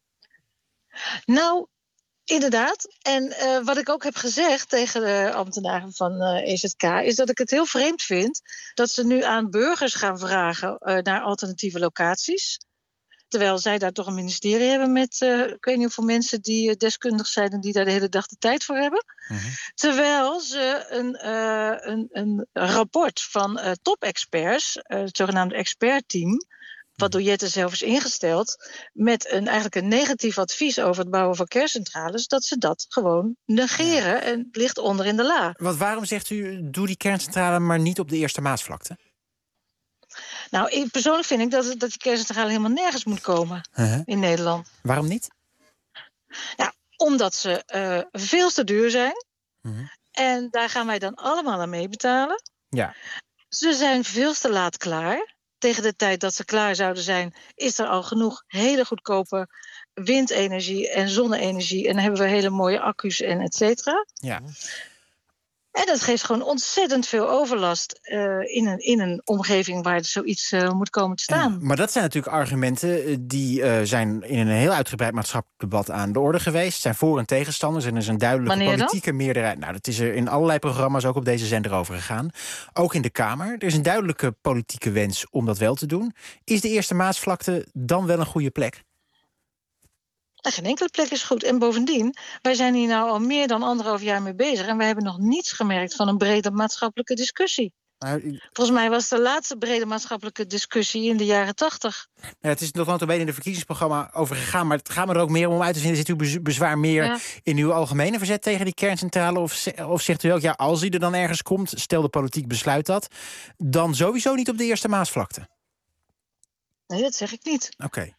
Nou, inderdaad. En uh, wat ik ook heb gezegd tegen de ambtenaren van uh, E Z K... is dat ik het heel vreemd vind dat ze nu aan burgers gaan vragen uh, naar alternatieve locaties. Terwijl zij daar toch een ministerie hebben met, uh, ik weet niet hoeveel mensen die uh, deskundig zijn en die daar de hele dag de tijd voor hebben. Mm-hmm. Terwijl ze een, uh, een, een rapport van uh, top-experts, uh, het zogenaamde expertteam, wat door Jette zelf is ingesteld, met een, eigenlijk een negatief advies over het bouwen van kerncentrales, dat ze dat gewoon negeren ja. en het ligt onder in de la. Want waarom zegt u, doe die kerncentrale maar niet op de Eerste Maasvlakte? Nou, ik, persoonlijk vind ik dat, dat die kerncentrale helemaal nergens moet komen uh-huh. in Nederland. Waarom niet? Nou, omdat ze uh, veel te duur zijn. Uh-huh. En daar gaan wij dan allemaal aan meebetalen. Ja. Ze zijn veel te laat klaar. Tegen de tijd dat ze klaar zouden zijn, is er al genoeg hele goedkope windenergie en zonne-energie. En dan hebben we hele mooie accu's en et cetera. Ja. En dat geeft gewoon ontzettend veel overlast uh, in, een, in een omgeving waar zoiets uh, moet komen te staan. Ja, maar dat zijn natuurlijk argumenten die uh, zijn in een heel uitgebreid maatschappelijk debat aan de orde geweest. Zijn voor- en tegenstanders en er is een duidelijke Wanneer politieke dan? meerderheid. Nou, dat is er in allerlei programma's ook op deze zender over gegaan. Ook in de Kamer. Er is een duidelijke politieke wens om dat wel te doen. Is de Eerste Maasvlakte dan wel een goede plek? Nou, geen enkele plek is goed. En bovendien, wij zijn hier nou al meer dan anderhalf jaar mee bezig en wij hebben nog niets gemerkt van een brede maatschappelijke discussie. Maar, Volgens mij was de laatste brede maatschappelijke discussie in de jaren tachtig. Ja, het is nog nota bene in het verkiezingsprogramma over gegaan, maar het gaat me er ook meer om uit te vinden. Zit uw bezwaar meer ja. in uw algemene verzet tegen die kerncentrale? Of, of zegt u ook, ja, als die er dan ergens komt, stel de politiek besluit dat, dan sowieso niet op de Eerste Maasvlakte? Nee, dat zeg ik niet. Oké. Okay.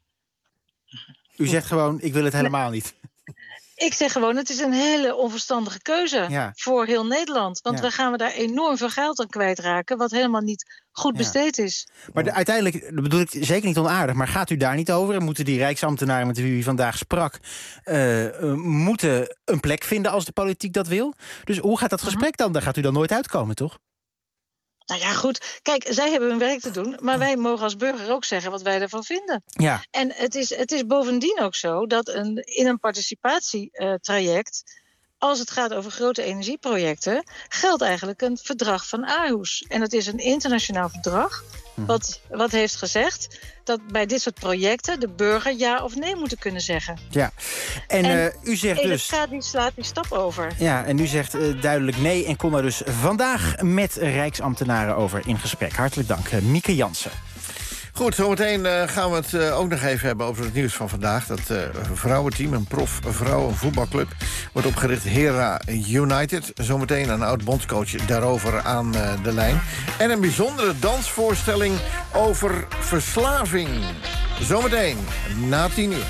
U zegt gewoon, ik wil het helemaal niet. Ik zeg gewoon, het is een hele onverstandige keuze ja. voor heel Nederland. Want ja. dan gaan we daar enorm veel geld aan kwijtraken, wat helemaal niet goed ja. besteed is. Maar de, uiteindelijk, dat bedoel ik zeker niet onaardig, maar gaat u daar niet over? En moeten die rijksambtenaren met wie u vandaag sprak, uh, uh, moeten een plek vinden als de politiek dat wil? Dus hoe gaat dat gesprek dan? Daar gaat u dan nooit uitkomen, toch? Nou ja, goed. Kijk, zij hebben hun werk te doen, maar wij mogen als burger ook zeggen wat wij ervan vinden. Ja. En het is, het is bovendien ook zo dat een, in een participatietraject, als het gaat over grote energieprojecten, geldt eigenlijk een verdrag van Aarhus. En dat is een internationaal verdrag wat, wat heeft gezegd dat bij dit soort projecten de burger ja of nee moeten kunnen zeggen. Ja, en, en uh, u zegt E Z K dus... die slaat die stap over. Ja, en u zegt uh, duidelijk nee en kon daar dus vandaag met rijksambtenaren over in gesprek. Hartelijk dank, uh, Mieke Jansen. Goed, zometeen uh, gaan we het uh, ook nog even hebben over het nieuws van vandaag. Dat uh, vrouwenteam, een prof vrouwenvoetbalclub, wordt opgericht, Hera United. Zometeen een oud-bondscoach daarover aan uh, de lijn. En een bijzondere dansvoorstelling over verslaving. Zometeen, na tien uur.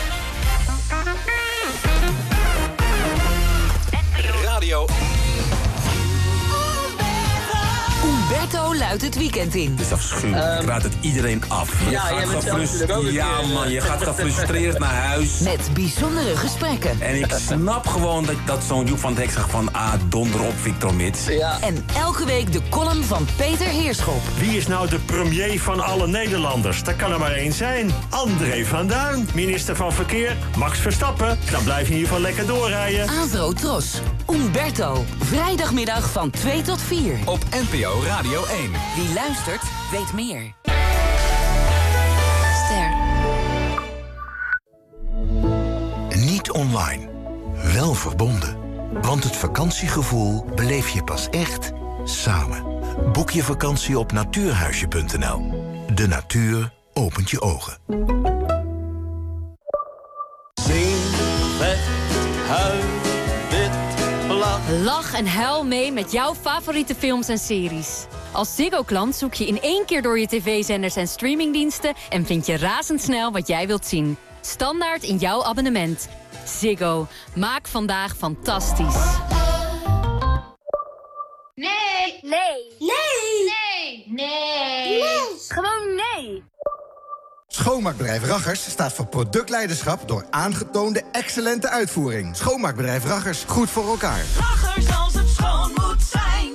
Radio Umberto luidt het weekend in. Het is afschuwelijk. Um, ik raad het iedereen af. Je ja, gaat jij bent gefrustreerd. zelf Ja, man, je gaat gefrustreerd naar huis. Met bijzondere gesprekken. En ik snap gewoon dat, dat zo'n Joep van het Hek zegt van, ah, donder op, Victor Mits. Ja. En elke week de column van Peter Heerschop. Wie is nou de premier van alle Nederlanders? Dat kan er maar één zijn. André van Duin, minister van Verkeer. Max Verstappen, dan blijf je in ieder geval lekker doorrijden. Avro Tros, Umberto. Vrijdagmiddag van twee tot vier. Op N P O Radio één. Wie luistert, weet meer. Ster. Niet online, wel verbonden. Want het vakantiegevoel beleef je pas echt samen. Boek je vakantie op natuurhuisje punt n l. De natuur opent je ogen. Zing, vet, huil, wit, blad. Lach en huil mee met jouw favoriete films en series. Als Ziggo-klant zoek je in één keer door je tv-zenders en streamingdiensten... en vind je razendsnel wat jij wilt zien. Standaard in jouw abonnement. Ziggo. Maak vandaag fantastisch. Nee. Nee. Nee. Nee. Nee. Nee. Gewoon nee. Schoonmaakbedrijf Raggers staat voor productleiderschap door aangetoonde excellente uitvoering. Schoonmaakbedrijf Raggers, goed voor elkaar. Raggers als het schoon moet zijn.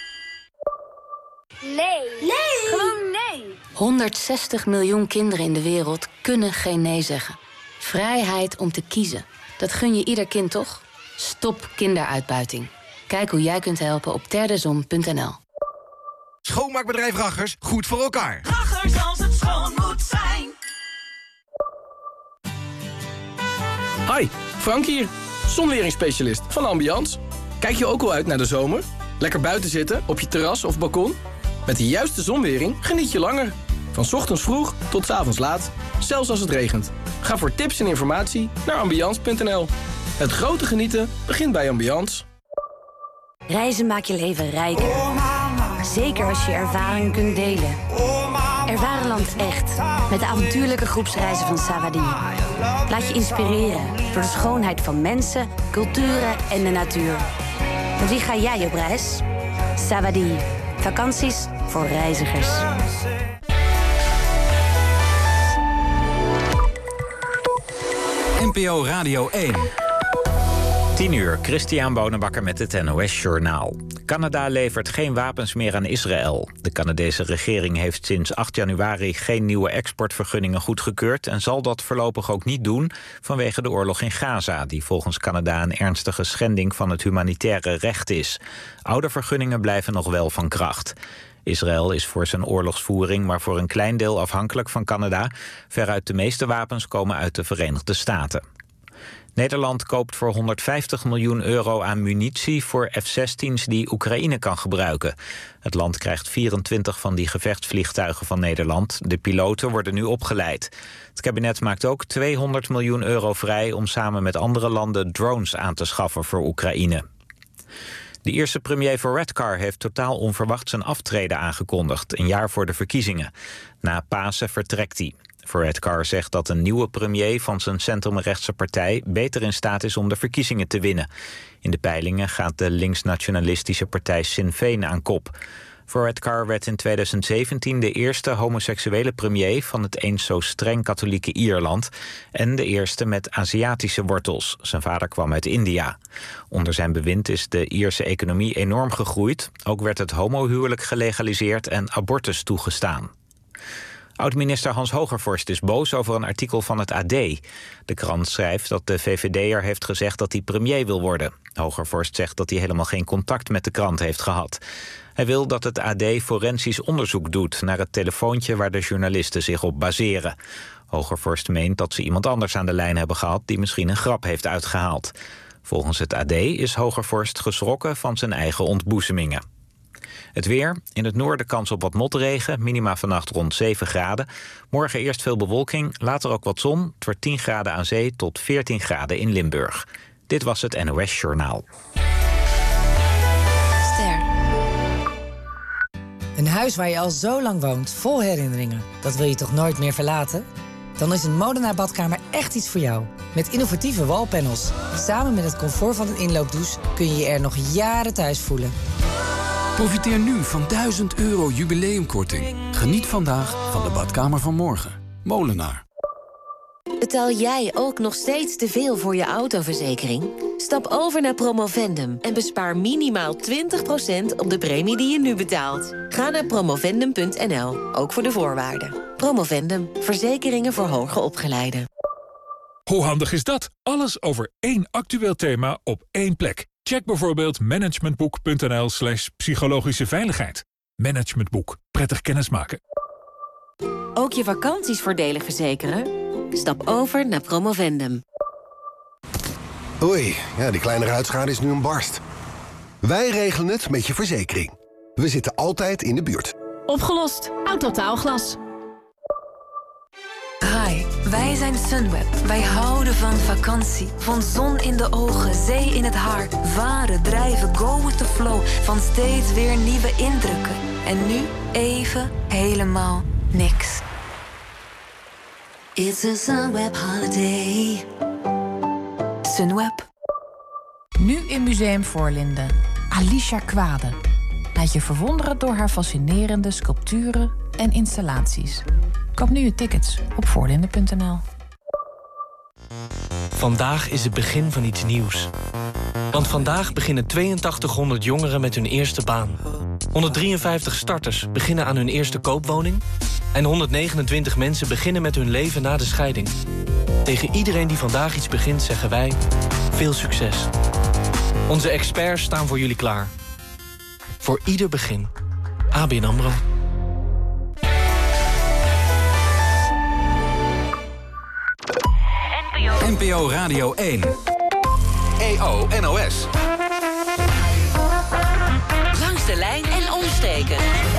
Nee. Nee. Gewoon nee. honderdzestig miljoen kinderen in de wereld kunnen geen nee zeggen. Vrijheid om te kiezen. Dat gun je ieder kind toch? Stop kinderuitbuiting. Kijk hoe jij kunt helpen op terdezon punt n l. Schoonmaakbedrijf Raggers, goed voor elkaar. Raggers als het schoon moet zijn. Hi, Frank hier. Zonweringsspecialist van Ambiance. Kijk je ook al uit naar de zomer? Lekker buiten zitten, op je terras of balkon? Met de juiste zonwering geniet je langer. Van 's ochtends vroeg tot 's avonds laat. Zelfs als het regent. Ga voor tips en informatie naar ambiance punt n l. Het grote genieten begint bij Ambiance. Reizen maakt je leven rijker. Zeker als je ervaring kunt delen. Ervaar een land echt. Met de avontuurlijke groepsreizen van Savadi. Laat je inspireren door de schoonheid van mensen, culturen en de natuur. Met wie ga jij op reis? Savadi. Vakanties voor reizigers. N P O Radio één. tien uur, Christian Bonenbakker met het N O S Journaal. Canada levert geen wapens meer aan Israël. De Canadese regering heeft sinds acht januari geen nieuwe exportvergunningen goedgekeurd... en zal dat voorlopig ook niet doen vanwege de oorlog in Gaza... die volgens Canada een ernstige schending van het humanitaire recht is. Oude vergunningen blijven nog wel van kracht. Israël is voor zijn oorlogsvoering maar voor een klein deel afhankelijk van Canada. Veruit de meeste wapens komen uit de Verenigde Staten. Nederland koopt voor honderdvijftig miljoen euro aan munitie voor F zestien's die Oekraïne kan gebruiken. Het land krijgt vierentwintig van die gevechtsvliegtuigen van Nederland. De piloten worden nu opgeleid. Het kabinet maakt ook tweehonderd miljoen euro vrij om samen met andere landen drones aan te schaffen voor Oekraïne. De Ierse premier Varadkar heeft totaal onverwacht zijn aftreden aangekondigd, een jaar voor de verkiezingen. Na Pasen vertrekt hij. Varadkar zegt dat een nieuwe premier van zijn centrumrechtse partij beter in staat is om de verkiezingen te winnen. In de peilingen gaat de linksnationalistische partij Sinn Féin aan kop. Varadkar werd in tweeduizend zeventien de eerste homoseksuele premier van het eens zo streng katholieke Ierland en de eerste met Aziatische wortels. Zijn vader kwam uit India. Onder zijn bewind is de Ierse economie enorm gegroeid. Ook werd het homohuwelijk gelegaliseerd en abortus toegestaan. Oud-minister Hans Hogervorst is boos over een artikel van het A D. De krant schrijft dat de V V D'er heeft gezegd dat hij premier wil worden. Hogervorst zegt dat hij helemaal geen contact met de krant heeft gehad. Hij wil dat het A D forensisch onderzoek doet naar het telefoontje waar de journalisten zich op baseren. Hogervorst meent dat ze iemand anders aan de lijn hebben gehad die misschien een grap heeft uitgehaald. Volgens het A D is Hogervorst geschrokken van zijn eigen ontboezemingen. Het weer. In het noorden kans op wat motregen. Minima vannacht rond zeven graden. Morgen eerst veel bewolking, later ook wat zon. Het wordt tien graden aan zee tot veertien graden in Limburg. Dit was het N O S Journaal. Ster. Een huis waar je al zo lang woont, vol herinneringen. Dat wil je toch nooit meer verlaten? Dan is een Molenaar badkamer echt iets voor jou. Met innovatieve wallpanels. Samen met het comfort van een inloopdouche kun je je er nog jaren thuis voelen. Profiteer nu van duizend euro jubileumkorting. Geniet vandaag van de badkamer van morgen. Molenaar. Betaal jij ook nog steeds te veel voor je autoverzekering? Stap over naar Promovendum en bespaar minimaal twintig procent op de premie die je nu betaalt. Ga naar promovendum punt n l, ook voor de voorwaarden. Promovendum, verzekeringen voor hoger opgeleiden. Hoe handig is dat? Alles over één actueel thema op één plek. Check bijvoorbeeld managementboek punt n l slash psychologische veiligheid. Managementboek. Prettig kennismaken. Ook je vakanties voordelig verzekeren? Stap over naar Promovendum. Oei, ja, die kleine ruitschade is nu een barst. Wij regelen het met je verzekering. We zitten altijd in de buurt. Opgelost. Autotaalglas. Hi, wij zijn Sunweb. Wij houden van vakantie. Van zon in de ogen, zee in het haar. Varen, drijven, go with the flow. Van steeds weer nieuwe indrukken. En nu even helemaal niks. It's a Sunweb holiday. Sunweb. Nu in Museum Voorlinden. Alicia Kwade. Laat je verwonderen door haar fascinerende sculpturen en installaties. Koop nu je tickets op voorlinden punt n l. Vandaag is het begin van iets nieuws. Want vandaag beginnen tweeëntachtighonderd jongeren met hun eerste baan. honderddrieënvijftig starters beginnen aan hun eerste koopwoning. En honderdnegenentwintig mensen beginnen met hun leven na de scheiding. Tegen iedereen die vandaag iets begint zeggen wij: veel succes. Onze experts staan voor jullie klaar. Voor ieder begin. A B N AMRO. N P O Radio één. E O N O S. Langs de lijn en omsteken.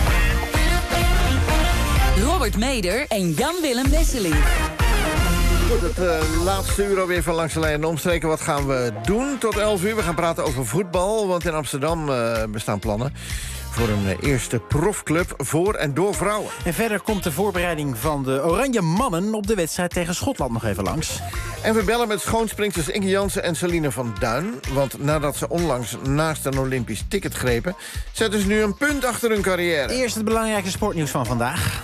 Robert Meder en Jan-Willem Wesseling. Goed, het uh, laatste uur alweer van Langs de Lijn en Omstreken. Wat gaan we doen tot elf uur? We gaan praten over voetbal, want in Amsterdam uh, bestaan plannen voor een uh, eerste profclub voor en door vrouwen. En verder komt de voorbereiding van de Oranje Mannen op de wedstrijd tegen Schotland nog even langs. En we bellen met schoonspringsters Inge Jansen en Celine van Duin. Want nadat ze onlangs naast een Olympisch ticket grepen, zetten ze nu een punt achter hun carrière. Eerst het belangrijkste sportnieuws van vandaag.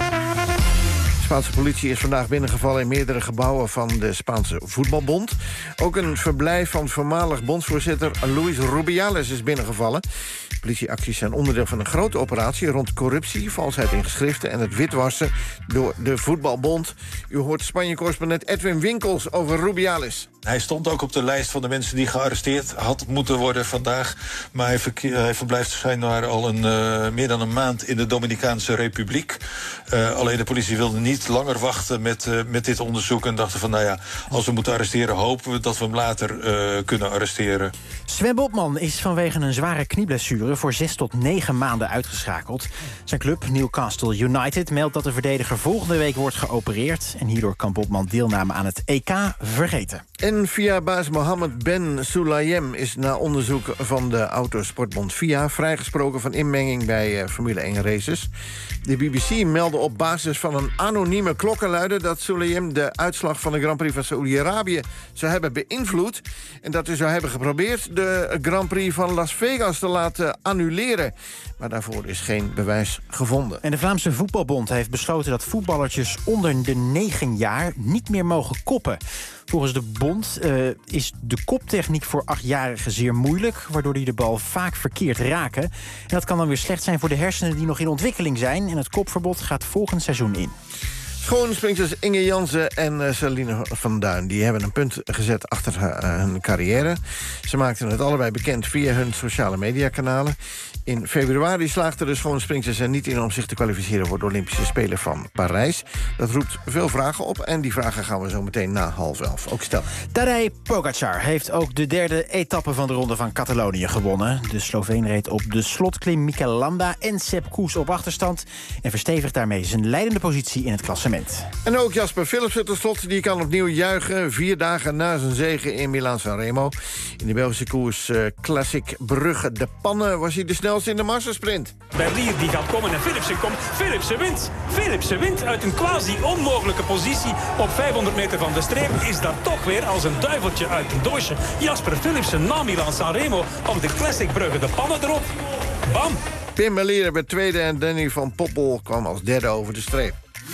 De Spaanse politie is vandaag binnengevallen in meerdere gebouwen van de Spaanse voetbalbond. Ook een verblijf van voormalig bondsvoorzitter Luis Rubiales is binnengevallen. Politieacties zijn onderdeel van een grote operatie rond corruptie, valsheid in geschriften en het witwassen door de voetbalbond. U hoort Spanje-correspondent Edwin Winkels over Rubiales. Hij stond ook op de lijst van de mensen die gearresteerd had moeten worden vandaag. Maar hij, hij verblijft schijnbaar al een, uh, meer dan een maand in de Dominicaanse Republiek. Uh, alleen de politie wilde niet langer wachten met, uh, met dit onderzoek. En dachten van, nou ja, als we moeten arresteren, hopen we dat we hem later uh, kunnen arresteren. Sven Botman is vanwege een zware knieblessure voor zes tot negen maanden uitgeschakeld. Zijn club Newcastle United meldt dat de verdediger volgende week wordt geopereerd. En hierdoor kan Botman deelname aan het E K vergeten. En V I A-baas Mohammed Ben Sulayem is na onderzoek van de autosportbond V I A vrijgesproken van inmenging bij uh, Formule één races. De B B C meldde op basis van een anonieme klokkenluider dat Sulayem de uitslag van de Grand Prix van Saoedi-Arabië zou hebben beïnvloed. En dat hij zou hebben geprobeerd de Grand Prix van Las Vegas te laten annuleren. Maar daarvoor is geen bewijs gevonden. En de Vlaamse Voetbalbond heeft besloten dat voetballertjes onder de negen jaar niet meer mogen koppen. Volgens de bond uh, is de koptechniek voor achtjarigen zeer moeilijk, waardoor die de bal vaak verkeerd raken. En dat kan dan weer slecht zijn voor de hersenen die nog in ontwikkeling zijn. En het kopverbod gaat volgend seizoen in. Schoonspringsters Inge Jansen en uh, Celine van Duin die hebben een punt gezet achter uh, hun carrière. Ze maakten het allebei bekend via hun sociale mediakanalen. In februari slaagden de schoonspringsters er niet in om zich te kwalificeren voor de Olympische Spelen van Parijs. Dat roept veel vragen op en die vragen gaan we zo meteen na half elf ook stellen. Tadej Pogacar heeft ook de derde etappe van de Ronde van Catalonië gewonnen. De Sloveen reed op de slotklim Mikel Landa en Sepp Kuss op achterstand en verstevigt daarmee zijn leidende positie in het klassement. En ook Jasper Philipsen tot slot, die kan opnieuw juichen. Vier dagen na zijn zege in Milaan-San Remo. In de Belgische koers uh, Classic Brugge de Pannen was hij de snelste in de massasprint. Berlier die gaat komen en Philipsen komt. Philipsen wint. Philipsen wint uit een quasi-onmogelijke positie. Op vijfhonderd meter van de streep is dat toch weer als een duiveltje uit een doosje. Jasper Philipsen na Milaan-San Remo op de Classic Brugge de Pannen erop. Bam! Pim Berlier werd tweede en Danny van Poppel kwam als derde over de streep.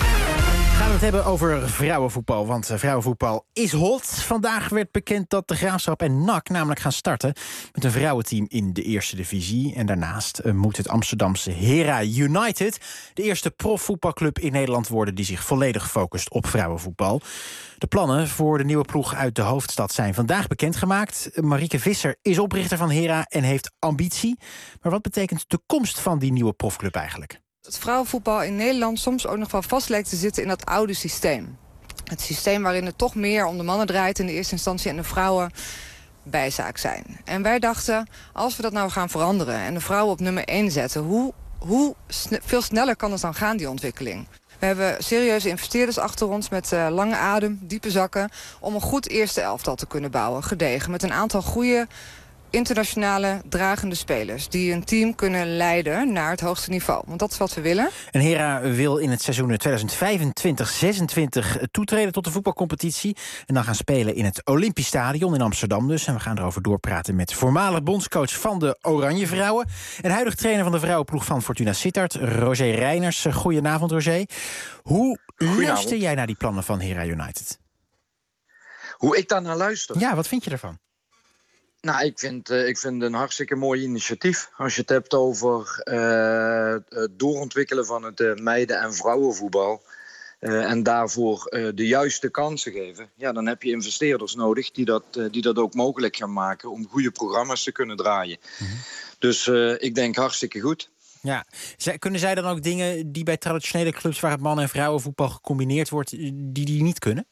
We gaan het hebben over vrouwenvoetbal, want vrouwenvoetbal is hot. Vandaag werd bekend dat de Graafschap en N A C namelijk gaan starten met een vrouwenteam in de eerste divisie. En daarnaast uh, moet het Amsterdamse Hera United de eerste profvoetbalclub in Nederland worden die zich volledig focust op vrouwenvoetbal. De plannen voor de nieuwe ploeg uit de hoofdstad zijn vandaag bekendgemaakt. Marieke Visser is oprichter van Hera en heeft ambitie. Maar wat betekent de komst van die nieuwe profclub eigenlijk? Het vrouwenvoetbal in Nederland soms ook nog wel vast lijkt te zitten in dat oude systeem. Het systeem waarin het toch meer om de mannen draait in de eerste instantie en de vrouwen bijzaak zijn. En wij dachten, als we dat nou gaan veranderen en de vrouwen op nummer één zetten, hoe, hoe sne- veel sneller kan het dan gaan, die ontwikkeling? We hebben serieuze investeerders achter ons met uh, lange adem, diepe zakken, om een goed eerste elftal te kunnen bouwen, gedegen, met een aantal goede internationale dragende spelers die een team kunnen leiden naar het hoogste niveau. Want dat is wat we willen. En Hera wil in het seizoen tweeduizend vijfentwintig zesentwintig toetreden tot de voetbalcompetitie. En dan gaan spelen in het Olympisch Stadion in Amsterdam dus. En we gaan erover doorpraten met voormalig bondscoach van de Oranje Vrouwen en huidig trainer van de vrouwenploeg van Fortuna Sittard, Roger Reiners. Goedenavond, Roger. Hoe luister jij naar die plannen van Hera United? Hoe ik daar naar luister? Ja, wat vind je ervan? Nou, ik vind, uh, ik vind het een hartstikke mooi initiatief. Als je het hebt over uh, het doorontwikkelen van het uh, meiden- en vrouwenvoetbal. Uh, en daarvoor uh, de juiste kansen geven. Ja, dan heb je investeerders nodig die dat, uh, die dat ook mogelijk gaan maken om goede programma's te kunnen draaien. Mm-hmm. Dus uh, ik denk hartstikke goed. Ja. Kunnen zij dan ook dingen die bij traditionele clubs waar het mannen- en vrouwenvoetbal gecombineerd wordt, die die niet kunnen?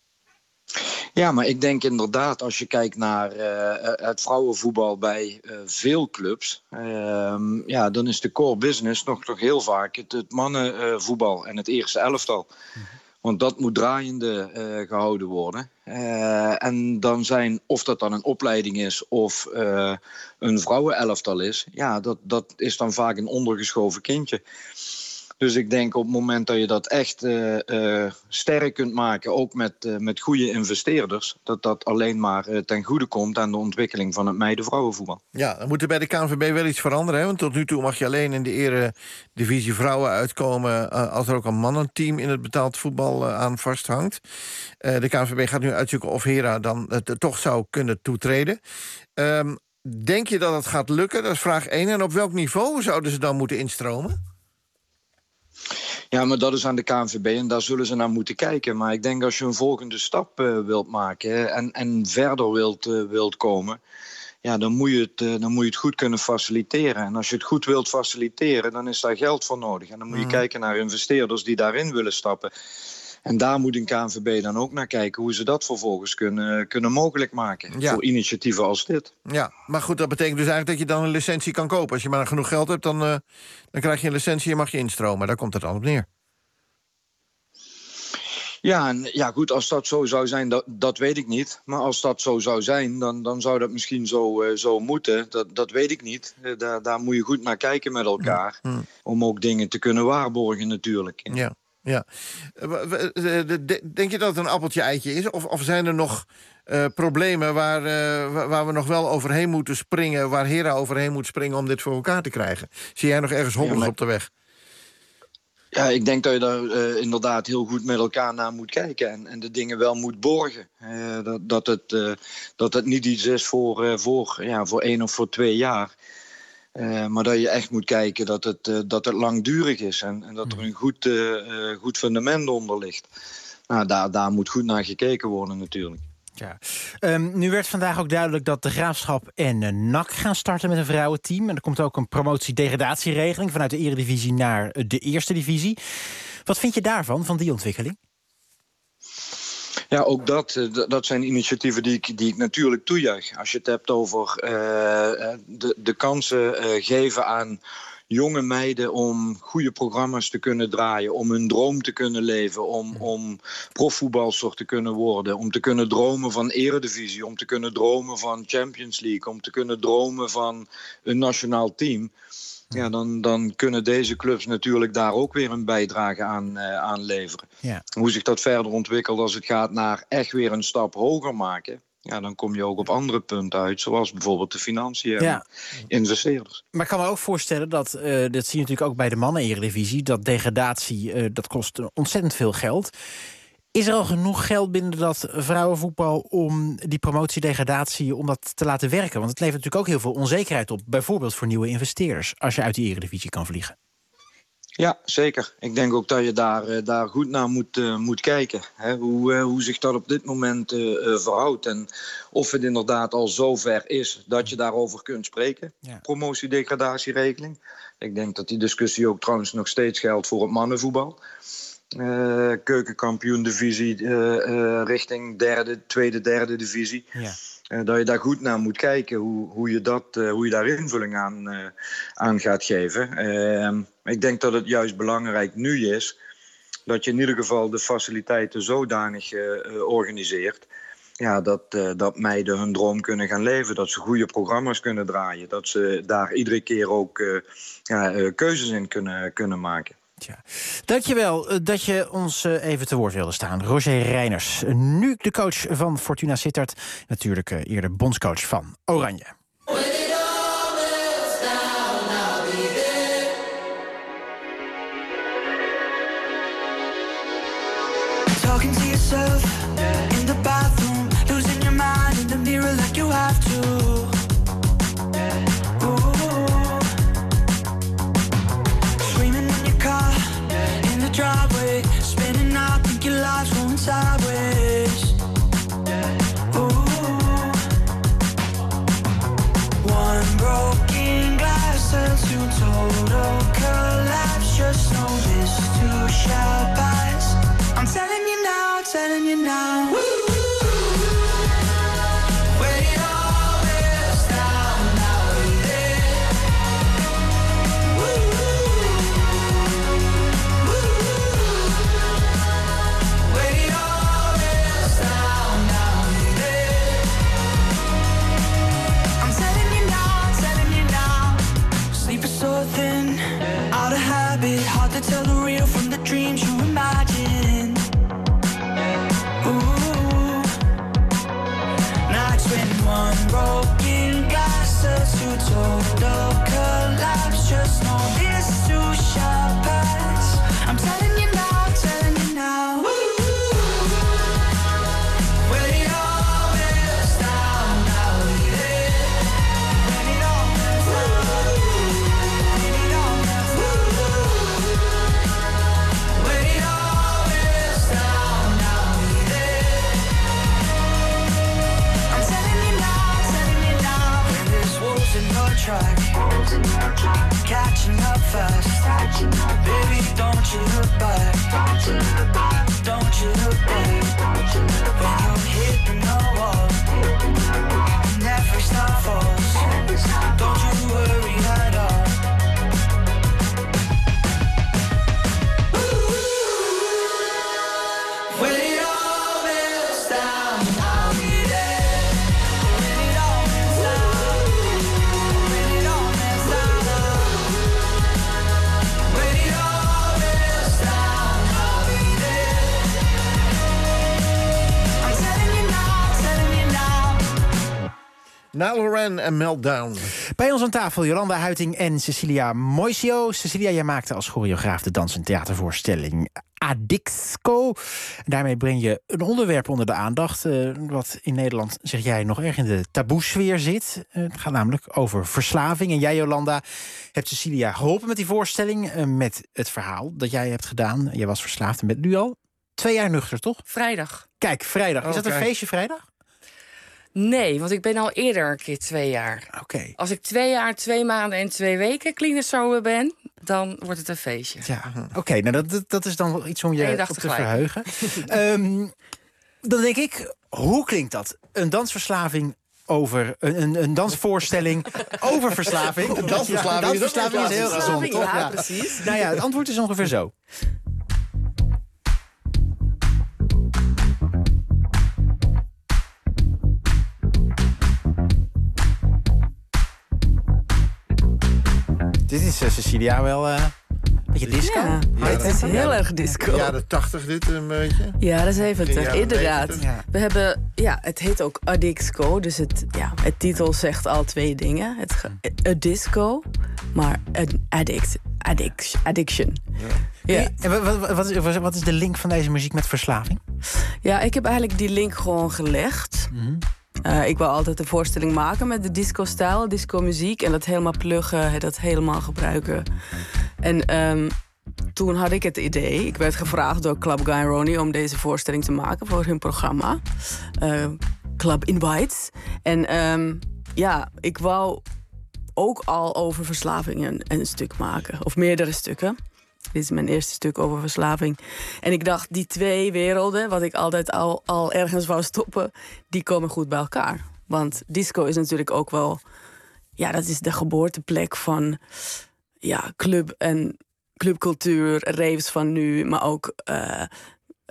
Ja, maar ik denk inderdaad, als je kijkt naar uh, het vrouwenvoetbal bij uh, veel clubs, Uh, ja, dan is de core business nog, nog heel vaak het, het mannenvoetbal en het eerste elftal. Mm-hmm. Want dat moet draaiende uh, gehouden worden. Uh, en dan zijn, of dat dan een opleiding is of uh, een vrouwenelftal is, ja, dat, dat is dan vaak een ondergeschoven kindje. Dus ik denk op het moment dat je dat echt uh, uh, sterk kunt maken, ook met, uh, met goede investeerders, dat dat alleen maar uh, ten goede komt aan de ontwikkeling van het meiden-vrouwenvoetbal. Ja, dan moet er bij de K N V B wel iets veranderen. Hè? Want tot nu toe mag je alleen in de eredivisie vrouwen uitkomen uh, als er ook een mannenteam in het betaald voetbal uh, aan vasthangt. Uh, de K N V B gaat nu uitzoeken of Hera dan uh, toch zou kunnen toetreden. Um, denk je dat het gaat lukken? Dat is vraag één. En op welk niveau zouden ze dan moeten instromen? Ja, maar dat is aan de K N V B en daar zullen ze naar moeten kijken. Maar ik denk als je een volgende stap uh, wilt maken en, en verder wilt, uh, wilt komen, ja, dan moet, je het, uh, dan moet je het goed kunnen faciliteren. En als je het goed wilt faciliteren, dan is daar geld voor nodig. En dan moet je mm. kijken naar investeerders die daarin willen stappen. En daar moet een K N V B dan ook naar kijken hoe ze dat vervolgens kunnen, kunnen mogelijk maken. Ja. Voor initiatieven als dit. Ja, maar goed, dat betekent dus eigenlijk dat je dan een licentie kan kopen. Als je maar genoeg geld hebt, dan, uh, dan krijg je een licentie en mag je instromen. Daar komt het dan op neer. Ja, en, ja, goed, als dat zo zou zijn, dat, dat weet ik niet. Maar als dat zo zou zijn, dan, dan zou dat misschien zo, uh, zo moeten. Dat, dat weet ik niet. Uh, daar, daar moet je goed naar kijken met elkaar. Mm. Mm. Om ook dingen te kunnen waarborgen natuurlijk. Ja. ja. Ja. Denk je dat het een appeltje-eitje is? Of, of zijn er nog uh, problemen waar, uh, waar we nog wel overheen moeten springen, waar Hera overheen moet springen om dit voor elkaar te krijgen? Zie jij nog ergens hobbelig ja, maar... op de weg? Ja, ik denk dat je daar uh, inderdaad heel goed met elkaar naar moet kijken en, en de dingen wel moet borgen. Uh, dat, dat, het, uh, dat het niet iets is voor, uh, voor, ja, voor één of voor twee jaar. Uh, maar dat je echt moet kijken dat het, uh, dat het langdurig is en, en dat er een goed, uh, uh, goed fundament onder ligt. Nou, daar, daar moet goed naar gekeken worden natuurlijk. Ja. Um, nu werd vandaag ook duidelijk dat de Graafschap en uh, N A C gaan starten met een vrouwenteam. En er komt ook een promotie-degradatieregeling vanuit de Eredivisie naar de Eerste Divisie. Wat vind je daarvan, van die ontwikkeling? Ja, ook dat, dat zijn initiatieven die ik, die ik natuurlijk toejuich. Als je het hebt over uh, de, de kansen uh, geven aan jonge meiden om goede programma's te kunnen draaien, om hun droom te kunnen leven, om, om profvoetbalster te kunnen worden, om te kunnen dromen van Eredivisie, om te kunnen dromen van Champions League, om te kunnen dromen van een nationaal team. Ja, dan, dan kunnen deze clubs natuurlijk daar ook weer een bijdrage aan, uh, aan leveren. Ja. Hoe zich dat verder ontwikkelt als het gaat naar echt weer een stap hoger maken, ja, dan kom je ook op andere punten uit, zoals bijvoorbeeld de financiën en ja. investeerders. Maar ik kan me ook voorstellen dat, uh, dat zie je natuurlijk ook bij de mannen-eredivisie, dat degradatie, uh, dat kost ontzettend veel geld. Is er al genoeg geld binnen dat vrouwenvoetbal om die promotie-degradatie om dat te laten werken? Want het levert natuurlijk ook heel veel onzekerheid op, bijvoorbeeld voor nieuwe investeerders, als je uit die eredivisie kan vliegen. Ja, zeker. Ik denk ook dat je daar, uh, daar goed naar moet, uh, moet kijken. Hè? Hoe, uh, hoe zich dat op dit moment uh, uh, verhoudt. En of het inderdaad al zover is dat je daarover kunt spreken. Ja. Promotie-degradatieregeling. Ik denk dat die discussie ook trouwens nog steeds geldt voor het mannenvoetbal. Uh, keukenkampioen-divisie uh, uh, richting derde, tweede, derde divisie. Ja. Uh, dat je daar goed naar moet kijken hoe, hoe, je, dat, uh, hoe je daar invulling aan, uh, aan gaat geven. Uh, ik denk dat het juist belangrijk nu is dat je in ieder geval de faciliteiten zodanig uh, uh, organiseert ja, dat, uh, dat meiden hun droom kunnen gaan leven. Dat ze goede programma's kunnen draaien. Dat ze daar iedere keer ook uh, ja, uh, keuzes in kunnen, kunnen maken. Tja. Dankjewel uh, dat je ons uh, even te woord wilde staan. Roger Reiners, uh, nu de coach van Fortuna Sittard. Natuurlijk uh, eerder bondscoach van Oranje. Talking to yourself in the bathroom, losing your mind in the mirror like you have to. Ooh. Screaming in your car, in the driveway, spinning out, think your life's going sideways. Ooh. One broken glass turns to total collapse. Just know this too shall pass. I'm telling you now, telling you now. Woo! When it all melts down, now we're there. Woo! Woo! When it all melts down, now we're there. I'm telling you now, telling you now. Sleep is so thin, out of habit, hard to tell the real from the dreams you imagine. Ooh. Nights when one broken glass turns to total collapse. Just know this too shall pass. I'm telling you now, telling you now. When it all melts down, now we're there. When it all melts down, when it all melts down, when it all melts down, now we're there. I'm telling you now, telling you now. When there's wolves in your track, catching up fast. Baby, don't you look back. Don't you look back. When you're hitting the wall, and every star falls. Don't you worry at all. When it all melts down, I'll be there. When it all melts down, when it all melts down, when it all melts down, I'll be there. I'm telling you now, telling you now. Nile Horan en Meltdown. Bij ons aan tafel Jolanda Huiting en Cecilia Moisio. Cecilia, jij maakte als choreograaf de dans- en theatervoorstelling Adixco. Daarmee breng je een onderwerp onder de aandacht, uh, wat in Nederland, zeg jij, nog erg in de taboesfeer zit. Uh, het gaat namelijk over verslaving. En jij, Jolanda, hebt Cecilia geholpen met die voorstelling, uh, met het verhaal dat jij hebt gedaan. Jij was verslaafd en bent nu al twee jaar nuchter, toch? Vrijdag. Kijk, vrijdag. Is Oh, dat een kijk. feestje vrijdag? Nee, want ik ben al eerder een keer twee jaar. Oké. Okay. Als ik twee jaar, twee maanden en twee weken clean sober ben, dan wordt het een feestje. Ja, oké. Okay, nou dat, dat is dan wel iets om je op te verheugen. um, dan denk ik, hoe klinkt dat? Een dansverslaving over een, een, een dansvoorstelling over verslaving. Een dansverslaving, ja, een dansverslaving is heel gezond, toch? Ja, Ja, precies. Nou ja, het antwoord is ongeveer zo. Dit is uh, Cecilia wel uh, een beetje disco. Ja, Ja, het is dat- heel ja, erg disco. De jaren tachtig dit een beetje. Jaren zeventig, Jaren inderdaad. negentig. Ja. We hebben, ja, het heet ook Adixco, dus het, ja, het titel zegt al twee dingen. Het ge- a disco, maar een addict, addict, addiction. Ja. Ja. En wat, wat, wat, is, wat is de link van deze muziek met verslaving? Ja, ik heb eigenlijk die link gewoon gelegd. Mm-hmm. Uh, ik wil altijd een voorstelling maken met de disco-stijl, disco-muziek. En dat helemaal pluggen, dat helemaal gebruiken. En um, toen had ik het idee, ik werd gevraagd door Club Guy Ronnie om deze voorstelling te maken voor hun programma. Uh, Club Invites. En um, ja, ik wou ook al over verslavingen een stuk maken. Of meerdere stukken. Dit is mijn eerste stuk over verslaving. En ik dacht, die twee werelden, wat ik altijd al, al ergens wou stoppen, die komen goed bij elkaar. Want disco is natuurlijk ook wel, ja, dat is de geboorteplek van, ja, club en clubcultuur, raves van nu, maar ook uh,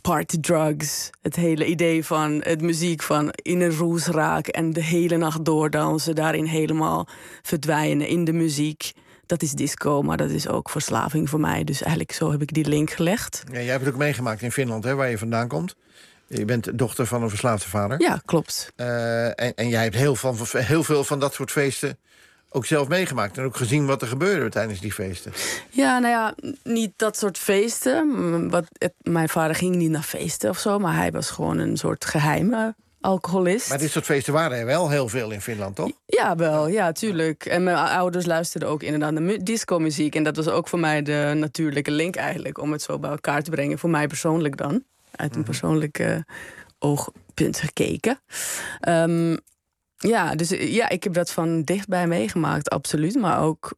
partydrugs. Het hele idee van het muziek van in een roes raken en de hele nacht doordansen, daarin helemaal verdwijnen in de muziek. Dat is disco, maar dat is ook verslaving voor mij. Dus eigenlijk zo heb ik die link gelegd. Ja, jij hebt het ook meegemaakt in Finland, hè, waar je vandaan komt. Je bent dochter van een verslaafde vader. Ja, klopt. Uh, en, en jij hebt heel, van, heel veel van dat soort feesten ook zelf meegemaakt. En ook gezien wat er gebeurde tijdens die feesten. Ja, nou ja, niet dat soort feesten. Wat, het, mijn vader ging niet naar feesten of zo, maar hij was gewoon een soort geheime alcoholist. Maar dit soort feesten waren er wel heel veel in Finland, toch? Ja, wel, ja, tuurlijk. En mijn ouders luisterden ook inderdaad naar disco-muziek. En dat was ook voor mij de natuurlijke link eigenlijk, om het zo bij elkaar te brengen. Voor mij persoonlijk dan. Uit een persoonlijke oogpunt gekeken. Um, ja, dus ja, ik heb dat van dichtbij meegemaakt, absoluut. Maar ook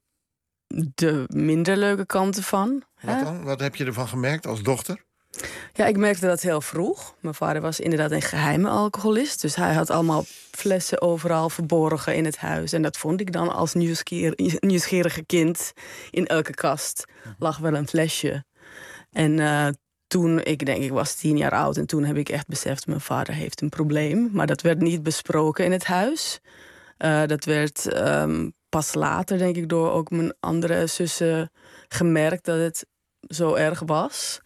de minder leuke kanten van. Wat hè? dan? Wat heb je ervan gemerkt als dochter? Ja, ik merkte dat heel vroeg. Mijn vader was inderdaad een geheime alcoholist. Dus hij had allemaal flessen overal verborgen in het huis. En dat vond ik dan als nieuwsgier, nieuwsgierige kind. In elke kast lag wel een flesje. En uh, toen, ik denk ik was tien jaar oud... en toen heb ik echt beseft, mijn vader heeft een probleem. Maar dat werd niet besproken in het huis. Uh, dat werd um, pas later, denk ik, door ook mijn andere zussen gemerkt... dat het zo erg was.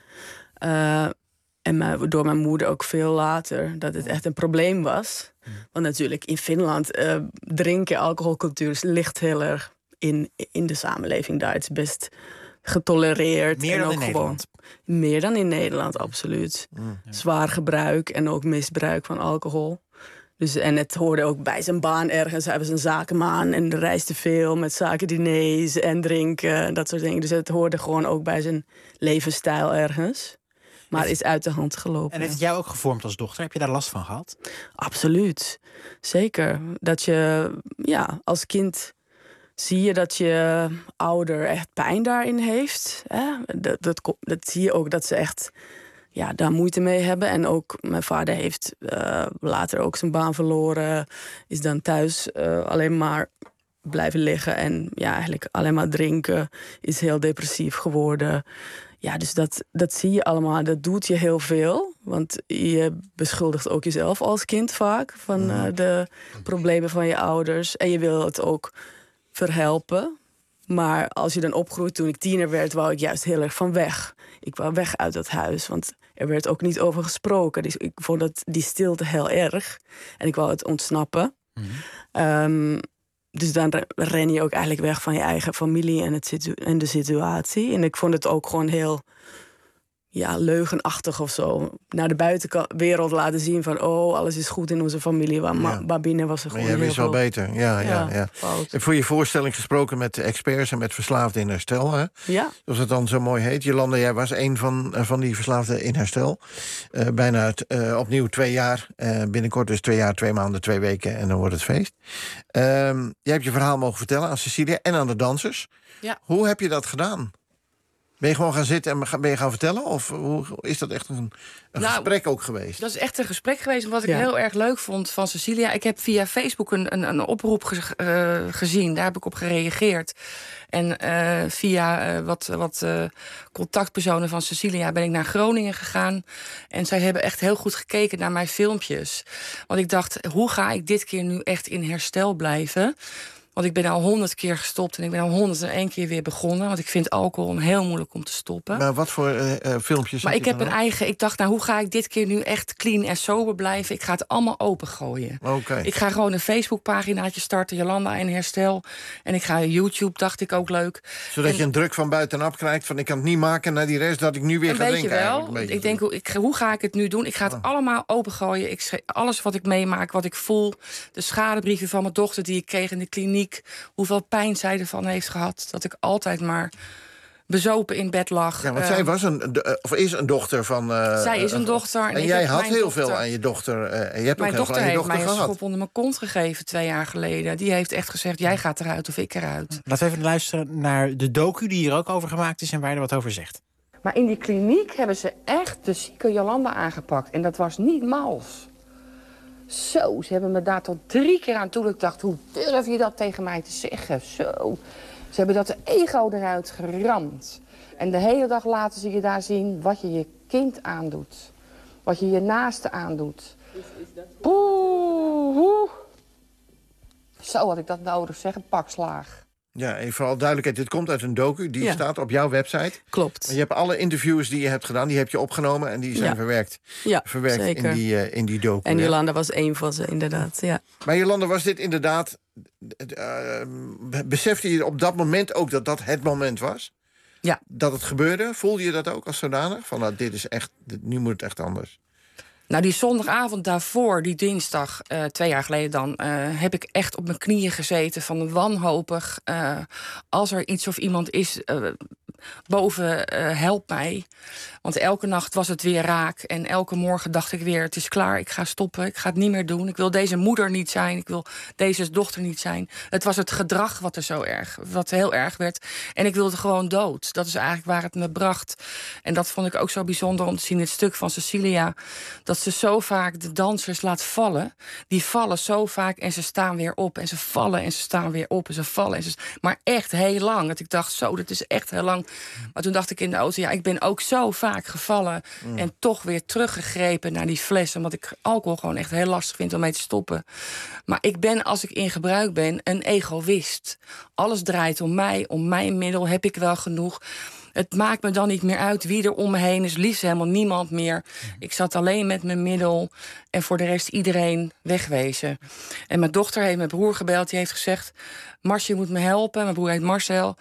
Uh, en mijn, door mijn moeder ook veel later, dat het echt een probleem was. Want natuurlijk in Finland, uh, drinken, alcoholcultuur ligt heel erg in, in de samenleving daar. Het is best getolereerd. Meer en dan ook in gewoon, Nederland? Meer dan in Nederland, absoluut. Mm. Zwaar gebruik en ook misbruik van alcohol. Dus, en het hoorde ook bij zijn baan ergens. Hij was een zakenman en reisde veel met zakendiners en drinken en dat soort dingen. Dus het hoorde gewoon ook bij zijn levensstijl ergens. Maar is uit de hand gelopen. En heeft het jou ook gevormd als dochter? Heb je daar last van gehad? Absoluut. Zeker. Dat je, ja, als kind zie je dat je ouder echt pijn daarin heeft. Hè? Dat, dat, dat zie je ook dat ze echt... ja, daar moeite mee hebben. En ook mijn vader heeft uh, later ook zijn baan verloren. Is dan thuis uh, alleen maar blijven liggen. En ja, eigenlijk alleen maar drinken. Is heel depressief geworden. Ja, dus dat, dat zie je allemaal. Dat doet je heel veel. Want je beschuldigt ook jezelf als kind vaak... van uh, de problemen van je ouders. En je wil het ook verhelpen. Maar als je dan opgroeit, toen ik tiener werd... wou ik juist heel erg van weg. Ik wou weg uit dat huis, want er werd ook niet over gesproken. Dus ik vond dat, die stilte heel erg. En ik wou het ontsnappen. Mm-hmm. Um, dus dan ren je ook eigenlijk weg van je eigen familie en, het situ- en de situatie. En ik vond het ook gewoon heel... ja, leugenachtig of zo. Naar de buitenwereld laten zien van... oh, alles is goed in onze familie. Maar, ja. maar binnen was er gewoon maar jij heel wist wel veel... beter. Ja, ja, ja, ja. Ik heb voor je voorstelling gesproken met experts... en met verslaafden in herstel. Hè? Ja. Zoals het dan zo mooi heet. Jolanda, jij was een van, van die verslaafden in herstel. Uh, bijna het, uh, opnieuw twee jaar. Uh, binnenkort dus twee jaar, twee maanden, twee weken... en dan wordt het feest. Uh, jij hebt je verhaal mogen vertellen aan Cecilia en aan de dansers. Ja. Hoe heb je dat gedaan? Ben je gewoon gaan zitten en ben je gaan vertellen? Of hoe is dat echt een, een nou, gesprek ook geweest? Dat is echt een gesprek geweest. Wat ik Ja. heel erg leuk vond van Cecilia... ik heb via Facebook een, een, een oproep ge, uh, gezien. Daar heb ik op gereageerd. En uh, via uh, wat, wat uh, contactpersonen van Cecilia... ben ik naar Groningen gegaan. En zij hebben echt heel goed gekeken naar mijn filmpjes. Want ik dacht, hoe ga ik dit keer nu echt in herstel blijven... Want ik ben al honderd keer gestopt en ik ben al honderd en één keer weer begonnen. Want ik vind alcohol heel moeilijk om te stoppen. Maar wat voor uh, uh, filmpjes? Maar heb ik je heb dan een ook? eigen... Ik dacht, nou, hoe ga ik dit keer nu echt clean en sober blijven? Ik ga het allemaal opengooien. Okay. Ik ga gewoon een Facebookpaginaatje starten, Jolanda in herstel. En ik ga YouTube, dacht ik ook leuk. Zodat en, je een druk van buitenaf krijgt van ik kan het niet maken naar die rest dat ik nu weer een ga beetje drinken. wel. Een beetje ik denk, hoe, ik, hoe ga ik het nu doen? Ik ga het Oh. allemaal opengooien. Ik schreef alles wat ik meemaak, wat ik voel. De schadebrieven van mijn dochter die ik kreeg in de kliniek. Hoeveel pijn zij ervan heeft gehad. Dat ik altijd maar bezopen in bed lag. Ja, want Uh, zij was een, de, of is een dochter van... Uh, zij is een dochter. En, En ik jij heb had mijn heel dochter- veel aan je dochter. Uh, en je hebt Mijn ook heel veel dochter aan je heeft dochter mij een gehad. schop onder mijn kont gegeven twee jaar geleden. Die heeft echt gezegd, jij gaat eruit of ik eruit. Laten we even luisteren naar de docu die hier ook over gemaakt is... en waar je er wat over zegt. Maar in die kliniek hebben ze echt de zieke Jolanda aangepakt. En dat was niet mals. Zo, ze hebben me daar tot drie keer aan toe. Ik dacht, hoe durf je dat tegen mij te zeggen? Zo. Ze hebben dat de ego eruit geramd. En de hele dag laten ze je daar zien wat je je kind aandoet. Wat je je naaste aandoet. Oeh, oeh. Zo had ik dat nodig, zeg, een pak slaag. Ja, en vooral duidelijkheid, dit komt uit een docu, die Ja. staat op jouw website. Klopt. Je hebt alle interviews die je hebt gedaan, die heb je opgenomen en die zijn Ja. verwerkt, Ja, verwerkt zeker. in die, uh, in die docu. En hè? Jolanda was één van ze, inderdaad, ja. Maar Jolanda, was dit inderdaad... Uh, besefte je op dat moment ook dat dat het moment was? Ja. Dat het gebeurde? Voelde je dat ook als zodanig? Van, nou, dit is echt, dit, nu moet het echt anders. Nou, die zondagavond daarvoor, die dinsdag, uh, twee jaar geleden dan... Uh, heb ik echt op mijn knieën gezeten van wanhopig. Uh, als er iets of iemand is, uh, boven, uh, help mij. Want elke nacht was het weer raak. En elke morgen dacht ik weer, het is klaar, ik ga stoppen. Ik ga het niet meer doen. Ik wil deze moeder niet zijn. Ik wil deze dochter niet zijn. Het was het gedrag wat er zo erg, wat heel erg werd. En ik wilde gewoon dood. Dat is eigenlijk waar het me bracht. En dat vond ik ook zo bijzonder om te zien, het stuk van Cecilia... dat ze zo vaak de dansers laat vallen. Die vallen zo vaak en ze staan weer op. En ze vallen en ze staan weer op en ze vallen. En ze... Maar echt heel lang. Dat ik dacht, zo, dat is echt heel lang. Maar toen dacht ik in de auto, ja, ik ben ook zo vaak gevallen... Mm. en toch weer teruggegrepen naar die fles. Omdat ik alcohol gewoon echt heel lastig vind om mee te stoppen. Maar ik ben, als ik in gebruik ben, een egoïst. Alles draait om mij, om mijn middel heb ik wel genoeg... Het maakt me dan niet meer uit wie er om me heen is. Liefst helemaal niemand meer. Ik zat alleen met mijn middel. En voor de rest iedereen wegwezen. En mijn dochter heeft mijn broer gebeld. Die heeft gezegd, Marcia moet me helpen. Mijn broer heet Marcel.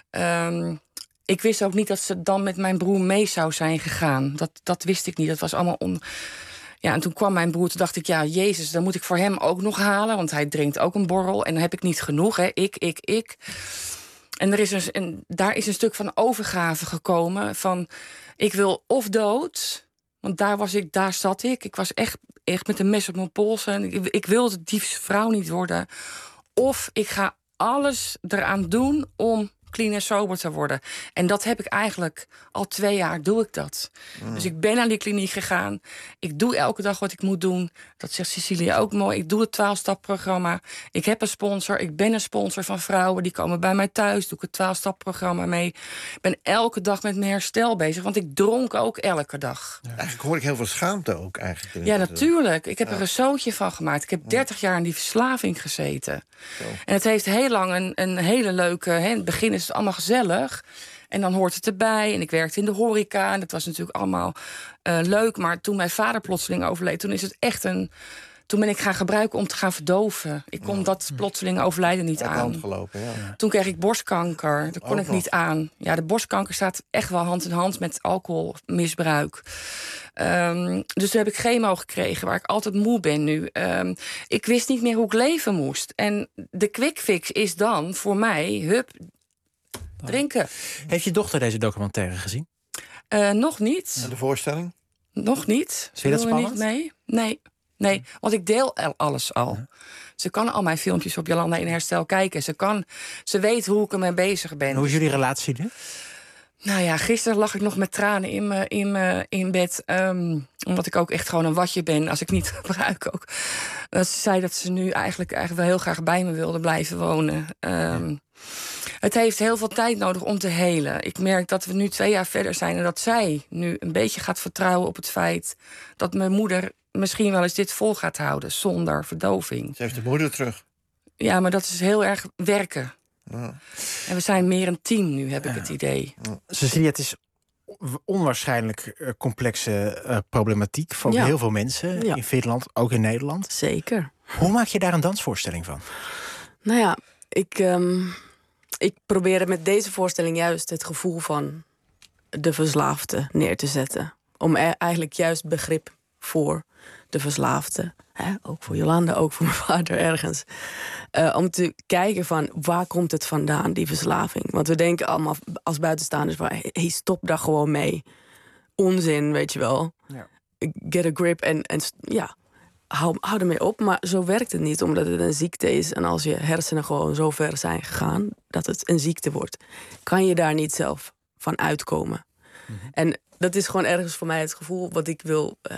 Um, ik wist ook niet dat ze dan met mijn broer mee zou zijn gegaan. Dat, dat wist ik niet. Dat was allemaal on... Ja, en toen kwam mijn broer, toen dacht ik, ja, Jezus, dan moet ik voor hem ook nog halen. Want hij drinkt ook een borrel. En dan heb ik niet genoeg, hè. Ik, ik, ik... En, er is een, en daar is een stuk van overgave gekomen. Van, ik wil of dood, want daar, was ik, daar zat ik. Ik was echt, echt met een mes op mijn pols. En ik, ik wilde die vrouw niet worden. Of ik ga alles eraan doen om clean en sober te worden. En dat heb ik eigenlijk al twee jaar, doe ik dat. Mm. Dus ik ben naar die kliniek gegaan. Ik doe elke dag wat ik moet doen. Dat zegt Cecilia ook mooi. Ik doe het twaalf-stap-programma. Ik heb een sponsor. Ik ben een sponsor van vrouwen. Die komen bij mij thuis. Doe ik het twaalf-stap-programma mee. Ik ben elke dag met mijn herstel bezig. Want ik dronk ook elke dag. Ja. Eigenlijk hoor ik heel veel schaamte ook. Eigenlijk. Ja, natuurlijk. Ik heb ja. er een zootje van gemaakt. Ik heb dertig jaar in die verslaving gezeten. Zo. En het heeft heel lang een, een hele leuke... Hè, in het begin is het allemaal gezellig. En dan hoort het erbij. En ik werkte in de horeca. En dat was natuurlijk allemaal uh, leuk. Maar toen mijn vader plotseling overleed... toen is het echt een... Toen ben ik gaan gebruiken om te gaan verdoven. Ik kon ja. dat plotseling overlijden niet Uit aan. hand gelopen, ja. Toen kreeg ik borstkanker. Dat kon Ook ik niet nog. aan. Ja, de borstkanker staat echt wel hand in hand met alcoholmisbruik. Um, dus toen heb ik chemo gekregen, waar ik altijd moe ben nu. Um, ik wist niet meer hoe ik leven moest. En de quick fix is dan voor mij, hup, drinken. Heeft je dochter deze documentaire gezien? Uh, nog niet. En de voorstelling? Nog niet. Vind je dat spannend? Niet, nee, nee. Nee, want ik deel alles al. Ja. Ze kan al mijn filmpjes op Jolanda in Herstel kijken. Ze, kan, ze weet hoe ik ermee bezig ben. En hoe is jullie relatie nu? Nou ja, gisteren lag ik nog met tranen in, me, in, me, in bed. Um, omdat ik ook echt gewoon een watje ben als ik niet gebruik ook. Dat ze zei dat ze nu eigenlijk, eigenlijk wel heel graag bij me wilde blijven wonen. Um, het heeft heel veel tijd nodig om te helen. Ik merk dat we nu twee jaar verder zijn... en dat zij nu een beetje gaat vertrouwen op het feit... dat mijn moeder misschien wel eens dit vol gaat houden zonder verdoving. Ze heeft de moeder terug. Ja, maar dat is heel erg werken. Ja. En we zijn meer een team nu, heb ik ja. het idee. Ja. Cecilia, het is onwaarschijnlijk uh, complexe uh, problematiek... voor ja. heel veel mensen ja. in Finland, ook in Nederland. Zeker. Hoe maak je daar een dansvoorstelling van? Nou ja, ik, um, ik probeer met deze voorstelling juist het gevoel van de verslaafde neer te zetten. Om er eigenlijk juist begrip voor de verslaafde. Hè? Ook voor Jolanda, ook voor mijn vader ergens. Uh, om te kijken van waar komt het vandaan, die verslaving. Want we denken allemaal als buitenstaanders van... hey, stop daar gewoon mee. Onzin, weet je wel. Ja. Get a grip en, en ja, hou, hou ermee op. Maar zo werkt het niet, omdat het een ziekte is. En als je hersenen gewoon zo ver zijn gegaan... dat het een ziekte wordt, kan je daar niet zelf van uitkomen. Mm-hmm. En dat is gewoon ergens voor mij het gevoel wat ik wil... Uh,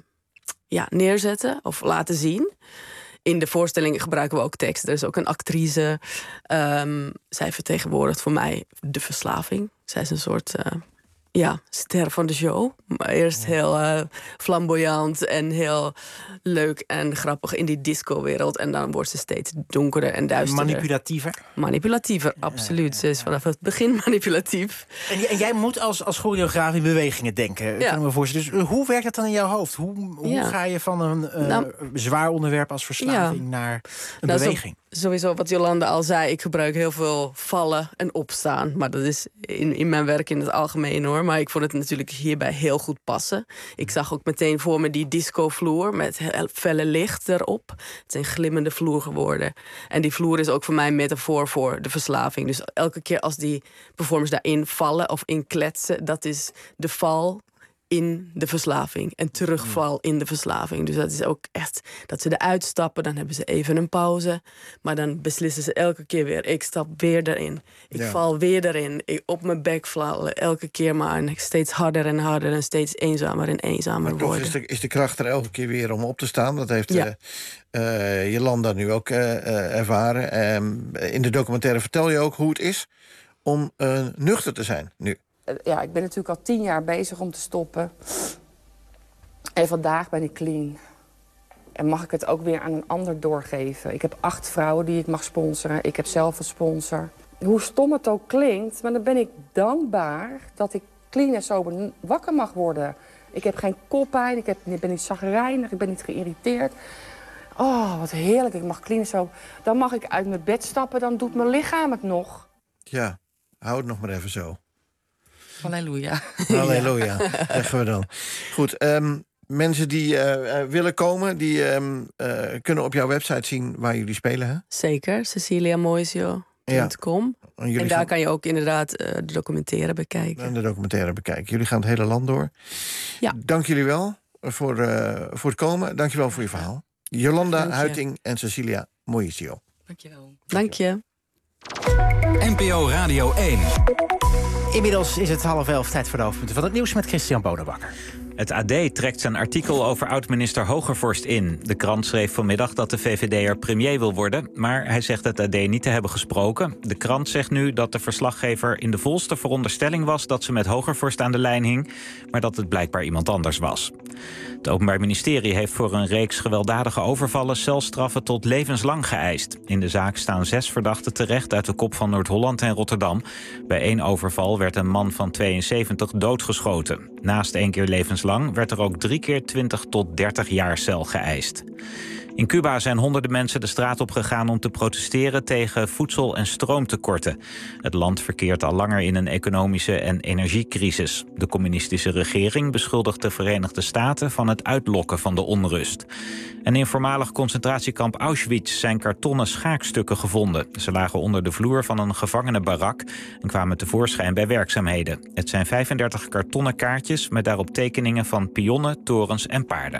Ja, neerzetten of laten zien. In de voorstelling gebruiken we ook tekst. Er is ook een actrice. Um, zij vertegenwoordigt voor mij de verslaving. Zij is een soort uh, ja, ster van de show. Maar eerst heel uh, flamboyant en heel leuk en grappig in die disco-wereld. En dan wordt ze steeds donkerder en duisterder. Manipulatiever? Manipulatiever, absoluut. Ja, ja, ja. Ze is vanaf het begin manipulatief. En, en jij moet als, als choreograaf in bewegingen denken. Ja. Kan ik me voorstellen. Dus hoe werkt dat dan in jouw hoofd? Hoe, hoe ja. ga je van een uh, nou, zwaar onderwerp als verslaving ja. naar een nou, beweging? Zo, sowieso wat Jolanda al zei. Ik gebruik heel veel vallen en opstaan. Maar dat is in, in mijn werk in het algemeen hoor. Maar ik vond het natuurlijk hierbij heel goed passen. Ik zag ook meteen voor me die discovloer met heel felle licht erop. Het is een glimmende vloer geworden. En die vloer is ook voor mij een metafoor voor de verslaving. Dus elke keer als die performers daarin vallen of in kletsen, dat is de val in de verslaving en terugval in de verslaving. Dus dat is ook echt dat ze eruit stappen, dan hebben ze even een pauze, maar dan beslissen ze elke keer weer, ik stap weer erin, ik ja. val weer erin, ik op mijn bek vallen, elke keer maar en steeds harder en harder en steeds eenzamer en eenzamer maar worden. Toch is de, is de kracht er elke keer weer om op te staan. Dat heeft ja. uh, uh, Jolanda nu ook uh, uh, ervaren. Um, in de documentaire vertel je ook hoe het is om uh, nuchter te zijn nu. Ja, ik ben natuurlijk al tien jaar bezig om te stoppen. En vandaag ben ik clean. En mag ik het ook weer aan een ander doorgeven. Ik heb acht vrouwen die ik mag sponsoren. Ik heb zelf een sponsor. Hoe stom het ook klinkt, maar dan ben ik dankbaar dat ik clean en sober wakker mag worden. Ik heb geen koppijn, ik, heb, ik ben niet chagrijnig, ik ben niet geïrriteerd. Oh, wat heerlijk, ik mag clean en sober. Dan mag ik uit mijn bed stappen, dan doet mijn lichaam het nog. Ja, hou het nog maar even zo. Halleluja. Halleluja, zeggen we dan. Goed, um, mensen die uh, uh, willen komen, die um, uh, kunnen op jouw website zien waar jullie spelen, hè? Zeker, cecilia moisio punt com. Ja. En, en daar gaan... kan je ook inderdaad uh, de documentaire bekijken. En de documentaire bekijken. Jullie gaan het hele land door. Ja. Dank jullie wel voor, uh, voor het komen. Dank je wel voor je verhaal. Jolanda Dank je. Huiting en Cecilia Moisio. Dank je wel. Dank je. N P O Radio één. Inmiddels is het half elf, tijd voor de hoofdpunten van het nieuws met Christian Bonenbakker. Het A D trekt zijn artikel over oud-minister Hogevorst in. De krant schreef vanmiddag dat de V V D'er premier wil worden, maar hij zegt het A D niet te hebben gesproken. De krant zegt nu dat de verslaggever in de volste veronderstelling was dat ze met Hogevorst aan de lijn hing, maar dat het blijkbaar iemand anders was. Het Openbaar Ministerie heeft voor een reeks gewelddadige overvallen celstraffen tot levenslang geëist. In de zaak staan zes verdachten terecht uit de kop van Noord-Holland en Rotterdam. Bij één overval werd een man van tweeënzeventig doodgeschoten. Naast één keer levenslang werd er ook drie keer twintig tot dertig jaar cel geëist. In Cuba zijn honderden mensen de straat op gegaan om te protesteren tegen voedsel- en stroomtekorten. Het land verkeert al langer in een economische en energiecrisis. De communistische regering beschuldigt de Verenigde Staten van het uitlokken van de onrust. En in voormalig concentratiekamp Auschwitz zijn kartonnen schaakstukken gevonden. Ze lagen onder de vloer van een gevangenenbarak en kwamen tevoorschijn bij werkzaamheden. Het zijn vijfendertig kartonnen kaartjes met daarop tekeningen van pionnen, torens en paarden.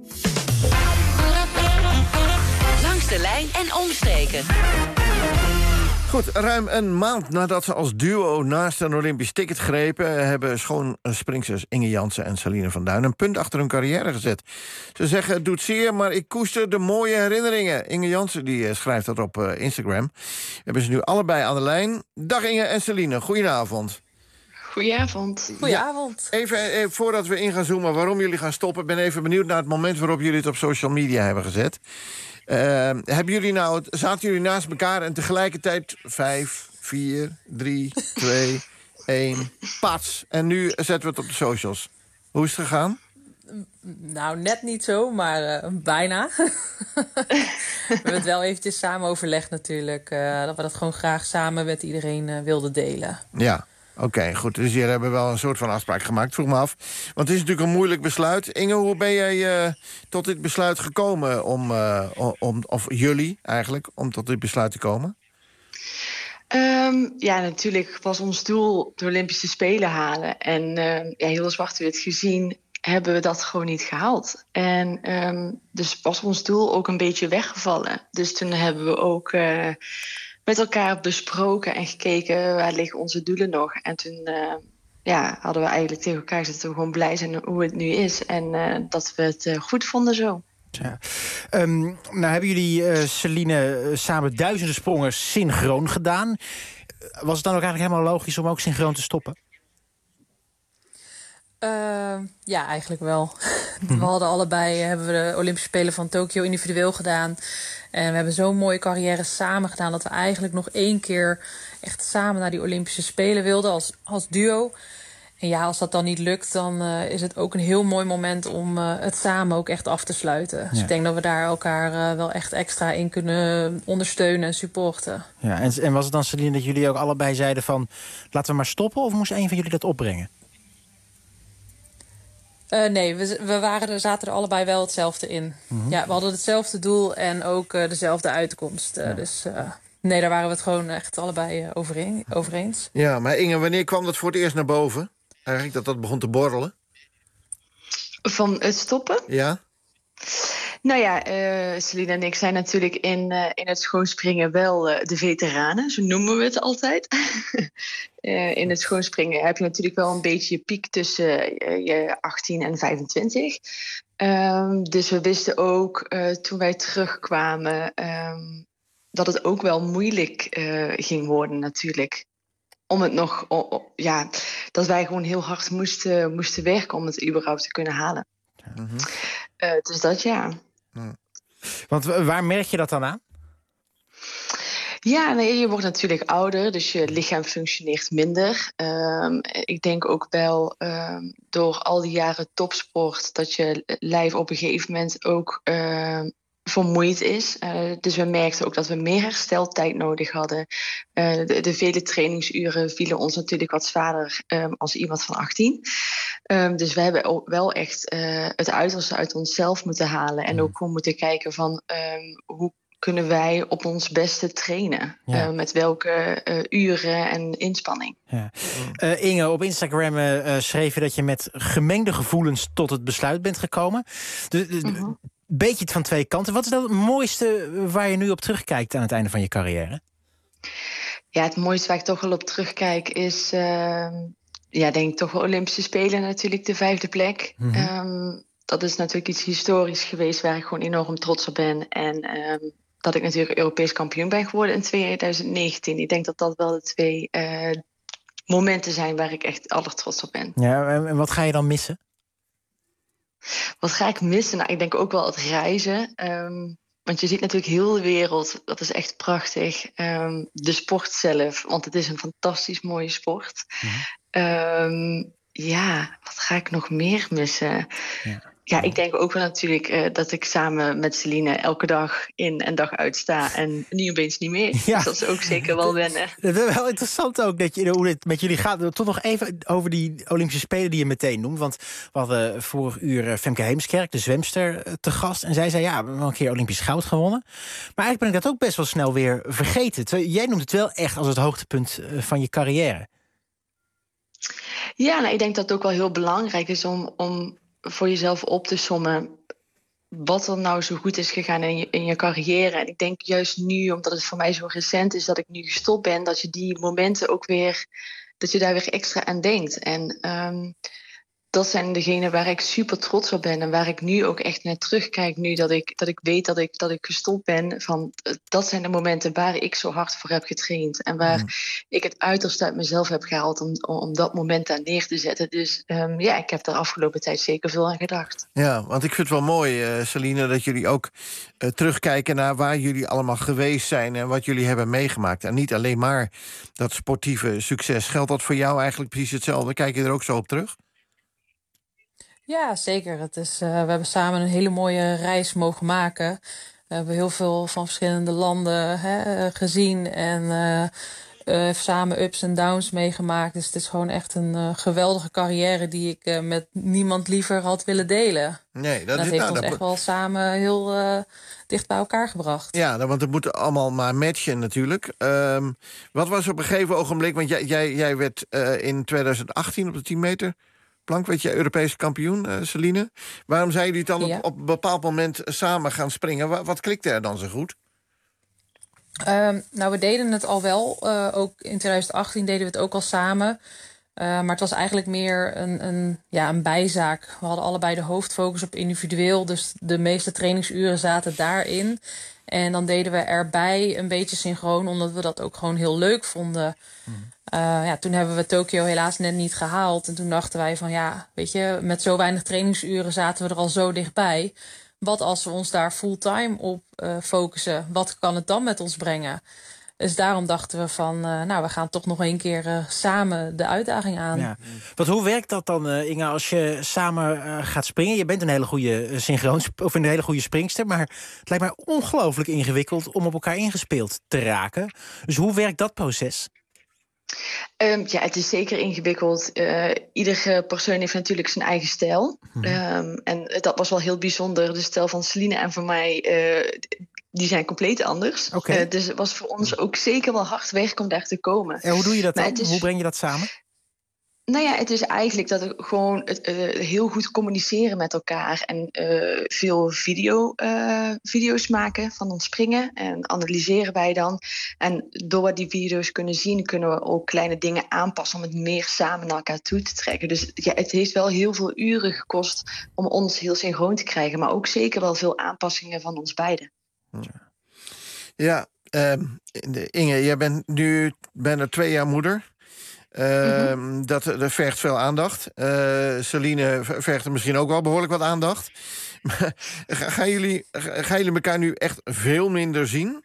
De lijn en omstreken. Goed, ruim een maand nadat ze als duo naast een Olympisch ticket grepen, hebben schoonspringsters Inge Jansen en Celine van Duin een punt achter hun carrière gezet. Ze zeggen, het doet zeer, maar ik koester de mooie herinneringen. Inge Jansen die schrijft dat op uh, Instagram. We hebben ze nu allebei aan de lijn. Dag Inge en Celine, goedenavond. Goedenavond. Goedenavond. Ja, even, even voordat we in gaan zoomen waarom jullie gaan stoppen, ben even benieuwd naar het moment waarop jullie het op social media hebben gezet. Uh, hebben jullie nou, zaten jullie naast elkaar en tegelijkertijd vijf, vier, drie, twee, één, pats. En nu zetten we het op de socials. Hoe is het gegaan? Nou, net niet zo, maar uh, bijna. We hebben het wel eventjes samen overlegd natuurlijk. Uh, dat we dat gewoon graag samen met iedereen uh, wilden delen. Ja. Oké, okay, goed. Dus jullie hebben wel een soort van afspraak gemaakt. Vroeg me af. Want het is natuurlijk een moeilijk besluit. Inge, hoe ben jij uh, tot dit besluit gekomen? Om, uh, om, of jullie eigenlijk, om tot dit besluit te komen? Um, ja, natuurlijk was ons doel de Olympische Spelen halen. En uh, ja, heel zwart-wit gezien hebben we dat gewoon niet gehaald. En um, dus was ons doel ook een beetje weggevallen. Dus toen hebben we ook Uh, met elkaar besproken en gekeken waar liggen onze doelen nog. En toen uh, ja, hadden we eigenlijk tegen elkaar gezegd dat we gewoon blij zijn hoe het nu is. En uh, dat we het uh, goed vonden zo. Ja. Um, nou hebben jullie, uh, Celine, uh, samen duizenden sprongen synchroon gedaan. Was het dan ook eigenlijk helemaal logisch om ook synchroon te stoppen? Uh, ja, eigenlijk wel. We hadden allebei hebben we de Olympische Spelen van Tokio individueel gedaan. En we hebben zo'n mooie carrière samen gedaan dat we eigenlijk nog één keer echt samen naar die Olympische Spelen wilden als, als duo. En ja, als dat dan niet lukt, dan uh, is het ook een heel mooi moment om uh, het samen ook echt af te sluiten. Ja. Dus ik denk dat we daar elkaar uh, wel echt extra in kunnen ondersteunen en supporten. Ja, en, en was het dan, Celine, dat jullie ook allebei zeiden van laten we maar stoppen, of moest een van jullie dat opbrengen? Uh, nee, we, we waren er, zaten er allebei wel hetzelfde in. Mm-hmm. Ja, we hadden hetzelfde doel en ook uh, dezelfde uitkomst. Uh, ja. Dus uh, nee, daar waren we het gewoon echt allebei uh, overeen, over eens. Ja, maar Inge, wanneer kwam dat voor het eerst naar boven? Eigenlijk dat dat begon te borrelen? Van het stoppen? Ja. Nou ja, uh, Celine en ik zijn natuurlijk in, uh, in het schoonspringen wel uh, de veteranen. Zo noemen we het altijd. uh, in het schoonspringen heb je natuurlijk wel een beetje je piek tussen uh, je achttien en vijfentwintig. Um, dus we wisten ook uh, toen wij terugkwamen um, dat het ook wel moeilijk uh, ging worden natuurlijk. Om het nog, oh, oh, ja, dat wij gewoon heel hard moesten, moesten werken om het überhaupt te kunnen halen. Mm-hmm. Uh, dus dat ja. Mm. Want waar merk je dat dan aan? Ja, nee, je wordt natuurlijk ouder, dus je lichaam functioneert minder. Um, ik denk ook wel um, door al die jaren topsport dat je lijf op een gegeven moment ook uh, vermoeid is. Uh, dus we merkten ook dat we meer hersteltijd nodig hadden. Uh, de, de vele trainingsuren vielen ons natuurlijk wat zwaarder um, als iemand van achttien. Um, dus we hebben ook wel echt uh, het uiterste uit onszelf moeten halen. En ook gewoon moeten kijken van um, hoe kunnen wij op ons beste trainen. Ja. Uh, met welke uh, uren en inspanning. Ja. Uh, Inge, op Instagram uh, schreef je dat je met gemengde gevoelens tot het besluit bent gekomen. De, de, uh-huh. Beetje van twee kanten. Wat is dan het mooiste waar je nu op terugkijkt aan het einde van je carrière? Ja, het mooiste waar ik toch wel op terugkijk is... Uh, ja, denk ik toch wel Olympische Spelen natuurlijk, de vijfde plek. Mm-hmm. Um, dat is natuurlijk iets historisch geweest waar ik gewoon enorm trots op ben. En um, dat ik natuurlijk Europees kampioen ben geworden in twintig negentien. Ik denk dat dat wel de twee uh, momenten zijn waar ik echt allertrots op ben. Ja, en wat ga je dan missen? Wat ga ik missen? Nou, ik denk ook wel het reizen. Um, want je ziet natuurlijk heel de wereld. Dat is echt prachtig. Um, de sport zelf, want het is een fantastisch mooie sport. Mm-hmm. Um, ja, wat ga ik nog meer missen? Ja. Ja, ik denk ook wel natuurlijk uh, dat ik samen met Celine elke dag in en dag uit sta. En nu opeens niet meer. Ja. Dus dat is ook zeker wel wennen. Het is wel interessant ook dat je, hoe het met jullie gaat. Toch nog even over die Olympische Spelen die je meteen noemt. Want we hadden vorig uur Femke Heemskerk, de zwemster, te gast. En zij zei, ja, we hebben wel een keer Olympisch goud gewonnen. Maar eigenlijk ben ik dat ook best wel snel weer vergeten. Jij noemt het wel echt als het hoogtepunt van je carrière. Ja, nou, ik denk dat het ook wel heel belangrijk is om... om voor jezelf op te sommen wat er nou zo goed is gegaan in je, in je carrière. En ik denk juist nu, omdat het voor mij zo recent is dat ik nu gestopt ben, dat je die momenten ook weer, dat je daar weer extra aan denkt. En um, dat zijn degenen waar ik super trots op ben en waar ik nu ook echt naar terugkijk, nu dat ik, dat ik weet dat ik, dat ik gestopt ben. Van, dat zijn de momenten waar ik zo hard voor heb getraind en waar mm. ik het uiterste uit mezelf heb gehaald om, om dat moment daar neer te zetten. Dus um, ja, ik heb er afgelopen tijd zeker veel aan gedacht. Ja, want ik vind het wel mooi, uh, Celine, dat jullie ook uh, terugkijken naar waar jullie allemaal geweest zijn en wat jullie hebben meegemaakt. En niet alleen maar dat sportieve succes. Geldt dat voor jou eigenlijk precies hetzelfde? Kijk je er ook zo op terug? Ja, zeker. Het is, uh, we hebben samen een hele mooie reis mogen maken. We hebben heel veel van verschillende landen hè, gezien en uh, uh, samen ups en downs meegemaakt. Dus het is gewoon echt een uh, geweldige carrière die ik uh, met niemand liever had willen delen. Nee, dat, dat is, heeft nou, ons dat echt wel samen heel uh, dicht bij elkaar gebracht. Ja, want het moet allemaal maar matchen natuurlijk. Um, wat was op een gegeven ogenblik, want jij, jij, jij werd uh, in twintig achttien op de tien meter... plank, weet je, Europese kampioen, uh, Celine. Waarom zijn jullie dan ja. op, op een bepaald moment samen gaan springen? Wat, wat klikte er dan zo goed? Um, nou, we deden het al wel. Uh, ook in twintig achttien deden we het ook al samen. Uh, maar het was eigenlijk meer een, een, ja, een bijzaak. We hadden allebei de hoofdfocus op individueel. Dus de meeste trainingsuren zaten daarin. En dan deden we erbij een beetje synchroon, omdat we dat ook gewoon heel leuk vonden. Mm. Uh, ja, toen hebben we Tokio helaas net niet gehaald. En toen dachten wij van ja, weet je, met zo weinig trainingsuren zaten we er al zo dichtbij. Wat als we ons daar fulltime op uh, focussen? Wat kan het dan met ons brengen? Dus daarom dachten we van, uh, nou, we gaan toch nog een keer uh, samen de uitdaging aan. Ja. Want hoe werkt dat dan, uh, Inge, als je samen uh, gaat springen? Je bent een hele goede synchroon of een hele goede springster, maar het lijkt mij ongelooflijk ingewikkeld om op elkaar ingespeeld te raken. Dus hoe werkt dat proces? Um, ja, het is zeker ingewikkeld. Uh, iedere persoon heeft natuurlijk zijn eigen stijl. Mm-hmm. Um, en dat was wel heel bijzonder. De stijl van Celine en van mij, uh, die zijn compleet anders. Okay. Uh, dus het was voor ons ook zeker wel hard werk om daar te komen. En hoe doe je dat dan? Is... Hoe breng je dat samen? Nou ja, het is eigenlijk dat we gewoon het, uh, heel goed communiceren met elkaar. En uh, veel video, uh, video's maken van ons springen. En analyseren wij dan. En door wat die video's kunnen zien, kunnen we ook kleine dingen aanpassen om het meer samen naar elkaar toe te trekken. Dus ja, het heeft wel heel veel uren gekost om ons heel synchroon te krijgen. Maar ook zeker wel veel aanpassingen van ons beiden. Ja, uh, Inge, jij bent nu bijna twee jaar moeder. Uh, mm-hmm. dat, dat vergt veel aandacht. Uh, Celine vergt er misschien ook wel behoorlijk wat aandacht. gaan, jullie, gaan jullie elkaar nu echt veel minder zien?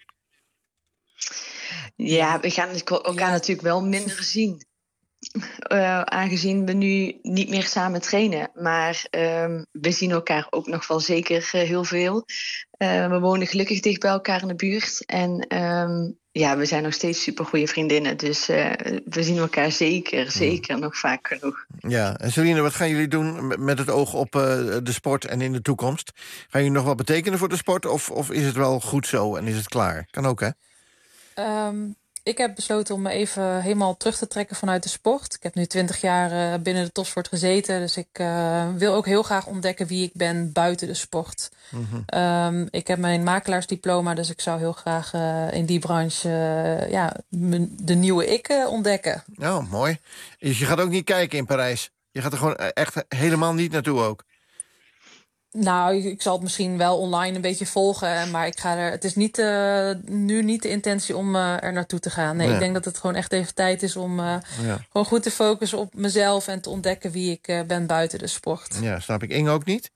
Ja, we gaan elkaar ja. natuurlijk wel minder zien. Uh, aangezien we nu niet meer samen trainen. Maar uh, we zien elkaar ook nog wel zeker uh, heel veel. Uh, we wonen gelukkig dicht bij elkaar in de buurt. En um, ja, we zijn nog steeds super goede vriendinnen. Dus uh, we zien elkaar zeker, zeker ja. nog vaak genoeg. Ja, en Celine, wat gaan jullie doen met het oog op uh, de sport en in de toekomst? Gaan jullie nog wat betekenen voor de sport? Of, of is het wel goed zo en is het klaar? Kan ook, hè? Um... Ik heb besloten om me even helemaal terug te trekken vanuit de sport. Ik heb nu twintig jaar uh, binnen de topsport gezeten. Dus ik uh, wil ook heel graag ontdekken wie ik ben buiten de sport. Mm-hmm. Um, ik heb mijn makelaarsdiploma, dus ik zou heel graag uh, in die branche uh, ja, de nieuwe ik uh, ontdekken. Oh, mooi. Dus je gaat ook niet kijken in Parijs? Je gaat er gewoon echt helemaal niet naartoe ook? Nou, ik zal het misschien wel online een beetje volgen. Maar ik ga er. Het is niet, uh, nu niet de intentie om uh, er naartoe te gaan. Nee, ja. Ik denk dat het gewoon echt even tijd is om uh, ja. gewoon goed te focussen op mezelf en te ontdekken wie ik uh, ben buiten de sport. Ja, snap ik. Inge ook niet?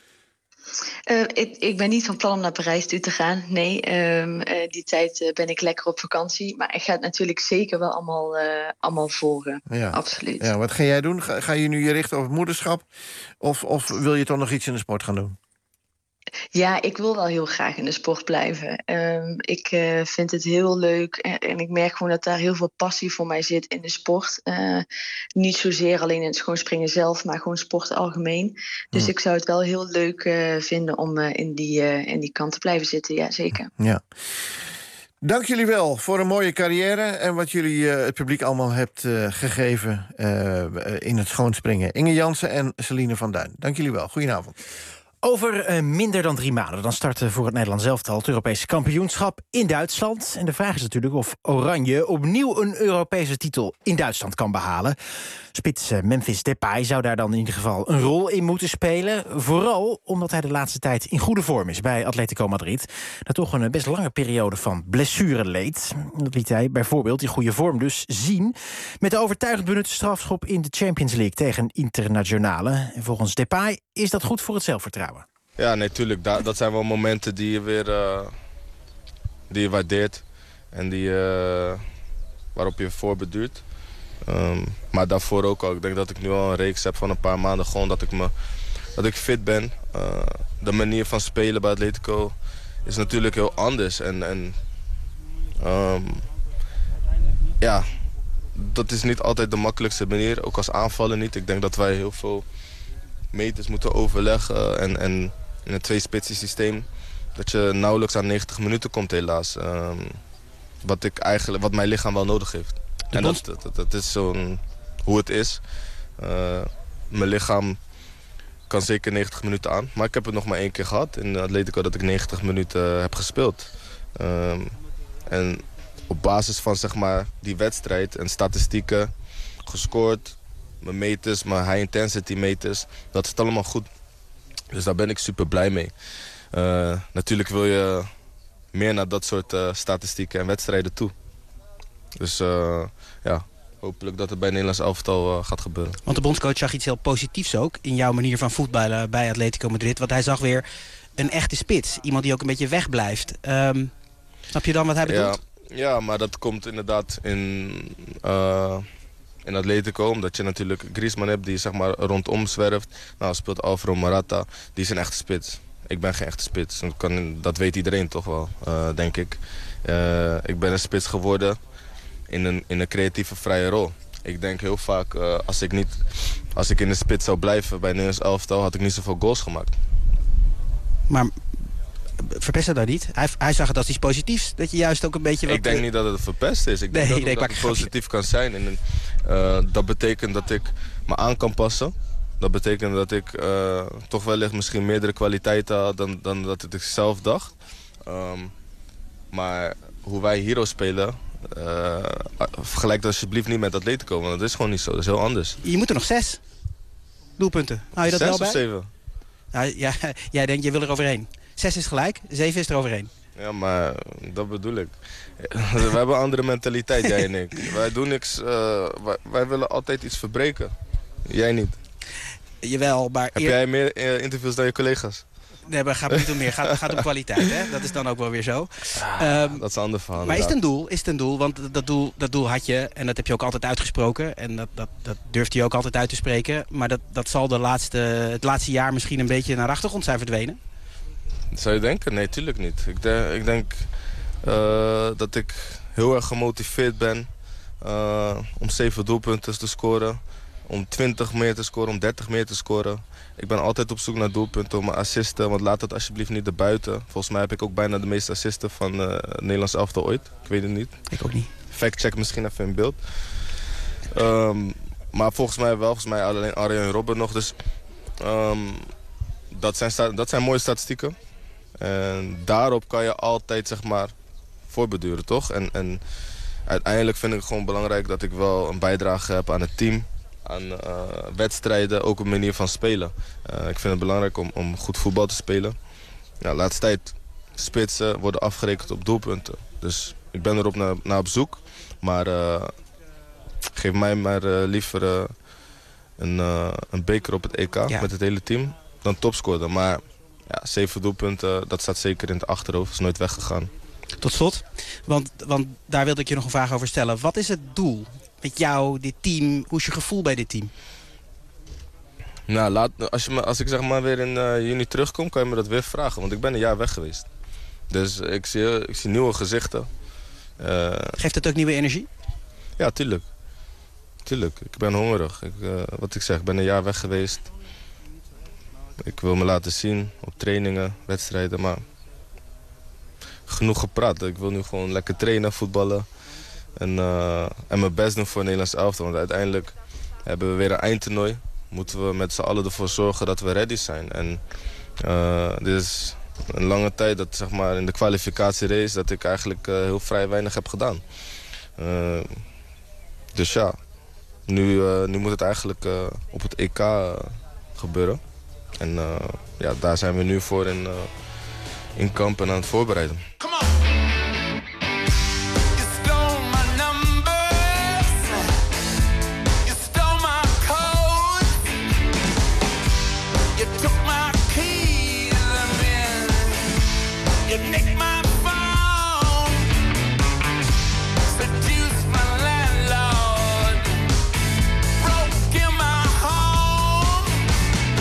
Uh, ik, ik ben niet van plan om naar Parijs toe te gaan. Nee, um, uh, die tijd uh, ben ik lekker op vakantie. Maar ik ga het natuurlijk zeker wel allemaal, uh, allemaal volgen. Ja. Absoluut. Ja, wat ga jij doen? Ga, ga je nu je richten op het moederschap? Of, of wil je toch nog iets in de sport gaan doen? Ja, ik wil wel heel graag in de sport blijven. Um, ik uh, vind het heel leuk en, en ik merk gewoon dat daar heel veel passie voor mij zit in de sport. Uh, niet zozeer alleen in het schoonspringen zelf, maar gewoon sport algemeen. Dus hmm. ik zou het wel heel leuk uh, vinden om uh, in, die, uh, in die kant te blijven zitten, ja zeker. Ja. Dank jullie wel voor een mooie carrière en wat jullie uh, het publiek allemaal hebt uh, gegeven uh, in het schoonspringen. Inge Jansen en Celine van Duin. Dank jullie wel. Goedenavond. Over uh, minder dan drie maanden dan starten voor het Nederlands elftal het Europese kampioenschap in Duitsland. En de vraag is natuurlijk of Oranje opnieuw een Europese titel in Duitsland kan behalen. Spits uh, Memphis Depay zou daar dan in ieder geval een rol in moeten spelen. Vooral omdat hij de laatste tijd in goede vorm is bij Atletico Madrid. Dat toch een best lange periode van blessure leed. Dat liet hij bijvoorbeeld in goede vorm dus zien met de overtuigend benutte strafschop in de Champions League tegen Internazionale. En volgens Depay is dat goed voor het zelfvertrouwen. Ja, natuurlijk. Nee, dat zijn wel momenten die je weer uh, die je waardeert en die, uh, waarop je voorbeduurt. Um, maar daarvoor ook al. Ik denk dat ik nu al een reeks heb van een paar maanden. Gewoon dat ik, me, dat ik fit ben. Uh, de manier van spelen bij Atletico is natuurlijk heel anders. En, en um, ja, dat is niet altijd de makkelijkste manier. Ook als aanvallen niet. Ik denk dat wij heel veel meters moeten overleggen. En, en in een twee-spitsen systeem dat je nauwelijks aan negentig minuten komt helaas. Um, wat, ik eigenlijk, wat mijn lichaam wel nodig heeft. En dat, dat, dat is zo'n hoe het is. Uh, mijn lichaam kan zeker negentig minuten aan. Maar ik heb het nog maar één keer gehad in Atletico dat ik negentig minuten heb gespeeld. Um, en op basis van zeg maar, die wedstrijd en statistieken gescoord, mijn meters, mijn high intensity meters, dat is allemaal goed. Dus daar ben ik super blij mee. Uh, natuurlijk wil je meer naar dat soort uh, statistieken en wedstrijden toe. Dus uh, ja, hopelijk dat het bij Nederlands elftal uh, gaat gebeuren. Want de bondscoach zag iets heel positiefs ook in jouw manier van voetballen bij Atletico Madrid. Want hij zag weer een echte spits. Iemand die ook een beetje wegblijft. Um, snap je dan wat hij bedoelt? Ja, ja, maar dat komt inderdaad in, uh, in Atletico. Omdat je natuurlijk Griezmann hebt die zeg maar rondom zwerft. Nou, speelt Alvaro Morata. Die is een echte spits. Ik ben geen echte spits. Dat, kan, dat weet iedereen toch wel, uh, denk ik. Uh, ik ben een spits geworden in een, in een creatieve vrije rol. Ik denk heel vaak, uh, als, ik niet, als ik in de spits zou blijven bij Nederlands elftal, had ik niet zoveel goals gemaakt. Maar verpest dat dan niet? Hij, hij zag het als iets positiefs, dat je juist ook een beetje... Wat, ik denk niet dat het verpest is. Ik denk nee, dat, nee, dat het positief kan zijn. En, uh, dat betekent dat ik me aan kan passen. Dat betekent dat ik uh, toch wellicht misschien meerdere kwaliteiten had dan, dan dat ik zelf dacht. Um, maar hoe wij Hero spelen, uh, vergelijk dat alsjeblieft niet met Atletico. Want dat is gewoon niet zo, dat is heel anders. Je moet er nog zes doelpunten. Hou je dat zes wel bij? Zes of zeven? Nou, ja, jij denkt, je wil er overheen. Zes is gelijk, zeven is er overheen. Ja, maar dat bedoel ik. We hebben een andere mentaliteit, jij en ik. Wij doen niks, uh, wij, wij willen altijd iets verbreken. Jij niet. Jawel, maar... Heb jij meer uh, interviews dan je collega's? Nee, maar het gaat niet om meer. Het gaat, gaat om kwaliteit, hè? Dat is dan ook wel weer zo. Ah, um, dat is een ander verhaal. Maar is het een doel? Is het een doel? Want dat doel, dat doel had je, en dat heb je ook altijd uitgesproken. En dat, dat, dat durft je ook altijd uit te spreken. Maar dat, dat zal de laatste, het laatste jaar misschien een beetje naar de achtergrond zijn verdwenen? Zou je denken? Nee, tuurlijk niet. Ik, de, ik denk uh, dat ik heel erg gemotiveerd ben uh, om zeven doelpunten te scoren. Om twintig meer te scoren, om dertig meer te scoren. Ik ben altijd op zoek naar doelpunten om assisten, want laat het alsjeblieft niet erbuiten. Volgens mij heb ik ook bijna de meeste assisten van uh, Nederlands elftal ooit. Ik weet het niet. Ik ook niet. Fact-check misschien even in beeld. Um, maar volgens mij wel, volgens mij alleen Arjen en Robben nog. Dus um, dat, zijn, dat zijn mooie statistieken. En daarop kan je altijd, zeg maar, voorbeduren, toch? En, en uiteindelijk vind ik het gewoon belangrijk dat ik wel een bijdrage heb aan het team. Aan uh, wedstrijden, ook een manier van spelen. Uh, ik vind het belangrijk om, om goed voetbal te spelen. Ja, laatste tijd, spitsen worden afgerekend op doelpunten. Dus ik ben erop naar, naar op zoek. Maar uh, geef mij maar uh, liever uh, een, uh, een beker op het E K ja. met het hele team dan topscorer. Maar ja, zeven doelpunten, dat staat zeker in het achterhoofd. Dat is nooit weggegaan. Tot slot, want, want daar wilde ik je nog een vraag over stellen. Wat is het doel met jou, dit team? Hoe is je gevoel bij dit team? Nou, laat, als, je me, als ik zeg maar weer in uh, juni terugkom, kan je me dat weer vragen. Want ik ben een jaar weg geweest. Dus ik zie, ik zie nieuwe gezichten. Uh, Geeft het ook nieuwe energie? Ja, tuurlijk. Tuurlijk. Ik ben hongerig. Ik, uh, wat ik zeg, ik ben een jaar weg geweest. Ik wil me laten zien op trainingen, wedstrijden, maar genoeg gepraat. Ik wil nu gewoon lekker trainen, voetballen en, uh, en mijn best doen voor Nederlands elftal. Want uiteindelijk hebben we weer een eindtoernooi. Moeten we met z'n allen ervoor zorgen dat we ready zijn. En uh, dit is een lange tijd dat, zeg maar, in de kwalificatierace dat ik eigenlijk uh, heel vrij weinig heb gedaan. Uh, dus ja, nu, uh, nu moet het eigenlijk uh, op het E K uh, gebeuren. En uh, ja, daar zijn we nu voor in, uh, in kamp en aan het voorbereiden.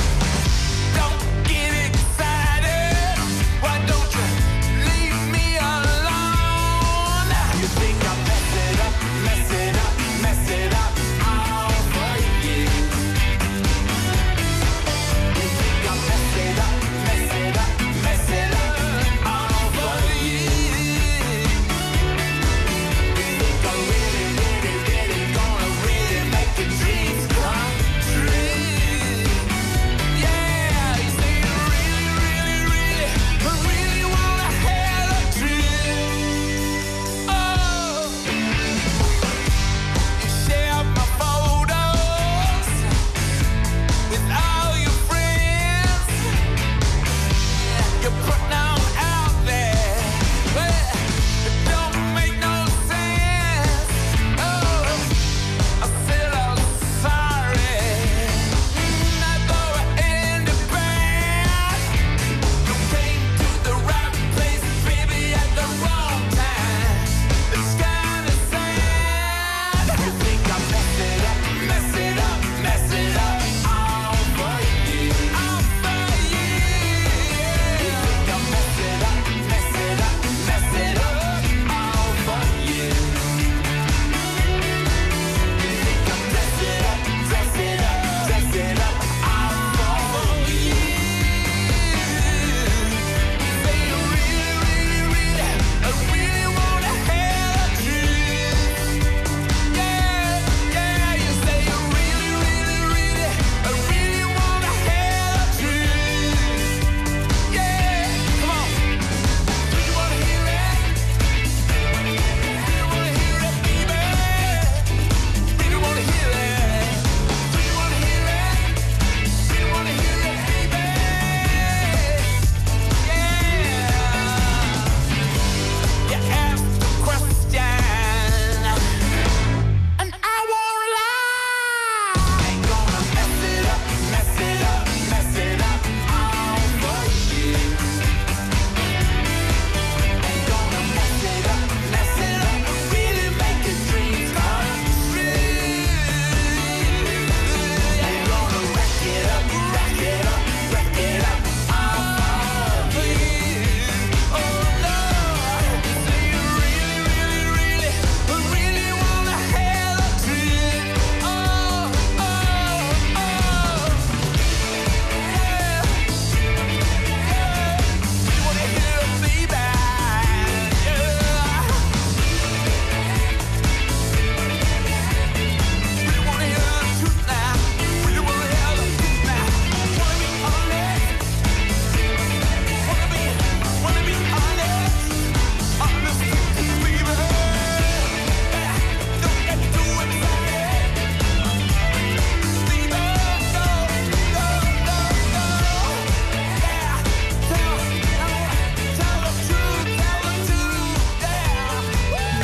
Why don't you leave me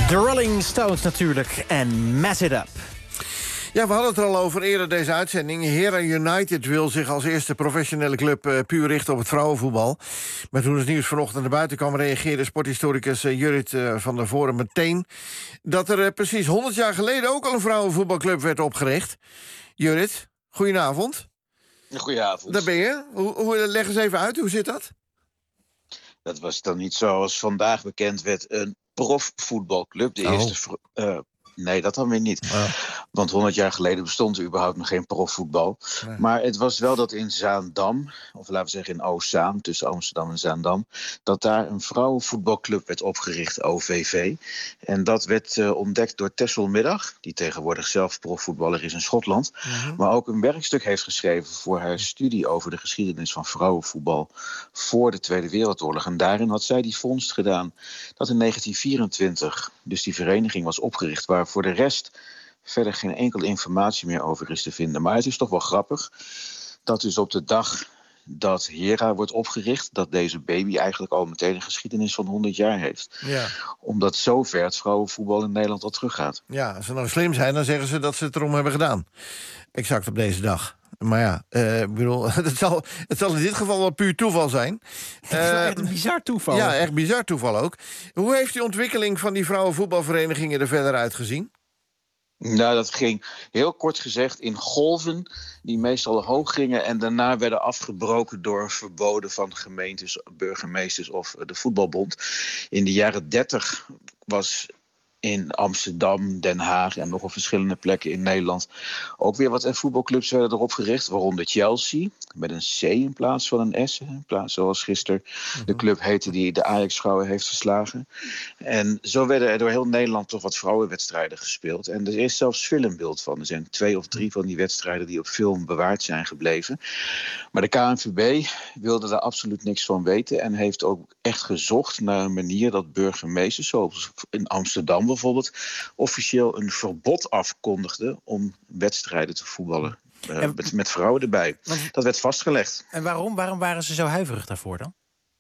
De Rolling Stones natuurlijk en Mess It Up. Ja, we hadden het er al over eerder deze uitzending. Hera United wil zich als eerste professionele club uh, puur richten op het vrouwenvoetbal. Maar toen het nieuws vanochtend naar buiten kwam, reageerde sporthistoricus uh, Jurrit uh, van der Voren meteen dat er uh, precies honderd jaar geleden ook al een vrouwenvoetbalclub werd opgericht. Jurrit, goedenavond. Goedenavond. Daar ben je. Hoe, hoe, leg eens even uit, hoe zit dat? Dat was dan niet zoals vandaag bekend werd een profvoetbalclub. De oh. eerste... Uh, nee, dat dan weer niet. Oh. Want honderd jaar geleden bestond er überhaupt nog geen profvoetbal. Nee. Maar het was wel dat in Zaandam, of laten we zeggen in Oostzaan, tussen Amsterdam en Zaandam, dat daar een vrouwenvoetbalclub werd opgericht, O V V. En dat werd uh, ontdekt door Tessel Middag, die tegenwoordig zelf profvoetballer is in Schotland. Mm-hmm. Maar ook een werkstuk heeft geschreven voor haar studie over de geschiedenis van vrouwenvoetbal voor de Tweede Wereldoorlog. En daarin had zij die vondst gedaan dat in negentien vierentwintig dus die vereniging was opgericht, waar voor de rest verder geen enkele informatie meer over is te vinden. Maar het is toch wel grappig dat dus op de dag dat Hera wordt opgericht, dat deze baby eigenlijk al meteen een geschiedenis van honderd jaar heeft. Ja. Omdat zover het vrouwenvoetbal in Nederland al teruggaat. Ja, als ze nou slim zijn, dan zeggen ze dat ze het erom hebben gedaan. Exact op deze dag. Maar ja, uh, ik bedoel, het, zal, het zal in dit geval wel puur toeval zijn. Het is uh, echt een bizar toeval. Ja, echt bizar toeval ook. Hoe heeft die ontwikkeling van die vrouwenvoetbalverenigingen er verder uitgezien? Nou, dat ging heel kort gezegd in golven die meestal hoog gingen en daarna werden afgebroken door verboden van gemeentes, burgemeesters of de voetbalbond. In de jaren dertig was in Amsterdam, Den Haag en nog op verschillende plekken in Nederland ook weer wat voetbalclubs werden erop gericht, waaronder Chelsea, met een C in plaats van een S, in plaats zoals gisteren de club heette die de Ajax-vrouwen heeft verslagen. En zo werden er door heel Nederland toch wat vrouwenwedstrijden gespeeld. En er is zelfs filmbeeld van. Er zijn twee of drie van die wedstrijden die op film bewaard zijn gebleven. Maar de K N V B wilde daar absoluut niks van weten en heeft ook echt gezocht naar een manier dat burgemeesters, zoals in Amsterdam bijvoorbeeld, officieel een verbod afkondigde om wedstrijden te voetballen. Uh, en, met, met vrouwen erbij. Want, dat werd vastgelegd. En waarom? Waarom waren ze zo huiverig daarvoor dan?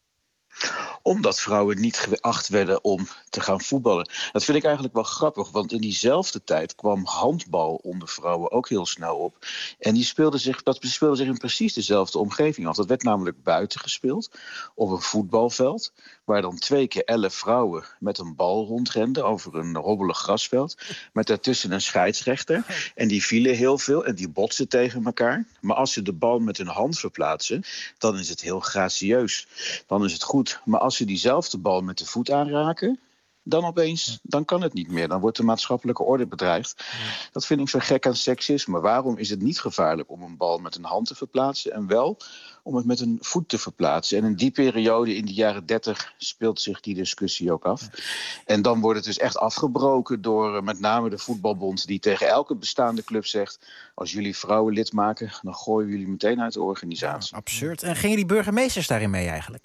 Omdat vrouwen niet geacht werden om te gaan voetballen. Dat vind ik eigenlijk wel grappig, want in diezelfde tijd kwam handbal onder vrouwen ook heel snel op. En die speelde zich, dat speelde zich in precies dezelfde omgeving af. Dat werd namelijk buiten gespeeld, op een voetbalveld, waar dan twee keer elf vrouwen met een bal rondrenden over een robbelig grasveld, met daartussen een scheidsrechter. En die vielen heel veel en die botsen tegen elkaar. Maar als ze de bal met hun hand verplaatsen, dan is het heel gracieus. Dan is het goed. Maar als ze diezelfde bal met de voet aanraken, dan opeens, dan kan het niet meer. Dan wordt de maatschappelijke orde bedreigd. Dat vind ik zo gek aan seksisme. Waarom is het niet gevaarlijk om een bal met een hand te verplaatsen en wel om het met een voet te verplaatsen? En in die periode, in de jaren dertig, speelt zich die discussie ook af. En dan wordt het dus echt afgebroken door uh, met name de voetbalbond, die tegen elke bestaande club zegt, als jullie vrouwen lid maken, dan gooien jullie meteen uit de organisatie. Ja, absurd. En gingen die burgemeesters daarin mee eigenlijk?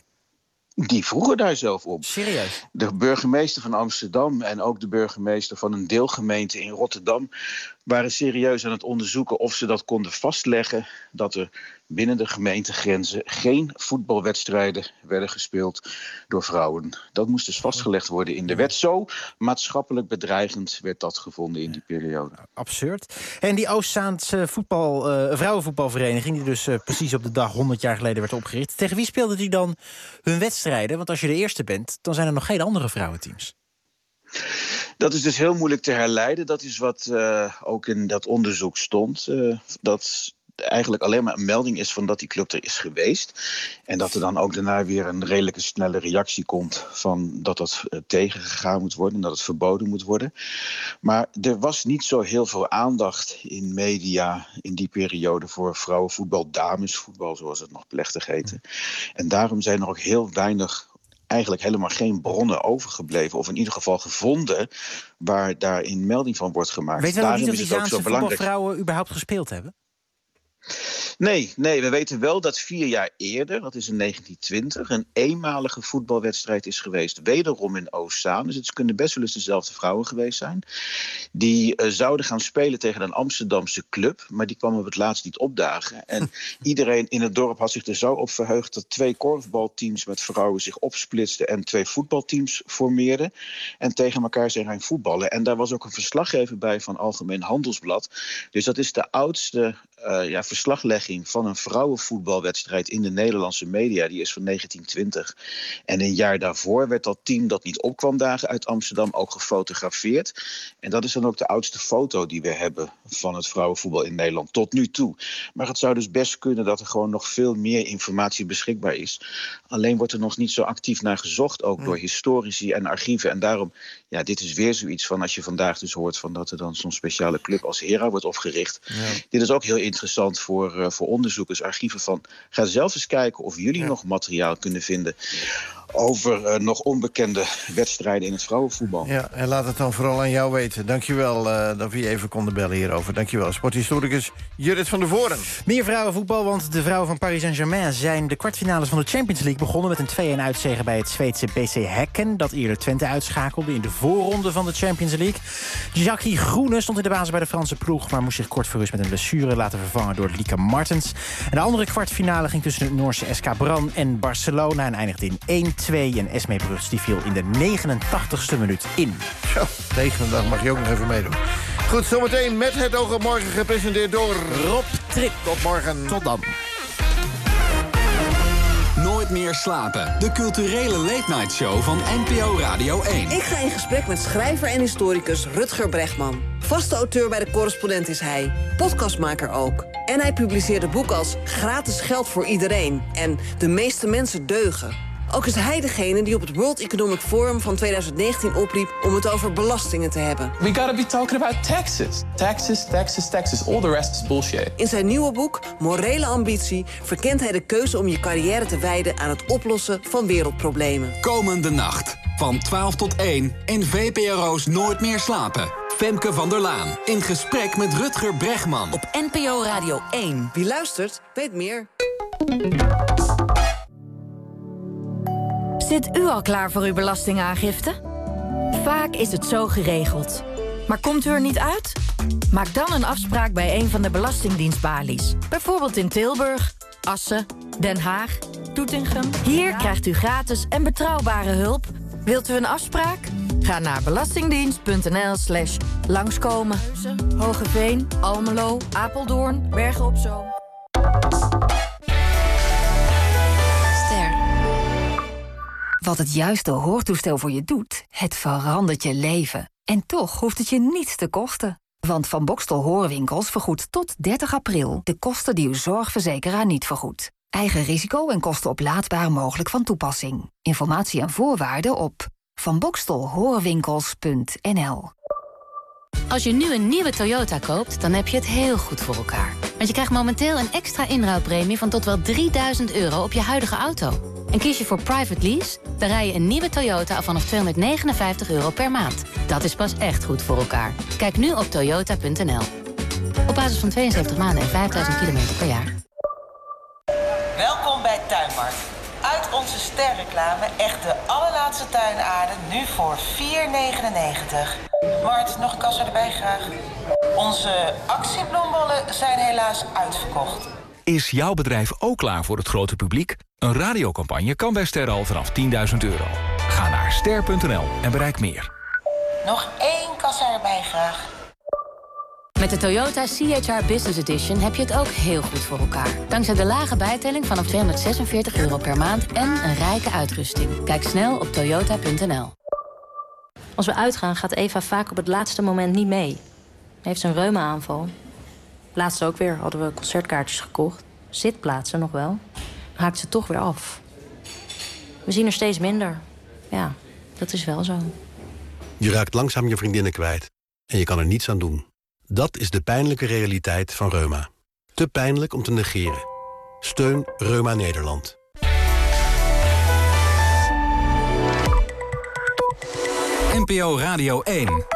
Die vroegen daar zelf om. Serieus? De burgemeester van Amsterdam en ook de burgemeester van een deelgemeente in Rotterdam waren serieus aan het onderzoeken of ze dat konden vastleggen, dat er binnen de gemeentegrenzen geen voetbalwedstrijden werden gespeeld door vrouwen. Dat moest dus vastgelegd worden in de wet. Zo maatschappelijk bedreigend werd dat gevonden in die periode. Absurd. En die Oostzaanse voetbal, uh, vrouwenvoetbalvereniging, die dus uh, precies op de dag honderd jaar geleden werd opgericht, tegen wie speelden die dan hun wedstrijden? Want als je de eerste bent, dan zijn er nog geen andere vrouwenteams. Dat is dus heel moeilijk te herleiden. Dat is wat uh, ook in dat onderzoek stond. Uh, dat eigenlijk alleen maar een melding is van dat die club er is geweest. En dat er dan ook daarna weer een redelijke snelle reactie komt van dat dat uh, tegengegaan moet worden en dat het verboden moet worden. Maar er was niet zo heel veel aandacht in media in die periode voor vrouwenvoetbal, damesvoetbal, zoals het nog plechtig heette. En daarom zijn er ook heel weinig, eigenlijk helemaal geen bronnen overgebleven, of in ieder geval gevonden, waar daarin melding van wordt gemaakt. Weet je wel niet of die Zaanse voetbalvrouwen überhaupt gespeeld hebben? Nee, nee, we weten wel dat vier jaar eerder, dat is in negentien twintig... een eenmalige voetbalwedstrijd is geweest. Wederom in Oostzaan. Dus het kunnen best wel eens dezelfde vrouwen geweest zijn. Die uh, zouden gaan spelen tegen een Amsterdamse club. Maar die kwam op het laatst niet opdagen. En iedereen in het dorp had zich er zo op verheugd... dat twee korfbalteams met vrouwen zich opsplitsten... en twee voetbalteams formeerden. En tegen elkaar zijn gaan voetballen. En daar was ook een verslaggever bij van Algemeen Handelsblad. Dus dat is de oudste uh, ja, verslaglegging van een vrouwenvoetbalwedstrijd in de Nederlandse media. Die is van negentien twintig. En een jaar daarvoor werd dat team dat niet opkwam dagen uit Amsterdam ook gefotografeerd. En dat is dan ook de oudste foto die we hebben van het vrouwenvoetbal in Nederland tot nu toe. Maar het zou dus best kunnen dat er gewoon nog veel meer informatie beschikbaar is. Alleen wordt er nog niet zo actief naar gezocht, ook mm. door historici en archieven. En daarom, ja, dit is weer zoiets van als je vandaag dus hoort van dat er dan zo'n speciale club als Hera wordt opgericht. Ja. Dit is ook heel interessant voor, uh, voor onderzoekers, archieven van. Ga zelf eens kijken of jullie ja. nog materiaal kunnen vinden over uh, nog onbekende wedstrijden in het vrouwenvoetbal. Ja, en laat het dan vooral aan jou weten. Dankjewel uh, dat we je even konden bellen hierover. Dankjewel, sporthistoricus Judith van der Voren. Meer vrouwenvoetbal, want de vrouwen van Paris Saint-Germain zijn de kwartfinales van de Champions League begonnen met een twee-een uitzege bij het Zweedse B C Häcken, dat eerder Twente uitschakelde in de voorronde van de Champions League. Jackie Groene stond in de basis bij de Franse ploeg, maar moest zich kort voor rust met een blessure laten vervangen door Lieke Martens. En de andere kwartfinale ging tussen het Noorse S K Brann en Barcelona en eindigde in één twee. En Esmee Brugs die viel in de negenentachtigste minuut in. Zo, tegen dag mag je ook nog even meedoen. Goed, zometeen met Het Oog op Morgen gepresenteerd door Rob Trip. Tot morgen. Tot dan. Nooit meer slapen. De culturele late-night show van N P O Radio één. Ik ga in gesprek met schrijver en historicus Rutger Bregman. Vaste auteur bij De Correspondent is hij. Podcastmaker ook. En hij publiceert een boek als Gratis geld voor iedereen. En De meeste mensen deugen. Ook is hij degene die op het World Economic Forum van twintig negentien opriep om het over belastingen te hebben. We gotta be talking about taxes. Taxes, taxes, taxes. All the rest is bullshit. In zijn nieuwe boek, Morele Ambitie, verkent hij de keuze om je carrière te wijden aan het oplossen van wereldproblemen. Komende nacht, van twaalf tot één, in V P R O's Nooit meer slapen. Femke van der Laan, in gesprek met Rutger Bregman. Op N P O Radio één. Wie luistert, weet meer. Zit u al klaar voor uw belastingaangifte? Vaak is het zo geregeld. Maar komt u er niet uit? Maak dan een afspraak bij een van de belastingdienstbalies. Bijvoorbeeld in Tilburg, Assen, Den Haag, Doetinchem. Hier krijgt u gratis en betrouwbare hulp. Wilt u een afspraak? Ga naar belastingdienst.nl slash langskomen. Hogeveen, Almelo, Apeldoorn, Bergen op Zoom. Wat het juiste hoortoestel voor je doet, het verandert je leven. En toch hoeft het je niets te kosten. Want Van Bokstel Hoorwinkels vergoedt tot dertig april... de kosten die uw zorgverzekeraar niet vergoedt. Eigen risico en kosten oplaadbaar mogelijk van toepassing. Informatie en voorwaarden op van bokstel hoorwinkels punt n l. Als je nu een nieuwe Toyota koopt, dan heb je het heel goed voor elkaar. Want je krijgt momenteel een extra inruilpremie van tot wel drieduizend euro op je huidige auto. En kies je voor private lease, dan rij je een nieuwe Toyota af vanaf tweehonderdnegenenvijftig euro per maand. Dat is pas echt goed voor elkaar. Kijk nu op toyota punt n l. Op basis van tweeënzeventig maanden en vijfduizend kilometer per jaar. Welkom bij Tuinmarkt. Uit onze sterreclame echt de allerlaatste tuinaarden, nu voor vier negenennegentig. Mart, nog een kassa erbij graag. Onze actiebloembollen zijn helaas uitverkocht. Is jouw bedrijf ook klaar voor het grote publiek? Een radiocampagne kan bij Ster al vanaf tienduizend euro. Ga naar ster punt n l en bereik meer. Nog één kassa erbij graag. Met de Toyota C H R Business Edition heb je het ook heel goed voor elkaar. Dankzij de lage bijtelling vanaf tweehonderdzesenveertig euro per maand en een rijke uitrusting. Kijk snel op toyota punt n l. Als we uitgaan gaat Eva vaak op het laatste moment niet mee. Heeft ze een reuma-aanval. Laatst ook weer hadden we concertkaartjes gekocht. Zitplaatsen nog wel. Haakt ze toch weer af. We zien er steeds minder. Ja, dat is wel zo. Je raakt langzaam je vriendinnen kwijt. En je kan er niets aan doen. Dat is de pijnlijke realiteit van reuma. Te pijnlijk om te negeren. Steun Reuma Nederland. N P O Radio één.